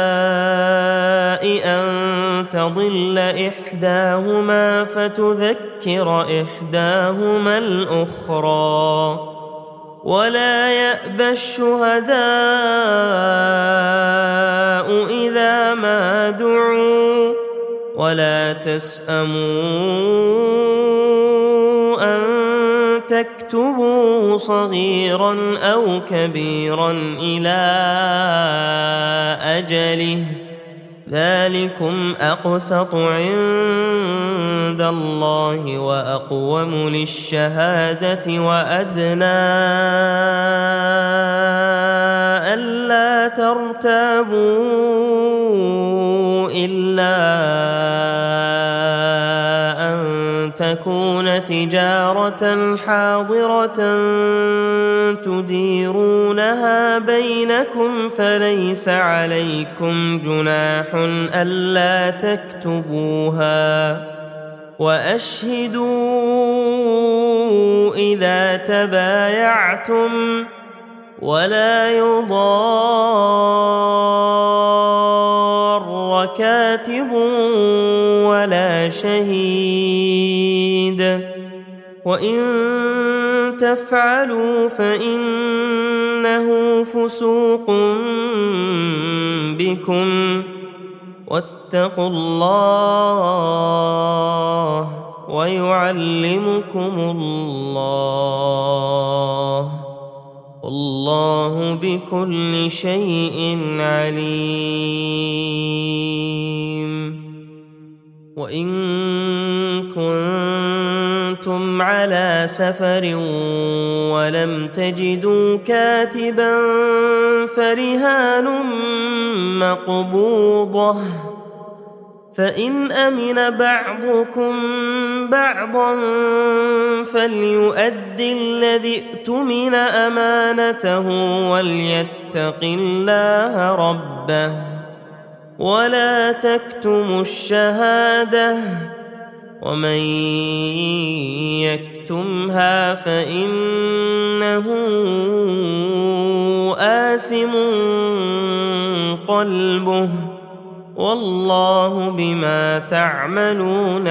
أن تضل إحداهما فتذكر إحداهما الأخرى ولا يأبى الشهداء إذا ما دعوا ولا تسأموا أن تكتبوا صغيرا أو كبيرا إلى أجله ذلكم أقسط عند الله وأقوم للشهادة وأدنى ألا ترتابوا إلا أن تكون تجارة حاضرة تديرونها بينكم فليس عليكم جناح ألا تكتبوها وأشهدوا إذا تبايعتم ولا يضار كاتب ولا شهيد وإن تفعلوا فإنه فسوق بكم واتقوا الله ويعلمكم الله والله بكل شيء عليم. وإن كنتم على سفر ولم تجدوا كاتبا فرهان مقبوضة فإن أمن بعضكم بعضا فليؤد الذي ائتمن أمانته وليتق الله ربه ولا تكتموا الشهادة ومن يكتمها فإنه آثم قلبه والله بما تعملون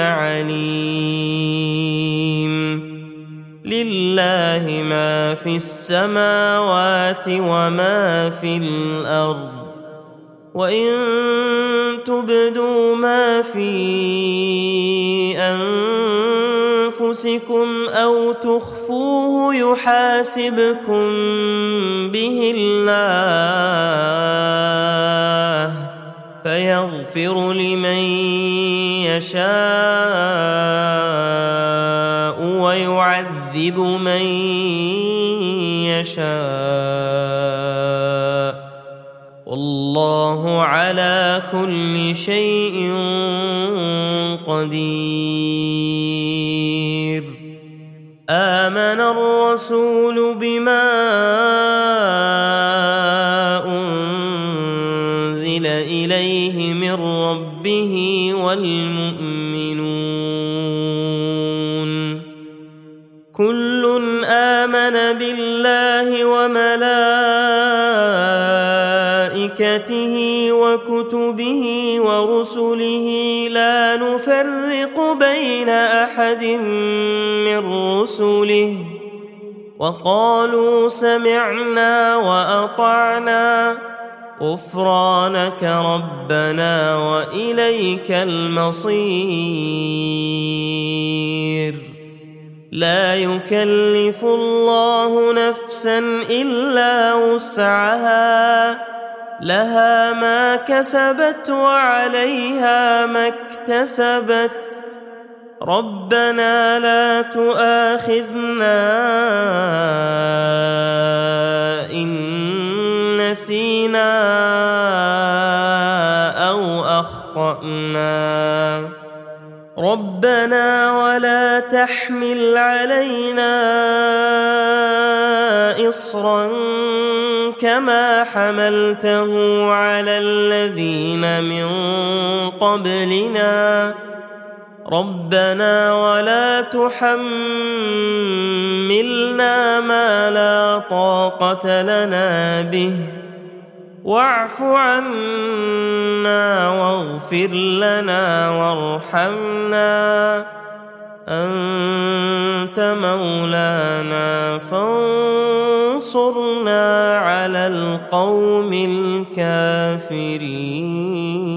عليم. لله ما في السماوات وما في الأرض وإن تبدوا ما في أنفسكم أو تخفوه يحاسبكم به الله فيغفر لمن يشاء ويعذب من يشاء والله على كل شيء قدير. آمن الرسول بما أنزل إليه من ربه والمؤمنون كل آمن بالله وملائكته وكتبه ورسله لا نفرق بين أحد من رسله وقالوا سمعنا وأطعنا غفرانك ربنا وإليك المصير. لا يكلف الله نفسا إلا وسعها لها ما كسبت وعليها ما اكتسبت ربنا لا تؤاخذنا إن نسينا أو أخطأنا ربنا ولا تحمل علينا إصرا كما حملته على الذين من قبلنا ربنا ولا تحملنا ما لا طاقة لنا به واعف عنا واغفر لنا وارحمنا أنت مولانا فانصرنا على القوم الكافرين.